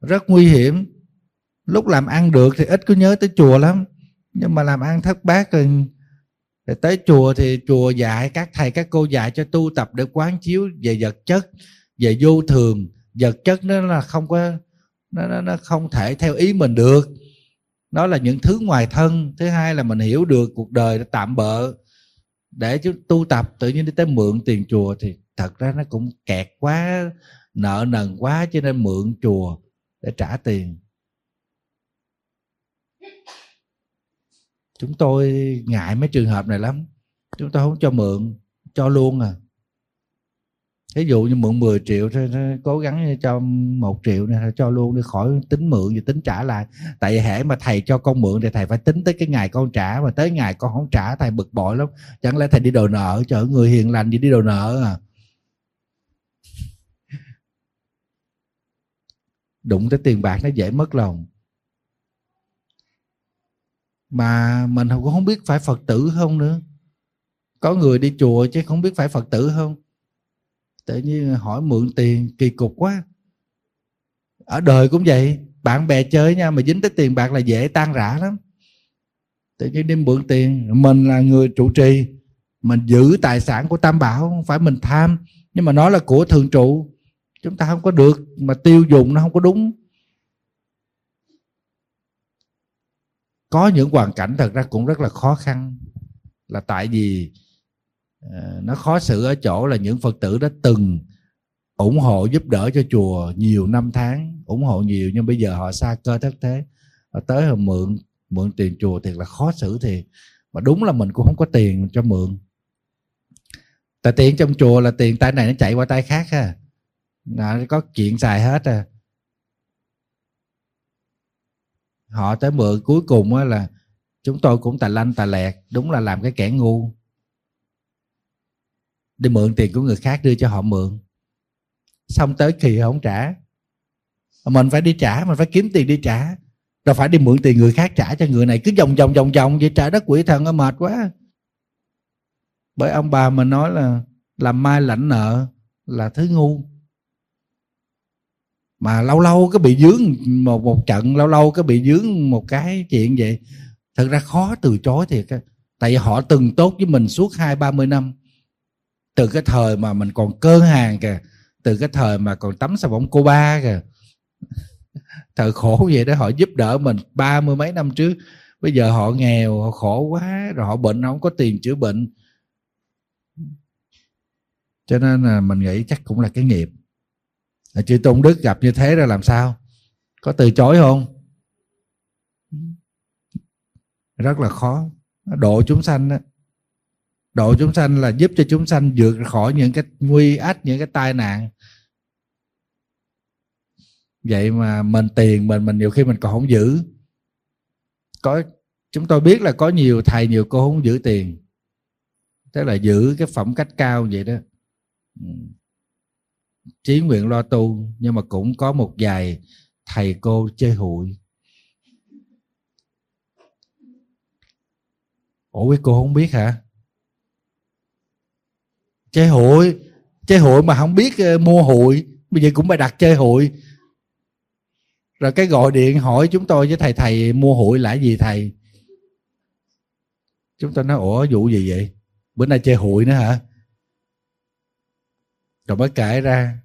Speaker 3: rất nguy hiểm. Lúc làm ăn được thì ít có nhớ tới chùa lắm, nhưng mà làm ăn thất bát rồi tới chùa thì chùa dạy, các thầy các cô dạy cho tu tập để quán chiếu về vật chất, về vô thường. Vật chất nó là không có, nó không thể theo ý mình được, nó là những thứ ngoài thân. Thứ hai là mình hiểu được cuộc đời nó tạm bợ, để chúng tu tập tự nhiên đi tới mượn tiền chùa thì thật ra nó cũng kẹt quá, nợ nần quá, cho nên mượn chùa để trả tiền. Chúng tôi ngại mấy trường hợp này lắm, chúng tôi không cho mượn, cho luôn à. Ví dụ như mượn 10 triệu thôi, cố gắng cho 1 triệu này cho luôn, đi khỏi tính mượn và tính trả lại. Tại vì hễ mà thầy cho con mượn thì thầy phải tính tới cái ngày con trả, mà tới ngày con không trả thầy bực bội lắm. Chẳng lẽ thầy đi đòi nợ? Trời, người hiền lành gì đi đòi nợ à. Đụng tới tiền bạc nó dễ mất lòng. Mà mình cũng không biết phải Phật tử không nữa. Có người đi chùa chứ không biết phải Phật tử không. Tự nhiên hỏi mượn tiền kỳ cục quá. Ở đời cũng vậy, bạn bè chơi nha, mà dính tới tiền bạc là dễ tan rã lắm. Tự nhiên đi mượn tiền. Mình là người trụ trì, mình giữ tài sản của Tam Bảo, không phải mình tham, nhưng mà nó là của thường trụ, chúng ta không có được mà tiêu dùng nó không có đúng. Có những hoàn cảnh thật ra cũng rất là khó khăn, là tại vì nó khó xử ở chỗ là những Phật tử đã từng ủng hộ giúp đỡ cho chùa nhiều năm tháng, ủng hộ nhiều, nhưng bây giờ họ xa cơ thất thế, họ tới họ mượn tiền chùa thiệt là khó xử thiệt. Mà đúng là mình cũng không có tiền cho mượn. Tại tiền trong chùa là tiền tay này nó chạy qua tay khác ha, nó có chuyện xài hết à. Họ tới mượn cuối cùng là chúng tôi cũng tà lanh tà lẹt, đúng là làm cái kẻ ngu. Đi mượn tiền của người khác đưa cho họ mượn, xong tới kỳ họ không trả, mình phải đi trả, mình phải kiếm tiền đi trả, đâu phải đi mượn tiền người khác trả cho người này, cứ vòng vậy. Trời đất quỷ thần, mệt quá. Bởi ông bà mình nói là làm mai lãnh nợ là thứ ngu. Mà lâu lâu cái bị dướng một trận, lâu lâu cái bị dướng một cái chuyện vậy, thật ra khó từ chối thiệt. Tại vì họ từng tốt với mình suốt 20-30 năm, từ cái thời mà mình còn cơ hàng kìa, từ cái thời mà còn tắm xà bông Cuba kìa, thời khổ vậy đó. Họ giúp đỡ mình 30 mấy năm trước, bây giờ họ nghèo, họ khổ quá, rồi họ bệnh, họ không có tiền chữa bệnh. Cho nên là mình nghĩ chắc cũng là cái nghiệp. Chư Tôn Đức gặp như thế rồi làm sao? Có từ chối không? Rất là khó. Độ chúng sanh đó, độ chúng sanh là giúp cho chúng sanh vượt khỏi những cái nguy ách, những cái tai nạn. Vậy mà mình tiền mình nhiều khi mình còn không giữ. Chúng tôi biết là có nhiều thầy nhiều cô không giữ tiền, tức là giữ cái phẩm cách cao vậy đó, chí nguyện lo tu. Nhưng mà cũng có một vài thầy cô chơi hụi. Ủa quý cô không biết hả? Chơi hụi mà không biết mua hụi, bây giờ cũng phải đặt chơi hụi. Rồi cái gọi điện hỏi chúng tôi với thầy mua hụi là gì thầy? Chúng tôi nói ủa vụ gì vậy? Bữa nay chơi hụi nữa hả? Rồi mới kể ra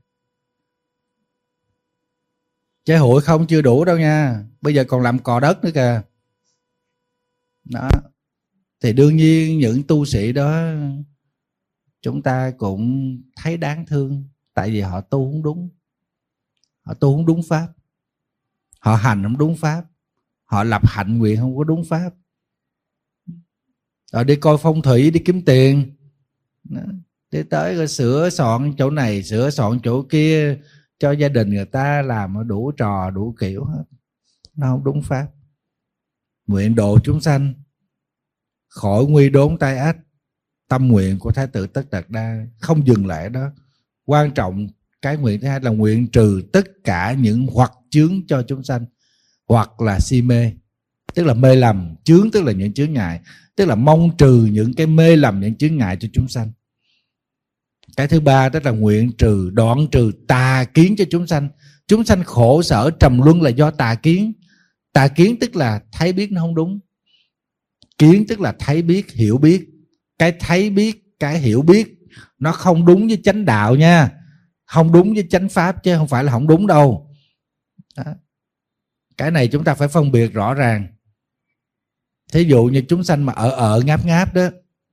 Speaker 3: chơi hụi không chưa đủ đâu nha, bây giờ còn làm cò đất nữa kìa. Đó. Thì đương nhiên những tu sĩ đó chúng ta cũng thấy đáng thương, tại vì họ tu không đúng. Họ tu không đúng pháp, họ hành không đúng pháp, họ lập hạnh nguyện không có đúng pháp. Rồi đi coi phong thủy đi kiếm tiền. Đó. Đi tới rồi sửa soạn chỗ này, sửa soạn chỗ kia, cho gia đình người ta làm đủ trò đủ kiểu hết. Nó không đúng pháp. Nguyện độ chúng sanh khỏi nguy đốn tai ách, tâm nguyện của Thái tử Tất Đạt Đa không dừng lại đó. Quan trọng cái nguyện thứ hai là nguyện trừ tất cả những hoặc chướng cho chúng sanh. Hoặc là si mê, tức là mê lầm, chướng tức là những chướng ngại, tức là mong trừ những cái mê lầm, những chướng ngại cho chúng sanh. Cái thứ ba đó là nguyện trừ, đoạn trừ tà kiến cho chúng sanh. Chúng sanh khổ sở trầm luân là do tà kiến. Tà kiến tức là thấy biết nó không đúng. Kiến tức là thấy biết, hiểu biết. Cái thấy biết, cái hiểu biết nó không đúng với chánh đạo nha, không đúng với chánh pháp, chứ không phải là không đúng đâu. Đó. Cái này chúng ta phải phân biệt rõ ràng. Thí dụ như chúng sanh mà ngáp ngáp đó,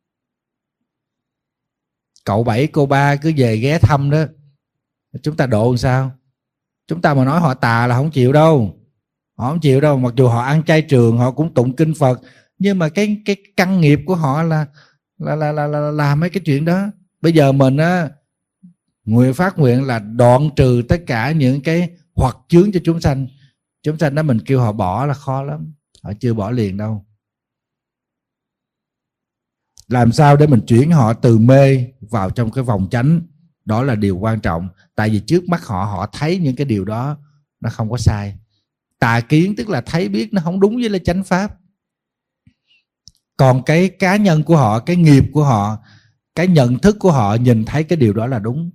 Speaker 3: cậu bảy cô ba cứ về ghé thăm đó, chúng ta độ làm sao? Chúng ta mà nói họ tà là không chịu đâu. Họ không chịu đâu. Mặc dù họ ăn chay trường, họ cũng tụng kinh Phật, nhưng mà cái căn nghiệp của họ là làm mấy cái chuyện đó. Bây giờ mình á, nguyện phát nguyện là đoạn trừ tất cả những cái hoặc chướng cho chúng sanh. Chúng sanh đó mình kêu họ bỏ là khó lắm, họ chưa bỏ liền đâu. Làm sao để mình chuyển họ từ mê vào trong cái vòng chánh, đó là điều quan trọng. Tại vì trước mắt họ thấy những cái điều đó nó không có sai. Tà kiến tức là thấy biết nó không đúng với là chánh pháp. Còn cái cá nhân của họ, cái nghiệp của họ, cái nhận thức của họ nhìn thấy cái điều đó là đúng,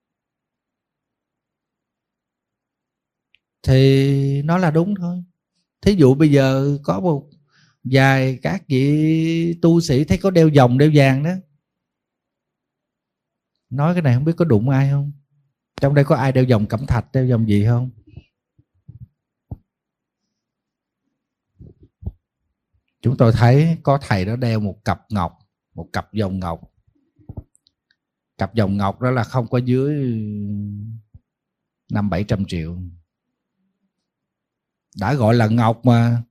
Speaker 3: thì nó là đúng thôi. Thí dụ bây giờ có một vài các vị tu sĩ thấy có đeo vòng đeo vàng đó, nói cái này không biết có đụng ai không? Trong đây có ai đeo vòng cẩm thạch, đeo vòng gì không? Chúng tôi thấy có thầy đó đeo một cặp ngọc, một cặp vòng ngọc. Cặp vòng ngọc đó là không có dưới 500-700 triệu. Đã gọi là ngọc mà.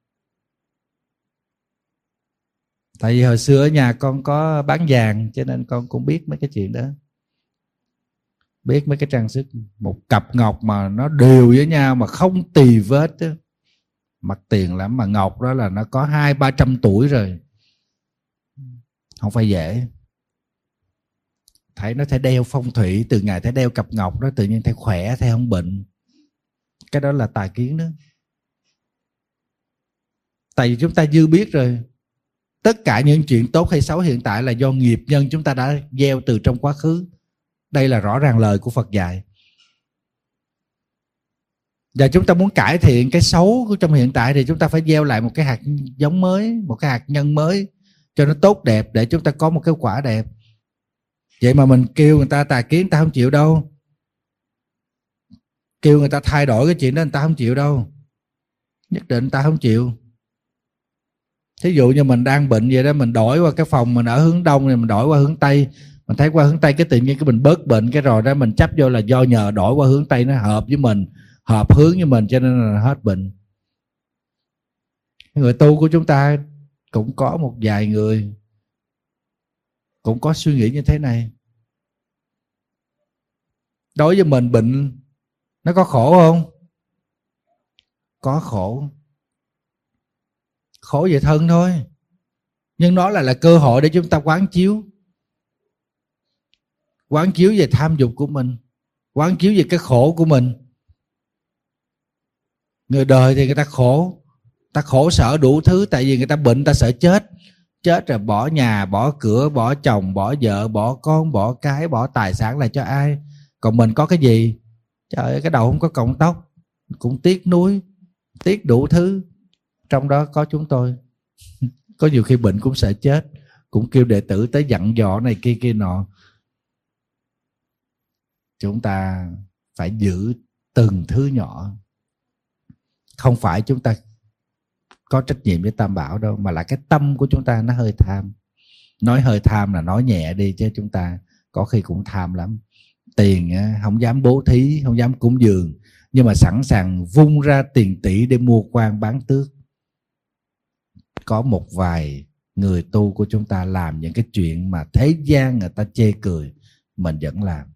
Speaker 3: Tại vì hồi xưa ở nhà con có bán vàng, cho nên con cũng biết mấy cái chuyện đó. Biết mấy cái trang sức. Một cặp ngọc mà nó đều với nhau mà không tì vết đó. Mặt tiền lắm. Mà ngọc đó là nó có 200-300 tuổi rồi, không phải dễ. Thấy nó thấy đeo phong thủy, từ ngày thấy đeo cặp ngọc đó tự nhiên thấy khỏe, thấy không bệnh. Cái đó là tà kiến đó. Tại vì chúng ta dư biết rồi, tất cả những chuyện tốt hay xấu hiện tại là do nghiệp nhân chúng ta đã gieo từ trong quá khứ. Đây là rõ ràng lời của Phật dạy. Và chúng ta muốn cải thiện cái xấu của trong hiện tại thì chúng ta phải gieo lại một cái hạt giống mới, một cái hạt nhân mới cho nó tốt đẹp, để chúng ta có một cái quả đẹp. Vậy mà mình kêu người ta tà kiến, người ta không chịu đâu. Kêu người ta thay đổi cái chuyện đó, người ta không chịu đâu. Nhất định người ta không chịu. Thí dụ như mình đang bệnh vậy đó, mình đổi qua cái phòng mình ở hướng đông này, mình đổi qua hướng tây, mình thấy qua hướng tây cái tự nhiên cái mình bớt bệnh, cái rồi đó mình chấp vô là do nhờ đổi qua hướng tây nó hợp với mình, hợp hướng với mình, cho nên là hết bệnh. Người tu của chúng ta cũng có một vài người cũng có suy nghĩ như thế này. Đối với mình bệnh nó có khổ không? Có khổ. Khổ về thân thôi, nhưng nó là cơ hội để chúng ta quán chiếu. Quán chiếu về tham dục của mình, quán chiếu về cái khổ của mình. Người đời thì người ta khổ, ta khổ sở đủ thứ. Tại vì người ta bệnh, ta sợ chết. Chết rồi bỏ nhà, bỏ cửa, bỏ chồng, bỏ vợ, bỏ con, bỏ cái, bỏ tài sản lại cho ai? Còn mình có cái gì? Trời ơi, cái đầu không có cọng tóc, cũng tiếc nuối, tiếc đủ thứ. Trong đó có chúng tôi. Có nhiều khi bệnh cũng sợ chết, cũng kêu đệ tử tới dặn dò này kia kia nọ. Chúng ta phải giữ từng thứ nhỏ. Không phải chúng ta có trách nhiệm với Tam Bảo đâu, mà là cái tâm của chúng ta nó hơi tham. Nói hơi tham là nói nhẹ đi, chứ chúng ta có khi cũng tham lắm. Tiền không dám bố thí, không dám cúng dường, nhưng mà sẵn sàng vung ra tiền tỷ để mua quan bán tước. Có một vài người tu của chúng ta làm những cái chuyện mà thế gian người ta chê cười, mình vẫn làm.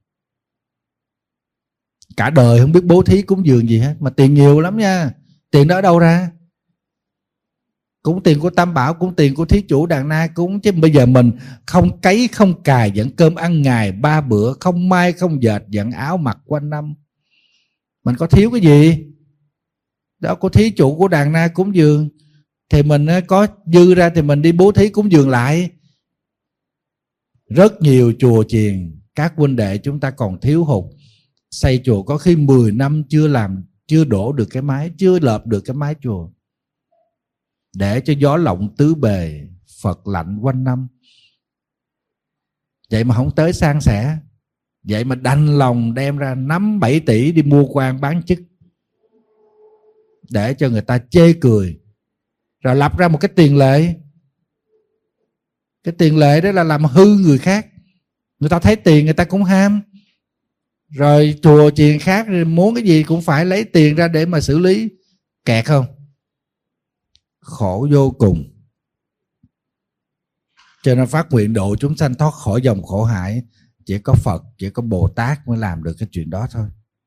Speaker 3: Cả đời không biết bố thí cúng dường gì hết, mà tiền nhiều lắm nha. Tiền đó ở đâu ra? Cũng tiền của Tam Bảo, cũng tiền của thí chủ Đàn Na cúng. Chứ bây giờ mình không cấy không cài vẫn cơm ăn ngày 3 bữa, không may không dệt vẫn áo mặc quanh năm. Mình có thiếu cái gì? Đó, có thí chủ của Đàn Na cúng dường thì mình có dư ra thì mình đi bố thí cúng dường lại. Rất nhiều chùa chiền các huynh đệ chúng ta còn thiếu hụt, Xây chùa có khi 10 năm chưa đổ được cái mái, chưa lợp được cái mái chùa, để cho gió lộng tứ bề, Phật lạnh quanh năm. Vậy mà không tới san sẻ, vậy mà đành lòng đem ra 5-7 tỷ đi mua quan bán chức, để cho người ta chê cười, rồi lập ra một cái tiền lệ. Cái tiền lệ đó là làm hư người khác. Người ta thấy tiền người ta cũng ham. Rồi chùa chiền khác muốn cái gì cũng phải lấy tiền ra để mà xử lý. Kẹt không? Khổ vô cùng. Cho nên phát nguyện độ chúng sanh thoát khỏi dòng khổ hải, chỉ có Phật, chỉ có Bồ Tát mới làm được cái chuyện đó thôi.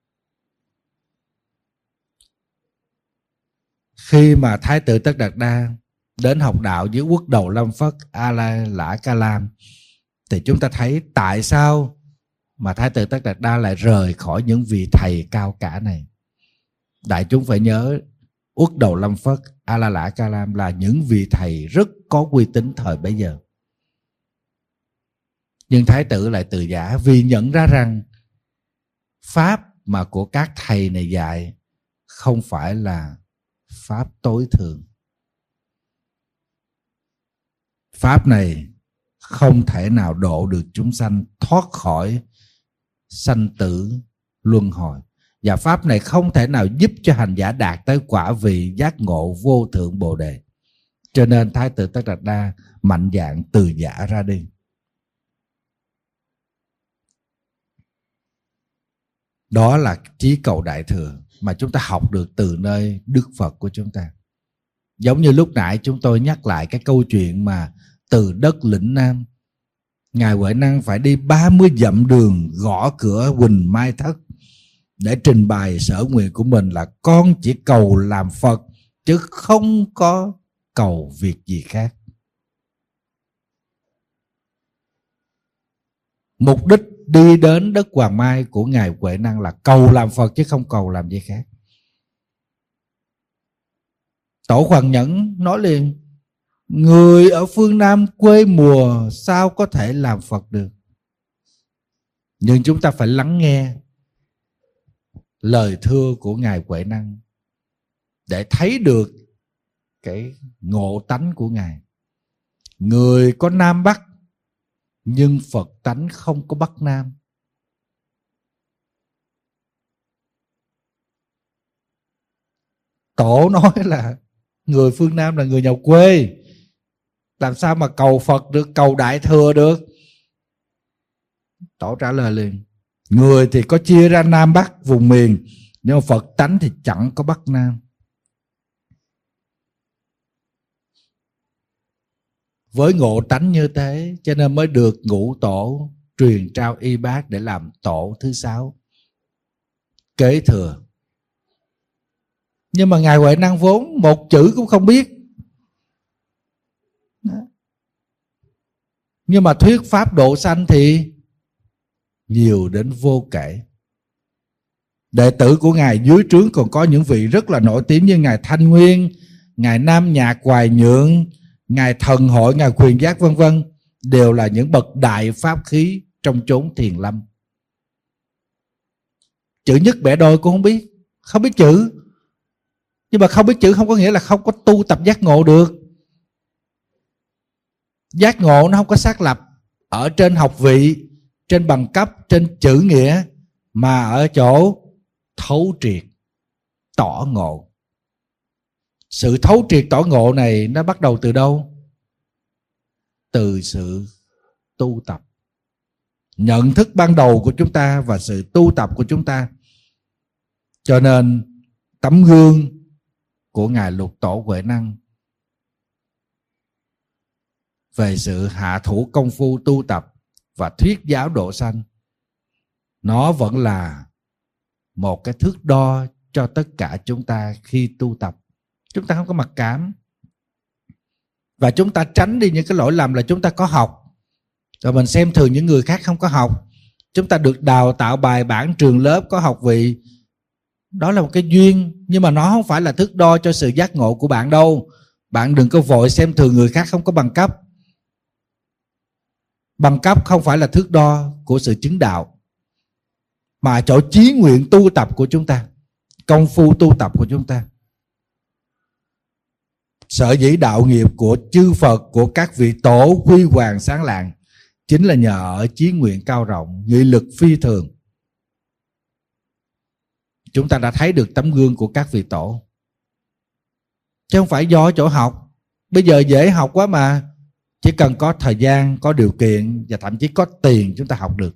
Speaker 3: Khi mà Thái tử Tất Đạt Đa đến học đạo với quốc đầu Lâm Phất A La Lã Ca Lam, thì chúng ta thấy tại sao mà Thái tử Tất Đạt Đa lại rời khỏi những vị thầy cao cả này. Đại chúng phải nhớ, quốc đầu Lâm Phất A La Lã Ca Lam là những vị thầy rất có uy tín thời bấy giờ. Nhưng Thái tử lại từ giả, vì nhận ra rằng pháp mà của các thầy này dạy không phải là pháp tối thượng. Pháp này không thể nào độ được chúng sanh thoát khỏi sanh tử luân hồi. Và pháp này không thể nào giúp cho hành giả đạt tới quả vị giác ngộ vô thượng Bồ Đề. Cho nên Thái tử Tất Đạt Đa mạnh dạn từ giả ra đi. Đó là chí cầu đại thừa mà chúng ta học được từ nơi Đức Phật của chúng ta. Giống như lúc nãy chúng tôi nhắc lại cái câu chuyện mà từ đất lĩnh Nam, Ngài Huệ Năng phải đi 30 dặm đường gõ cửa Huỳnh Mai Thất để trình bày sở nguyện của mình là con chỉ cầu làm Phật chứ không có cầu việc gì khác. Mục đích đi đến đất Hoàng Mai của Ngài Huệ Năng là cầu làm Phật chứ không cầu làm gì khác. Tổ Hoàng Nhẫn nói liền, người ở phương Nam quê mùa sao có thể làm Phật được. Nhưng chúng ta phải lắng nghe lời thưa của Ngài Huệ Năng để thấy được cái ngộ tánh của Ngài. Người có Nam Bắc, nhưng Phật tánh không có Bắc Nam. Tổ nói là người phương Nam là người nhà quê, làm sao mà cầu Phật được, cầu đại thừa được. Tổ trả lời liền, người thì có chia ra Nam Bắc vùng miền, nhưng mà Phật tánh thì chẳng có Bắc Nam. Với ngộ tánh như thế cho nên mới được ngũ tổ truyền trao y bát để làm tổ thứ 6 kế thừa. Nhưng mà Ngài Huệ Năng vốn một chữ cũng không biết, nhưng mà thuyết pháp độ sanh thì nhiều đến vô kể. Đệ tử của Ngài dưới trướng còn có những vị rất là nổi tiếng như Ngài Thanh Nguyên, Ngài Nam Nhạc Hoài Nhượng, Ngài Thần Hội, Ngài Quyền Giác vân vân, đều là những bậc đại pháp khí trong chốn thiền lâm. Chữ nhất bẻ đôi cũng không biết, không biết chữ. Nhưng mà không biết chữ không có nghĩa là không có tu tập giác ngộ được. Giác ngộ nó không có xác lập ở trên học vị, trên bằng cấp, trên chữ nghĩa, mà ở chỗ thấu triệt, tỏ ngộ. Sự thấu triệt tỏ ngộ này nó bắt đầu từ đâu? Từ sự tu tập. Nhận thức ban đầu của chúng ta và sự tu tập của chúng ta. Cho nên tấm gương của Ngài Lục Tổ Huệ Năng về sự hạ thủ công phu tu tập và thuyết giáo độ sanh, nó vẫn là một cái thước đo cho tất cả chúng ta khi tu tập. Chúng ta không có mặc cảm, và chúng ta tránh đi những cái lỗi lầm là chúng ta có học rồi mình xem thường những người khác không có học. Chúng ta được đào tạo bài bản trường lớp, có học vị, đó là một cái duyên, nhưng mà nó không phải là thước đo cho sự giác ngộ của bạn đâu. Bạn đừng có vội xem thường người khác không có bằng cấp. Bằng cấp không phải là thước đo của sự chứng đạo. mà chỗ chí nguyện tu tập của chúng ta, công phu tu tập của chúng ta. Sở dĩ đạo nghiệp của chư Phật, của các vị tổ huy hoàng sáng lạng chính là nhờ ở chí nguyện cao rộng, nghị lực phi thường. Chúng ta đã thấy được tấm gương của các vị tổ, chứ không phải do chỗ học. Bây giờ dễ học quá mà, chỉ cần có thời gian, có điều kiện và thậm chí có tiền chúng ta học được.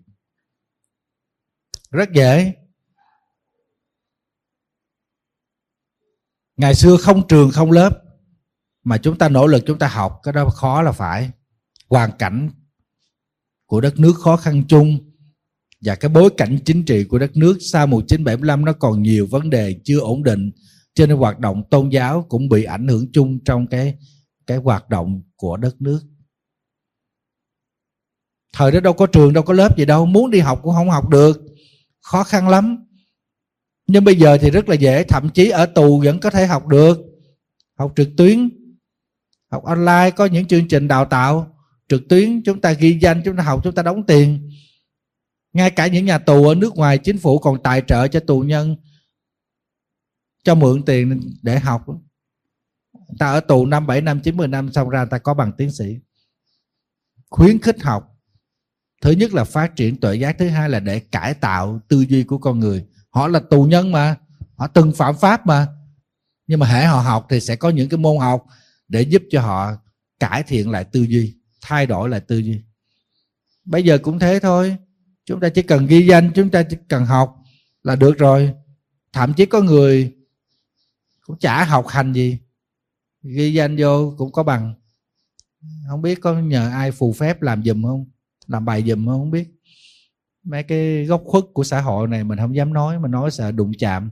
Speaker 3: Rất dễ. Ngày xưa không trường không lớp mà chúng ta nỗ lực chúng ta học, cái đó khó là phải. Hoàn cảnh của đất nước khó khăn chung và cái bối cảnh chính trị của đất nước sau 1975 nó còn nhiều vấn đề chưa ổn định, cho nên hoạt động tôn giáo cũng bị ảnh hưởng chung trong cái hoạt động của đất nước. Thời đó đâu có trường, đâu có lớp gì đâu, muốn đi học cũng không học được, khó khăn lắm. Nhưng bây giờ thì rất là dễ, thậm chí ở tù vẫn có thể học được. Học trực tuyến, học online, có những chương trình đào tạo trực tuyến, chúng ta ghi danh, chúng ta học, chúng ta đóng tiền. Ngay cả những nhà tù ở nước ngoài, chính phủ còn tài trợ cho tù nhân, cho mượn tiền để học. Người ta ở tù 5, 7 năm, 9, 10 năm xong ra người ta có bằng tiến sĩ. Khuyến khích học. Thứ nhất là phát triển tuệ giác, thứ hai là để cải tạo tư duy của con người. Họ là tù nhân mà, họ từng phạm pháp mà. Nhưng mà hễ họ học thì sẽ có những cái môn học để giúp cho họ cải thiện lại tư duy, thay đổi lại tư duy. Bây giờ cũng thế thôi. Chúng ta chỉ cần ghi danh, chúng ta chỉ cần học là được rồi. Thậm chí có người cũng chả học hành gì, ghi danh vô cũng có bằng. Không biết có nhờ ai phù phép làm giùm không, làm bài giùm không biết. Mấy cái góc khuất của xã hội này mình không dám nói, mình nói sợ đụng chạm.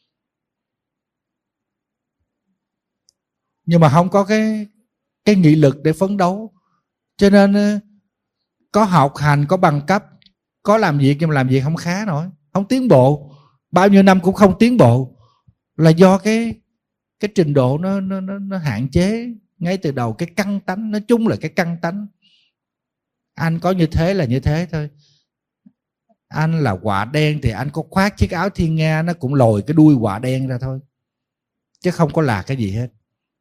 Speaker 3: Nhưng mà không có cái nghị lực để phấn đấu, cho nên có học hành, có bằng cấp, có làm việc nhưng mà làm việc không khá nổi, không tiến bộ, bao nhiêu năm cũng không tiến bộ, là do cái trình độ nó hạn chế ngay từ đầu. Cái căn tánh, nói chung là cái căn tánh. Anh có như thế là như thế thôi. Anh là quạ đen thì anh có khoác chiếc áo thiên nga, nó cũng lồi cái đuôi quạ đen ra thôi, chứ không có là cái gì hết.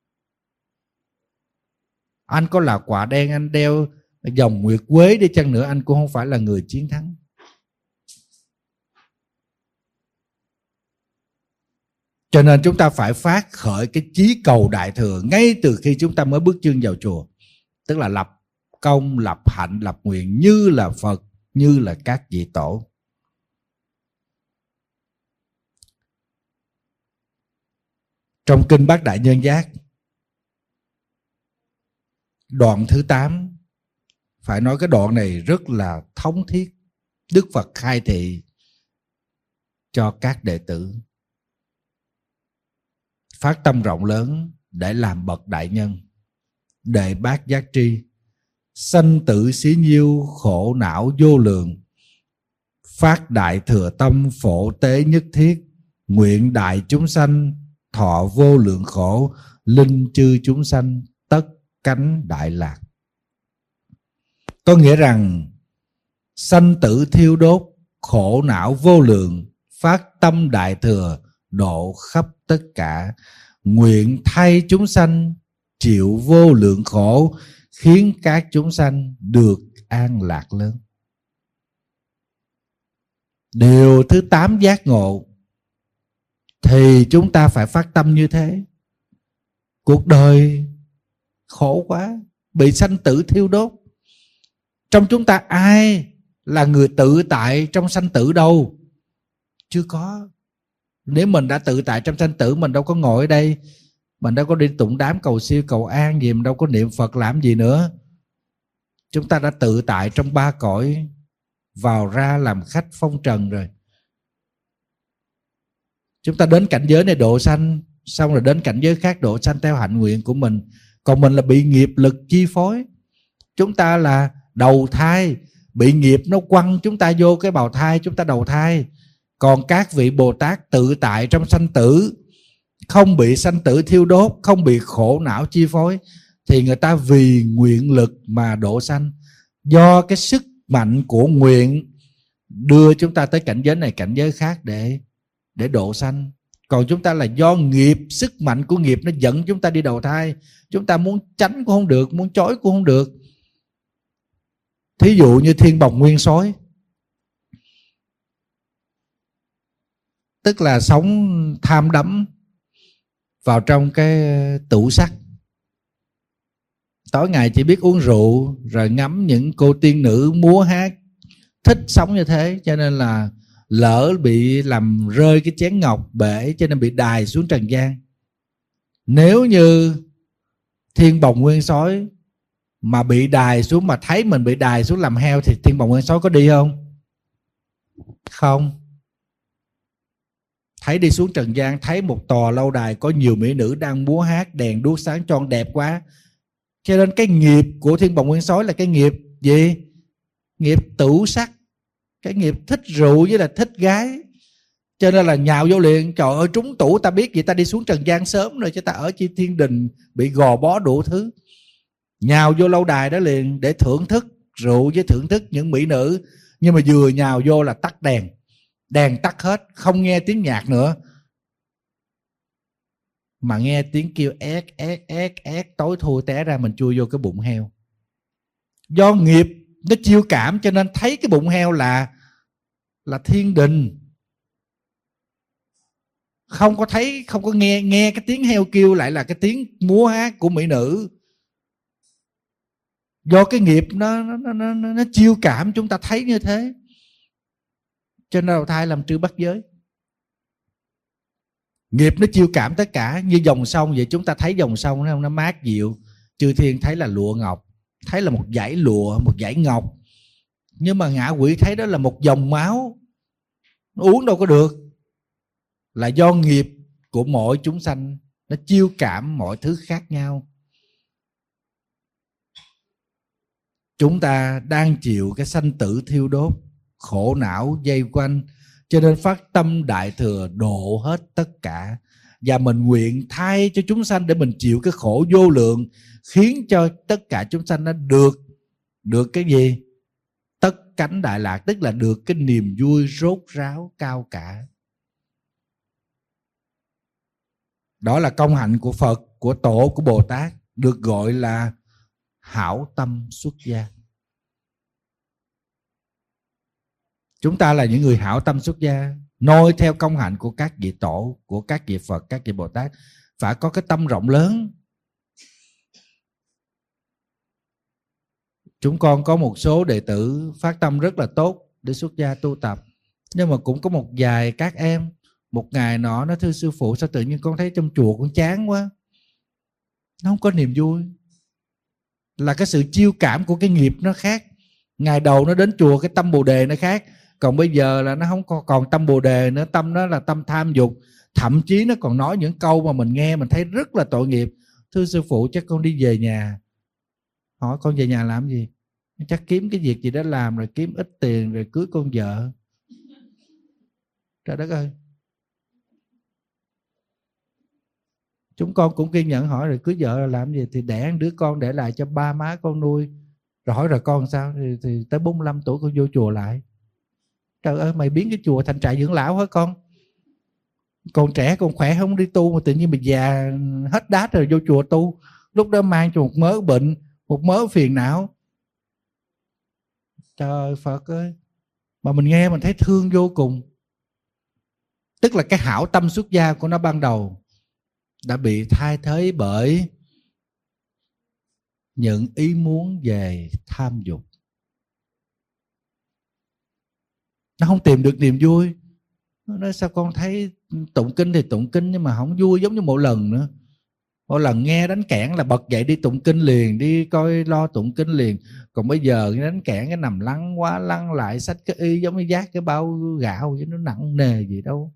Speaker 3: Anh có là quạ đen, anh đeo dòng nguyệt quế đi chăng nữa, anh cũng không phải là người chiến thắng. Cho nên chúng ta phải phát khởi cái chí cầu đại thừa ngay từ khi chúng ta mới bước chân vào chùa. Tức là lập công, lập hạnh, lập nguyện như là Phật, như là các vị tổ. Trong Kinh Bát Đại Nhân Giác, đoạn thứ 8, phải nói cái đoạn này rất là thống thiết. Đức Phật khai thị cho các đệ tử phát tâm rộng lớn để làm bậc đại nhân, đệ bát giác tri, sanh tử xí nhiêu, khổ não vô lượng, phát đại thừa tâm phổ tế nhất thiết, nguyện đại chúng sanh thọ vô lượng khổ, linh chư chúng sanh tất cánh đại lạc. Có nghĩa rằng sanh tử thiêu đốt, khổ não vô lượng, phát tâm đại thừa, độ khắp tất cả, nguyện thay chúng sanh chịu vô lượng khổ, khiến các chúng sanh được an lạc lớn. Điều thứ 8 giác ngộ thì chúng ta phải phát tâm như thế. Cuộc đời khổ quá, bị sanh tử thiêu đốt. Trong chúng ta ai là người tự tại trong sanh tử đâu? Chưa có. Nếu mình đã tự tại trong sanh tử, mình đâu có ngồi ở đây, mình đâu có đi tụng đám cầu siêu cầu an gì, mình đâu có niệm Phật làm gì nữa. Chúng ta đã tự tại trong 3 cõi, vào ra làm khách phong trần rồi. Chúng ta đến cảnh giới này độ sanh, xong rồi đến cảnh giới khác độ sanh theo hạnh nguyện của mình. Còn mình là bị nghiệp lực chi phối. Chúng ta là đầu thai, bị nghiệp nó quăng chúng ta vô cái bào thai, chúng ta đầu thai. Còn các vị Bồ Tát tự tại trong sanh tử, không bị sanh tử thiêu đốt, không bị khổ não chi phối, thì người ta vì nguyện lực mà độ sanh. Do cái sức mạnh của nguyện đưa chúng ta tới cảnh giới này cảnh giới khác để độ sanh. Còn chúng ta là do nghiệp, sức mạnh của nghiệp nó dẫn chúng ta đi đầu thai. Chúng ta muốn tránh cũng không được, muốn chối cũng không được. Thí dụ như thiên bồng nguyên sói, tức là sống tham đắm vào trong cái tủ sắt, tối ngày chỉ biết uống rượu rồi ngắm những cô tiên nữ múa hát, thích sống như thế, cho nên là lỡ bị làm rơi cái chén ngọc bể, cho nên bị đày xuống trần gian. Nếu như thiên bồng nguyên sói mà bị đày xuống, mà thấy mình bị đày xuống làm heo, thì thiên bồng nguyên sói có đi không? Không. Thấy đi xuống trần gian, thấy một tòa lâu đài có nhiều mỹ nữ đang múa hát, đèn đuốc sáng choang đẹp quá, cho nên cái nghiệp của thiên bồng nguyên sói là cái nghiệp gì? Nghiệp tửu sắc, cái nghiệp thích rượu với là thích gái. Cho nên là nhào vô liền. Trời ơi, trúng tủ, ta biết vậy ta đi xuống trần gian sớm rồi, chứ ta ở chi thiên đình bị gò bó đủ thứ. Nhào vô lâu đài đó liền để thưởng thức rượu với thưởng thức những mỹ nữ. Nhưng mà vừa nhào vô là tắt đèn, đèn tắt hết, không nghe tiếng nhạc nữa, mà nghe tiếng kêu ét ét ét ét, tối thui té ra mình chui vô cái bụng heo. Do nghiệp nó chiêu cảm cho nên thấy cái bụng heo là thiên đình. Không có thấy, không có nghe cái tiếng heo kêu lại là cái tiếng múa hát của mỹ nữ. Do cái nghiệp nó chiêu cảm chúng ta thấy như thế, cho nên đầu thai làm trư bắt giới. Nghiệp nó chiêu cảm tất cả. Như dòng sông vậy, chúng ta thấy dòng sông nó mát dịu, chư thiên thấy là lụa ngọc, thấy là một dải lụa, một dải ngọc. Nhưng mà ngạ quỷ thấy đó là một dòng máu, uống đâu có được. Là do nghiệp của mỗi chúng sanh nó chiêu cảm mọi thứ khác nhau. Chúng ta đang chịu cái sanh tử thiêu đốt, khổ não dây quanh, cho nên phát tâm đại thừa độ hết tất cả. Và mình nguyện thay cho chúng sanh để mình chịu cái khổ vô lượng, khiến cho tất cả chúng sanh nó được cái gì? Tất cánh đại lạc, tức là được cái niềm vui rốt ráo cao cả. Đó là công hạnh của Phật, của Tổ, của Bồ Tát, được gọi là hảo tâm xuất gia. Chúng ta là những người hảo tâm xuất gia, noi theo công hạnh của các vị Tổ, của các vị Phật, các vị Bồ Tát. Phải có cái tâm rộng lớn. Chúng con có một số đệ tử phát tâm rất là tốt để xuất gia tu tập. Nhưng mà cũng có một vài các em, một ngày nọ nó thưa sư phụ, sao tự nhiên con thấy trong chùa con chán quá, nó không có niềm vui. Là cái sự chiêu cảm của cái nghiệp nó khác. Ngày đầu nó đến chùa cái tâm bồ đề nó khác, còn bây giờ là nó không còn tâm bồ đề nữa, tâm nó là tâm tham dục. Thậm chí nó còn nói những câu mà mình nghe mình thấy rất là tội nghiệp. Thưa sư phụ, chắc con đi về nhà. Hỏi con về nhà làm gì? Chắc kiếm cái việc gì đó làm, rồi kiếm ít tiền rồi cưới con vợ. Trời đất ơi. Chúng con cũng kiên nhẫn hỏi, rồi cưới vợ là làm gì? Thì đẻ đứa con để lại cho ba má con nuôi. Rồi hỏi rồi con sao? Thì tới 45 tuổi con vô chùa lại. Trời ơi, mày biến cái chùa thành trại dưỡng lão hả con? Còn trẻ còn khỏe không đi tu, mà tự nhiên mày già hết đát rồi vô chùa tu. Lúc đó mang cho một mớ bệnh, một mớ phiền não. Trời Phật ơi. Mà mình nghe mình thấy thương vô cùng. Tức là cái hảo tâm xuất gia của nó ban đầu đã bị thay thế bởi những ý muốn về tham dục. Nó không tìm được niềm vui. Nó nói sao con thấy tụng kinh thì tụng kinh nhưng mà không vui giống như mỗi lần nữa. Mỗi lần nghe đánh kẽn là bật dậy đi tụng kinh liền, đi coi lo tụng kinh liền. Còn bây giờ đánh kẽn cái nằm lăn quá lăn lại, xách cái y giống như vác cái bao gạo chứ nó nặng nề gì đâu.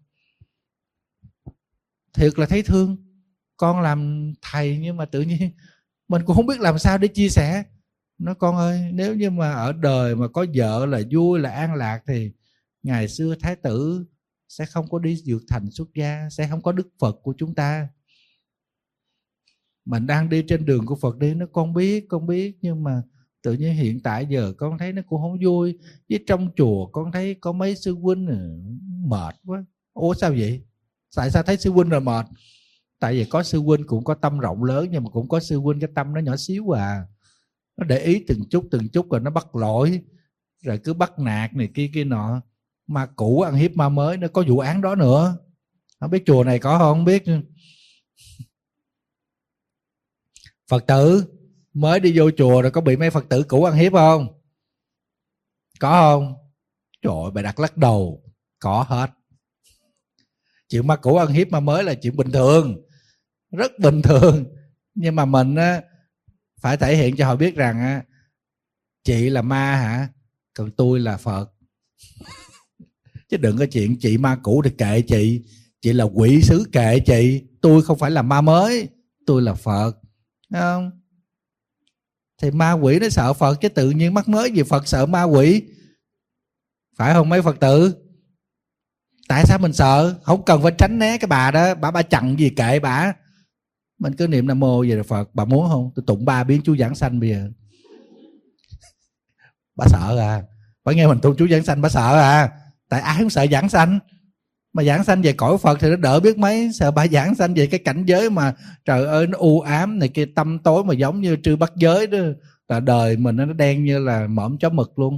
Speaker 3: Thiệt là thấy thương. Con làm thầy nhưng mà tự nhiên mình cũng không biết làm sao để chia sẻ. Nói con ơi, nếu như mà ở đời mà có vợ là vui, là an lạc, thì ngày xưa Thái tử sẽ không có đi dược thành xuất gia, sẽ không có Đức Phật của chúng ta. Mình đang đi trên đường của Phật đi. Nó con biết nhưng mà Tự nhiên hiện tại giờ con thấy nó cũng không vui. Với trong chùa con thấy có mấy sư huynh mệt quá. Ủa sao vậy? Tại sao thấy sư huynh rồi mệt? Tại vì có sư huynh cũng có tâm rộng lớn, nhưng mà cũng có sư huynh cái tâm nó nhỏ xíu à. Nó để ý từng chút rồi nó bắt lỗi, rồi cứ bắt nạt này kia nọ. Ma cũ ăn hiếp ma mới, nó có vụ án đó nữa. Không biết chùa này có không biết. Phật tử mới đi vô chùa rồi có bị mấy Phật tử cũ ăn hiếp không? Có không? Trời ơi, bài đặt lắc đầu. Có hết. Chuyện ma cũ ăn hiếp ma mới là chuyện bình thường, rất bình thường. Nhưng mà mình á, phải thể hiện cho họ biết rằng á, chị là ma hả? Còn tôi là Phật. Chứ đừng có chuyện chị ma cũ thì kệ chị là quỷ sứ kệ chị. Tôi không phải là ma mới, tôi là Phật. Thấy không? Thì ma quỷ nó sợ Phật, chứ tự nhiên mắc mới gì Phật sợ ma quỷ. Phải không mấy Phật tử? Tại sao mình sợ? Không cần phải tránh né cái bà đó. Bà chặn gì kệ bà. Mình cứ niệm Nam Mô về rồi Phật. Bà muốn không? Tôi tụng 3 biến chú giảng sanh bây giờ. Bà sợ à? Bà nghe mình tụng chú giảng sanh bà sợ à? Tại ai không sợ giảng sanh. Mà giảng sanh về cõi Phật thì nó đỡ biết mấy. Sợ bà giảng sanh về cái cảnh giới mà trời ơi nó u ám này kia, tâm tối mà giống như trư bắt giới đó. Là đời mình nó đen như là mõm chó mực luôn.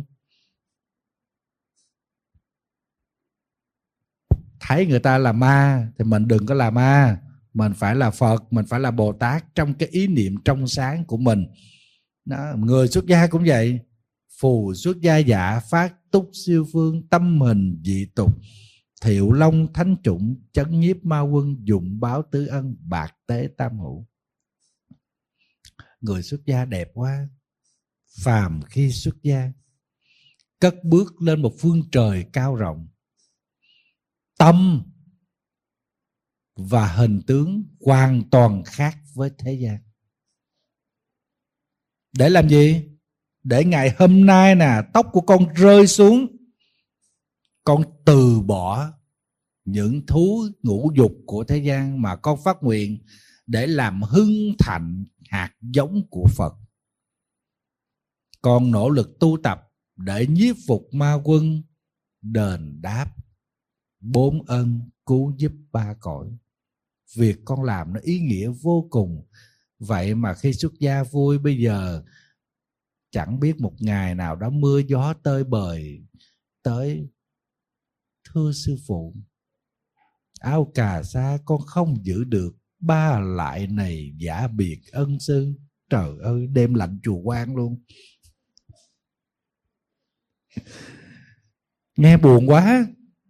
Speaker 3: Thấy người ta là ma thì mình đừng có là ma. Mình phải là Phật, mình phải là Bồ Tát trong cái ý niệm trong sáng của mình đó. Người xuất gia cũng vậy. Phù xuất gia dạ phát túc siêu phương, tâm hình dị tục, thiệu long thánh chủng, chấn nhiếp ma quân, dụng báo tứ ân, bạc tế tam hữu. Người xuất gia đẹp quá. Phàm khi xuất gia cất bước lên một phương trời cao rộng, tâm và hình tướng hoàn toàn khác với thế gian. Để làm gì? Để ngày hôm nay nè, tóc của con rơi xuống, con từ bỏ những thú ngũ dục của thế gian mà con phát nguyện để làm hưng thạnh hạt giống của Phật. Con nỗ lực tu tập để nhiếp phục ma quân, đền đáp 4 ân, cứu giúp 3 cõi. Việc con làm nó ý nghĩa vô cùng. Vậy mà khi xuất gia vui bây giờ, chẳng biết một ngày nào đó mưa gió tơi bời tới, thưa sư phụ, áo cà sa con không giữ được, 3 lại này giả biệt ân sư. Trời ơi, đêm lạnh chùa Quan luôn. Nghe buồn quá.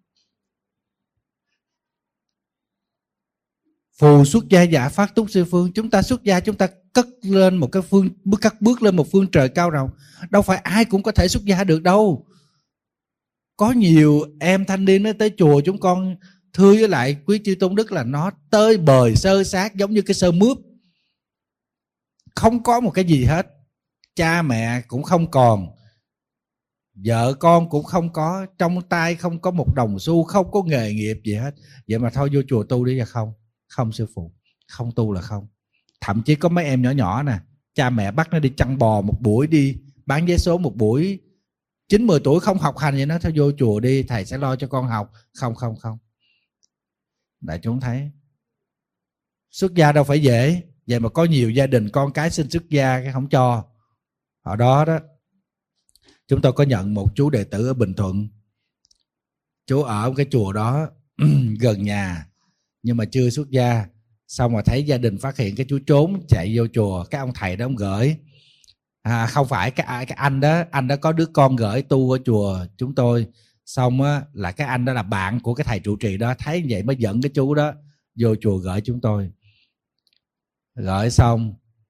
Speaker 3: Phù xuất gia dạ phát túc siêu phương. Chúng ta xuất gia, chúng ta cất lên một cái bước lên một phương trời cao rộng. Đâu phải ai cũng có thể xuất gia được đâu. Có nhiều em thanh niên nó tới chùa chúng con thưa với lại quý chư tôn đức là nó tơi bời sơ sát giống như cái sơ mướp, không có một cái gì hết. Cha mẹ cũng không còn, vợ con cũng không có, trong tay không có một đồng xu, không có nghề nghiệp gì hết. Vậy mà thôi vô chùa tu đi. Là không. Không sư phụ, không tu là không. Thậm chí có mấy em nhỏ nhỏ nè, cha mẹ bắt nó đi chăn bò một buổi, đi bán vé số một buổi, 9-10 tuổi không học hành vậy, nó thôi vô chùa đi, thầy sẽ lo cho con học. Không. Đại chúng thấy xuất gia đâu phải dễ. Vậy mà có nhiều gia đình con cái xin xuất gia cái không cho. Hồi đó chúng tôi có nhận một chú đệ tử ở Bình Thuận. Chú ở cái chùa đó gần nhà, nhưng mà chưa xuất gia. Xong rồi thấy gia đình phát hiện, cái chú trốn chạy vô chùa. Cái ông thầy đó ông gửi, không phải cái anh đó có đứa con gửi tu ở chùa chúng tôi. Xong á là cái anh đó là bạn của cái thầy trụ trì đó, thấy vậy mới dẫn cái chú đó vô chùa gửi chúng tôi. Gửi xong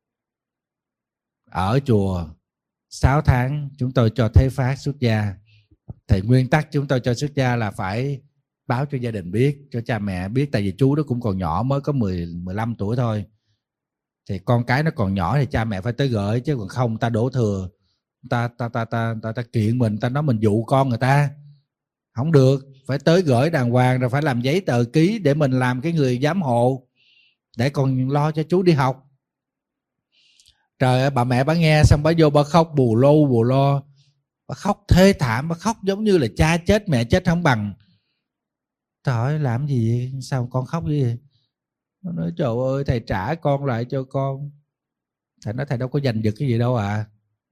Speaker 3: ở chùa 6 tháng chúng tôi cho thế phát xuất gia. Thì nguyên tắc chúng tôi cho xuất gia là phải báo cho gia đình biết, cho cha mẹ biết. Tại vì chú đó cũng còn nhỏ, mới có 15 tuổi thôi. Thì con cái nó còn nhỏ thì cha mẹ phải tới gửi, chứ còn không ta đổ thừa, ta kiện mình, ta nói mình dụ con người ta, không được. Phải tới gửi đàng hoàng, rồi phải làm giấy tờ ký để mình làm cái người giám hộ, để còn lo cho chú đi học. Trời ơi, bà mẹ bà nghe xong bà vô bà khóc bù lo. Bà khóc thê thảm, bà khóc giống như là cha chết mẹ chết không bằng. Trời ơi, làm gì vậy? Sao con khóc vậy? Nó nói trời ơi, thầy trả con lại cho con. Thầy nói thầy đâu có giành giật cái gì đâu à.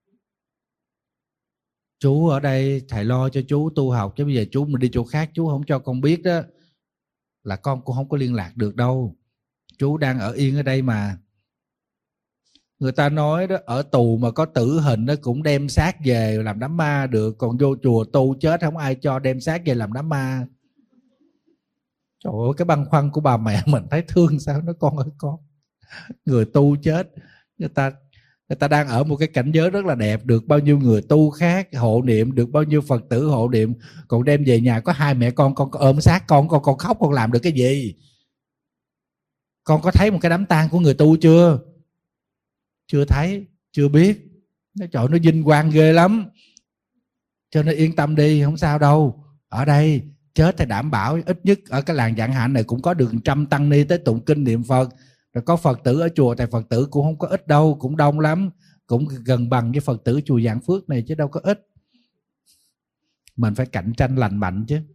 Speaker 3: Chú ở đây thầy lo cho chú tu học, chứ bây giờ chú mà đi chỗ khác chú không cho con biết đó là con cũng không có liên lạc được đâu. Chú đang ở yên ở đây mà. Người ta nói đó, ở tù mà có tử hình nó cũng đem xác về làm đám ma được, còn vô chùa tu chết không ai cho đem xác về làm đám ma. Trời ơi, cái băn khoăn của bà mẹ mình thấy thương sao. Nó con ơi con, người tu chết, người ta đang ở một cái cảnh giới rất là đẹp, được bao nhiêu người tu khác hộ niệm, được bao nhiêu Phật tử hộ niệm, còn đem về nhà có hai mẹ con ôm xác con khóc, con làm được cái gì? Con có thấy một cái đám tang của người tu chưa? Chưa thấy, chưa biết. Nó trời, nó vinh quang ghê lắm. Cho nên yên tâm đi, không sao đâu. Ở đây chết thì đảm bảo ít nhất ở cái làng Vạn Hạnh này cũng có được 100 tăng ni tới tụng kinh niệm Phật. Rồi có Phật tử ở chùa, tại Phật tử cũng không có ít đâu, cũng đông lắm, cũng gần bằng với Phật tử chùa Vạn Phước này chứ đâu có ít. Mình phải cạnh tranh lành mạnh chứ.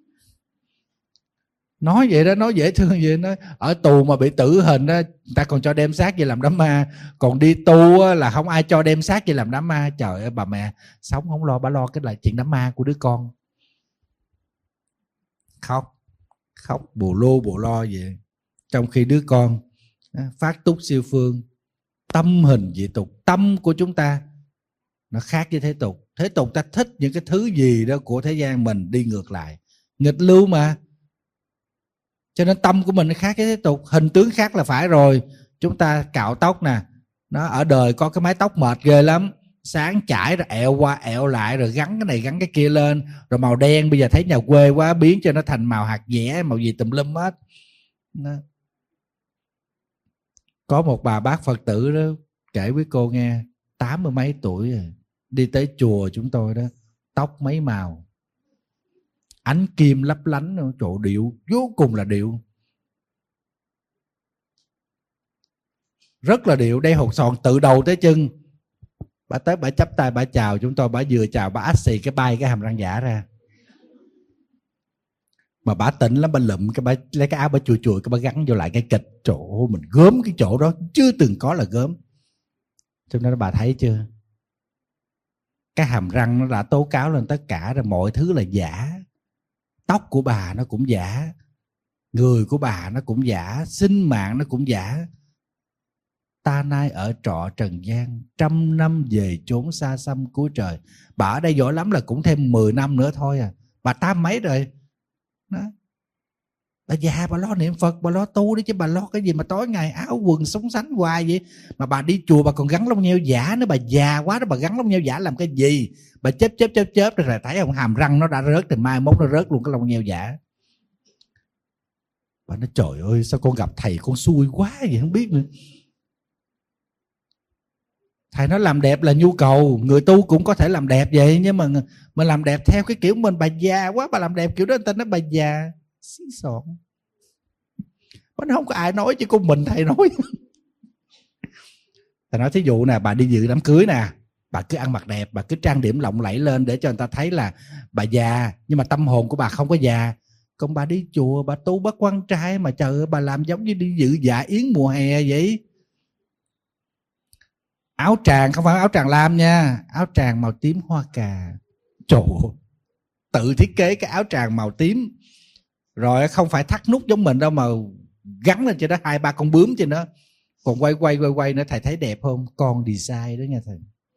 Speaker 3: Nói vậy đó, nói dễ thương vậy. Nói ở tù mà bị tử hình đó, người ta còn cho đem xác về làm đám ma, còn đi tu là không ai cho đem xác về làm đám ma. Trời ơi, bà mẹ sống không lo, bà lo cái là chuyện đám ma của đứa con. Khóc bù lo vậy. Trong khi đứa con phát túc siêu phương, tâm hình dị tục. Tâm của chúng ta nó khác với thế tục. Thế tục ta thích những cái thứ gì đó của thế gian, mình đi ngược lại, nghịch lưu mà. Cho nên tâm của mình nó khác với thế tục. Hình tướng khác là phải rồi. Chúng ta cạo tóc nè, nó ở đời có cái mái tóc mệt ghê lắm, sáng chải rồi ẹo qua ẹo lại, rồi gắn cái này gắn cái kia lên, rồi màu đen bây giờ thấy nhà quê quá biến cho nó thành màu hạt dẻ, màu gì tùm lum hết. Có một bà bác Phật tử đó kể với cô nghe, 80 mấy tuổi rồi, đi tới chùa chúng tôi đó, tóc mấy màu, ánh kim lấp lánh, chỗ điệu, vô cùng là điệu, rất là điệu, đeo hột xoàn từ đầu tới chân. Bà tới bà chắp tay bà chào chúng tôi, bà vừa chào bà ách xì cái bay cái hàm răng giả ra. Mà bà tỉnh lắm, bà lụm cái bà lấy cái áo bà chùi cái bà gắn vô lại cái kịch. Trời ơi, mình gớm cái chỗ đó chưa từng có là gớm. Cho nên bà thấy chưa, cái hàm răng nó đã tố cáo lên tất cả rồi, mọi thứ là giả. Tóc của bà nó cũng giả, người của bà nó cũng giả, sinh mạng nó cũng giả. Ta nay ở trọ trần gian, 100 năm về chốn xa xăm cuối trời. Bà ở đây giỏi lắm là cũng thêm 10 năm nữa thôi à. Bà 80 mấy rồi đó. Bà già bà lo niệm Phật, bà lo tu đi chứ bà lo cái gì mà tối ngày áo quần sống sánh hoài vậy. Mà bà đi chùa bà còn gắn lông nheo giả nữa. Bà già quá đó, bà gắn lông nheo giả làm cái gì? Bà chớp rồi thấy không, hàm răng nó đã rớt thì mai mốt nó rớt luôn cái lông nheo giả. Bà nói trời ơi, sao con gặp thầy con xui quá vậy không biết nữa. Thầy nói làm đẹp là nhu cầu, người tu cũng có thể làm đẹp vậy, nhưng mà mình làm đẹp theo cái kiểu mình. Bà già quá, bà làm đẹp kiểu đó người ta nói bà già xí xọn. Bà nói không có ai nói chứ con mình thầy nói. Thầy nói thí dụ nè, bà đi dự đám cưới nè, bà cứ ăn mặc đẹp, bà cứ trang điểm lộng lẫy lên để cho người ta thấy là bà già, nhưng mà tâm hồn của bà không có già. Còn bà đi chùa bà tu bắt quan trai mà trời ơi, bà làm giống như đi dự dạ yến mùa hè vậy. Áo tràng không phải áo tràng lam nha, áo tràng màu tím hoa cà. Trời ơi, tự thiết kế cái áo tràng màu tím, rồi không phải thắt nút giống mình đâu mà gắn lên trên đó 2-3 con bướm trên đó, còn quay nữa. Thầy thấy đẹp không? Con design đó nha thầy.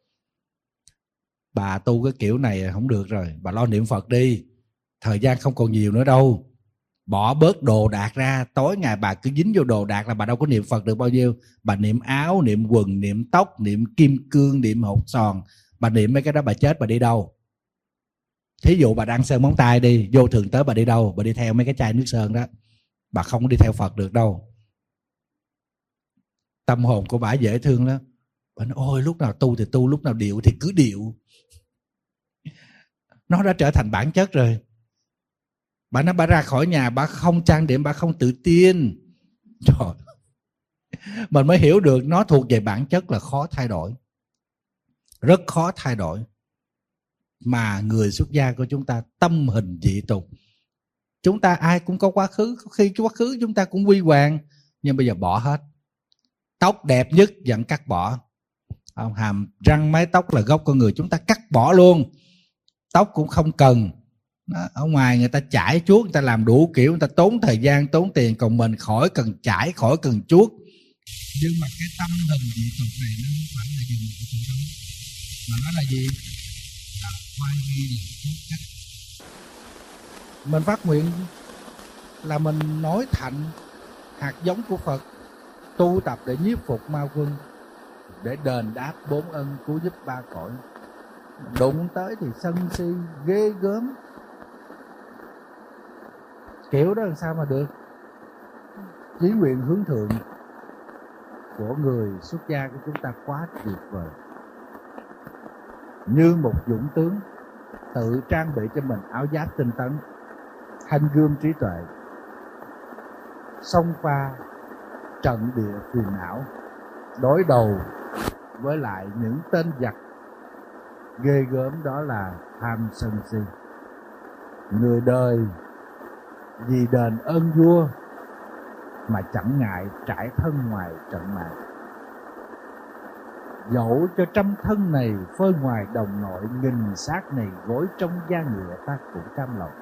Speaker 3: Bà tu cái kiểu này không được rồi, bà lo niệm Phật đi, thời gian không còn nhiều nữa đâu. Bỏ bớt đồ đạc ra, tối ngày bà cứ dính vô đồ đạc là bà đâu có niệm Phật được bao nhiêu. Bà niệm áo, niệm quần, niệm tóc, niệm kim cương, niệm hột xoàn. Bà niệm mấy cái đó bà chết bà đi đâu? Thí dụ bà đang sơn móng tay đi, vô thường tới bà đi đâu? Bà đi theo mấy cái chai nước sơn đó, bà không có đi theo Phật được đâu. Tâm hồn của bà dễ thương lắm. Bà nói ôi lúc nào tu thì tu, lúc nào điệu thì cứ điệu. Nó đã trở thành bản chất rồi. Bà nói bà ra khỏi nhà bà không trang điểm, bà không tự tin. Trời, mình mới hiểu được nó thuộc về bản chất là khó thay đổi, rất khó thay đổi. Mà người xuất gia của chúng ta tâm hình dị tục. Chúng ta ai cũng có quá khứ, có khi quá khứ chúng ta cũng quy hoàng, nhưng bây giờ bỏ hết. Tóc đẹp nhất vẫn cắt bỏ. Hàm răng mái tóc là gốc con người, chúng ta cắt bỏ luôn. Tóc cũng không cần. Ở ngoài người ta chải chuốt, người ta làm đủ kiểu, người ta tốn thời gian, tốn tiền, còn mình khỏi cần chải, khỏi cần chuốt. Nhưng mà cái tâm hình dị tục này nó không phải là dừng ở chỗ đó, mà nó là gì? Là khoan nghi làm tốt cách. Mình phát nguyện là mình nói thành hạt giống của Phật, tu tập để nhiếp phục ma quân, để đền đáp bốn ân, cứu giúp ba cõi. Đụng tới thì sân si ghê gớm, kiểu đó làm sao mà được. Chí nguyện hướng thượng của người xuất gia của chúng ta quá tuyệt vời. Như một dũng tướng tự trang bị cho mình áo giáp tinh tấn, thanh gươm trí tuệ, xông pha trận địa phiền não, đối đầu với lại những tên giặc ghê gớm, đó là tham sân si. Người đời vì đền ơn vua mà chẳng ngại trải thân ngoài trận mạng. Dẫu cho trăm thân này phơi ngoài đồng nội, nghìn xác này gối trong da ngựa, ta cũng cam lòng.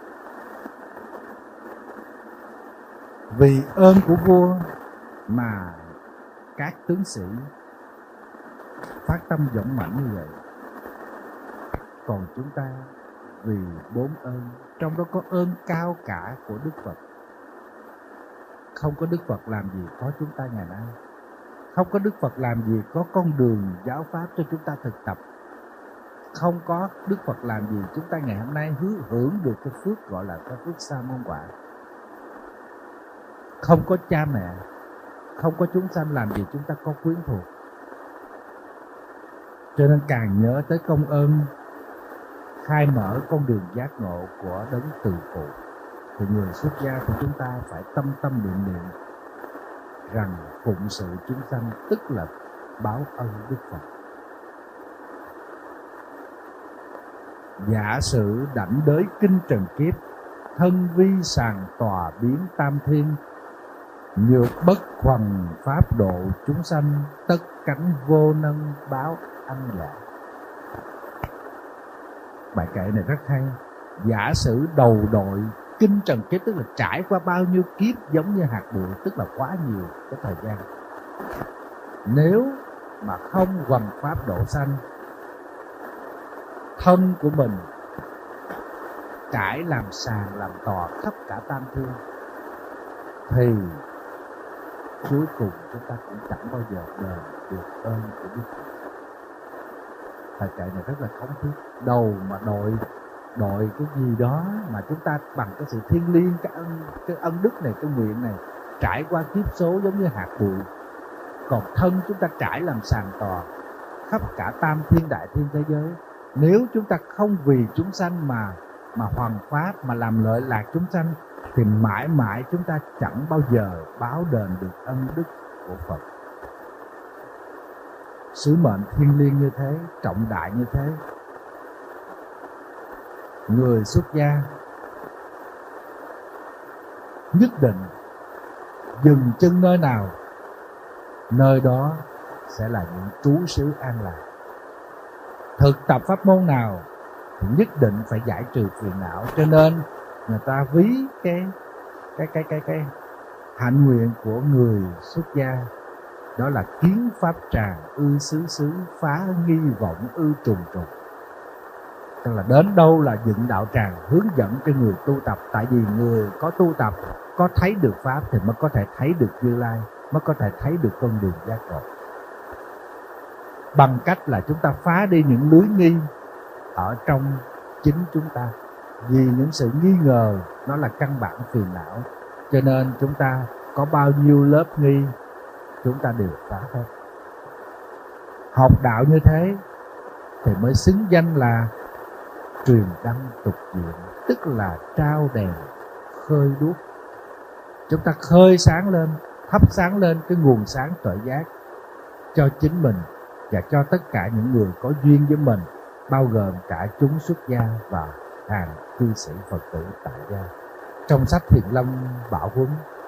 Speaker 3: Vì ơn của vua mà các tướng sĩ phát tâm dũng mãnh như vậy. Còn chúng ta vì bốn ơn, trong đó có ơn cao cả của Đức Phật. Không có Đức Phật làm gì có chúng ta ngày nay. Không có Đức Phật làm gì có con đường giáo pháp cho chúng ta thực tập. Không có Đức Phật làm gì chúng ta ngày hôm nay hưởng được cái phước gọi là cái phước sa môn quả. Không có cha mẹ, không có chúng sanh làm gì chúng ta có quyến thuộc. Cho nên càng nhớ tới công ơn khai mở con đường giác ngộ của đấng từ phụ, thì người xuất gia của chúng ta phải tâm tâm niệm niệm rằng phụng sự chúng sanh tức là báo ân Đức Phật. Giả sử đảnh đới kinh trần kiếp, thân vi sàng tòa biến tam thiên, nhược bất hoằng pháp độ chúng sanh, tất cánh vô nâng báo ân giả. Bài kệ này rất hay. Giả sử đầu đội kinh trần kiếp, tức là trải qua bao nhiêu kiếp giống như hạt bụi, tức là quá nhiều cái thời gian. Nếu mà không hoằng pháp độ sanh, thân của mình trải làm sàn làm tòa khắp cả tam thiên, thì cuối cùng chúng ta cũng chẳng bao giờ đền được ơn của Đức Phật. Bài kệ này rất là thống thiết. Đầu mà đội cái gì đó mà chúng ta bằng cái sự thiêng liêng, cái ân đức này, cái nguyện này trải qua kiếp số giống như hạt bụi. Còn thân chúng ta trải làm sàn tòa khắp cả tam thiên đại thiên thế giới. Nếu chúng ta không vì chúng sanh mà hoằng pháp, mà làm lợi lạc chúng sanh, thì mãi mãi chúng ta chẳng bao giờ báo đền được ân đức của Phật. Sứ mệnh thiêng liêng như thế, trọng đại như thế, người xuất gia nhất định dừng chân nơi nào, nơi đó sẽ là những trú xứ an lạc. Thực tập pháp môn nào thì nhất định phải giải trừ phiền não. Cho nên người ta ví cái hạnh nguyện của người xuất gia, đó là kiến pháp tràng ư xứ xứ, phá nghi vọng ư trùng trùng. Tức là đến đâu là dựng đạo tràng hướng dẫn cho người tu tập. Tại vì người có tu tập, có thấy được pháp thì mới có thể thấy được Như Lai, mới có thể thấy được con đường giác ngộ. Bằng cách là chúng ta phá đi những lưới nghi ở trong chính chúng ta. Vì những sự nghi ngờ nó là căn bản phiền não, cho nên chúng ta có bao nhiêu lớp nghi chúng ta đều phá hết. Học đạo như thế thì mới xứng danh là truyền đăng tục diện, tức là trao đèn khơi đuốc. Chúng ta khơi sáng lên thắp sáng lên cái nguồn sáng tuệ giác cho chính mình và cho tất cả những người có duyên với mình, bao gồm cả chúng xuất gia và hàng cư sĩ Phật tử tại gia. Trong sách Thiền Lâm Bảo Huấn,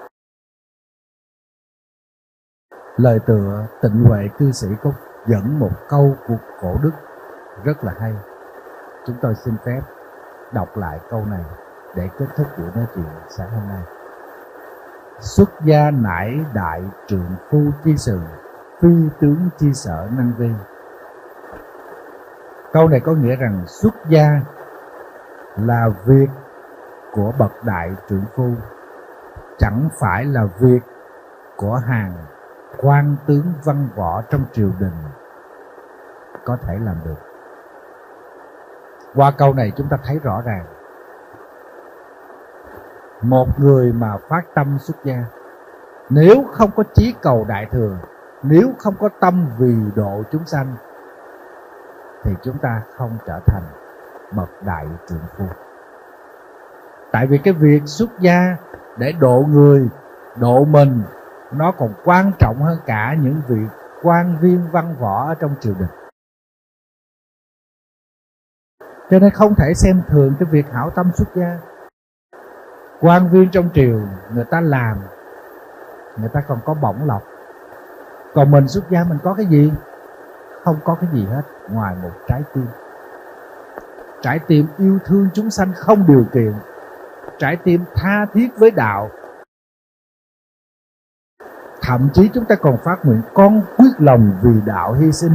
Speaker 3: lời tựa Tịnh Huệ cư sĩ có dẫn một câu của cổ đức rất là hay. Chúng tôi xin phép đọc lại câu này để kết thúc buổi nói chuyện sáng hôm nay. Xuất gia nải đại trượng phu chi sự, phi tướng chi sở năng vi. Câu này có nghĩa rằng xuất gia là việc của bậc đại trượng phu, chẳng phải là việc của hàng quan tướng văn võ trong triều đình có thể làm được. Qua câu này chúng ta thấy rõ ràng, một người mà phát tâm xuất gia, nếu không có chí cầu đại thừa, nếu không có tâm vì độ chúng sanh, thì chúng ta không trở thành bậc đại trượng phu. Tại vì cái việc xuất gia để độ người, độ mình, nó còn quan trọng hơn cả những việc quan viên văn võ ở trong triều đình. Cho nên không thể xem thường cái việc hảo tâm xuất gia. Quan viên trong triều người ta làm, người ta còn có bổng lộc. Còn mình xuất gia mình có cái gì? Không có cái gì hết ngoài một trái tim. Trái tim yêu thương chúng sanh không điều kiện, trái tim tha thiết với đạo. Thậm chí chúng ta còn phát nguyện con quyết lòng vì đạo hy sinh.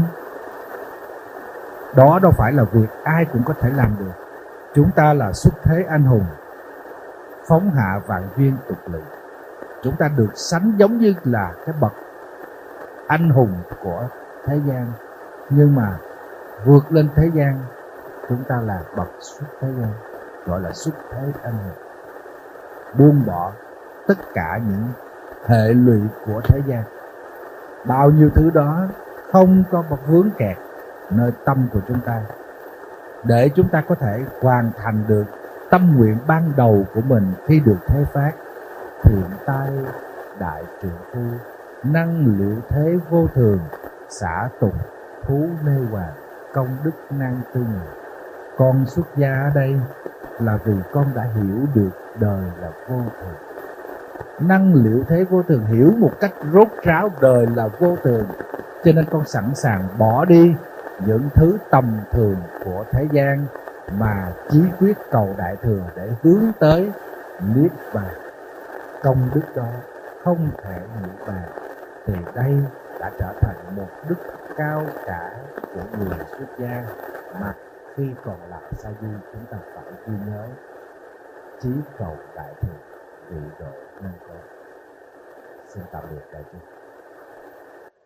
Speaker 3: Đó đâu phải là việc ai cũng có thể làm được. Chúng ta là xuất thế anh hùng, phóng hạ vạn duyên tục lỵ. Chúng ta được sánh giống như là cái bậc anh hùng của thế gian, nhưng mà vượt lên thế gian, chúng ta là bậc xuất thế gian, gọi là xuất thế anh hùng. Buông bỏ tất cả những hệ lụy của thế gian, bao nhiêu thứ đó không có một vướng kẹt nơi tâm của chúng ta, để chúng ta có thể hoàn thành được tâm nguyện ban đầu của mình khi được thế phát. Thiện tai đại trượng phu, năng liệu thế vô thường, xả tục thú nê hoàng, công đức năng tư người. Con xuất gia ở đây là vì con đã hiểu được đời là vô thường. Năng liệu thế vô thường, hiểu một cách rốt ráo đời là vô thường, cho nên con sẵn sàng bỏ đi những thứ tầm thường của thế gian mà chí quyết cầu đại thừa để hướng tới niết bàn. Công đức đó không thể niết bàn, thì đây đã trở thành một đức cao cả của người xuất gia mà khi còn lại sa di chúng ta phải ghi nhớ. Chí cầu đại thừa, vị độ nhân có. Xin tạm biệt đại chúng.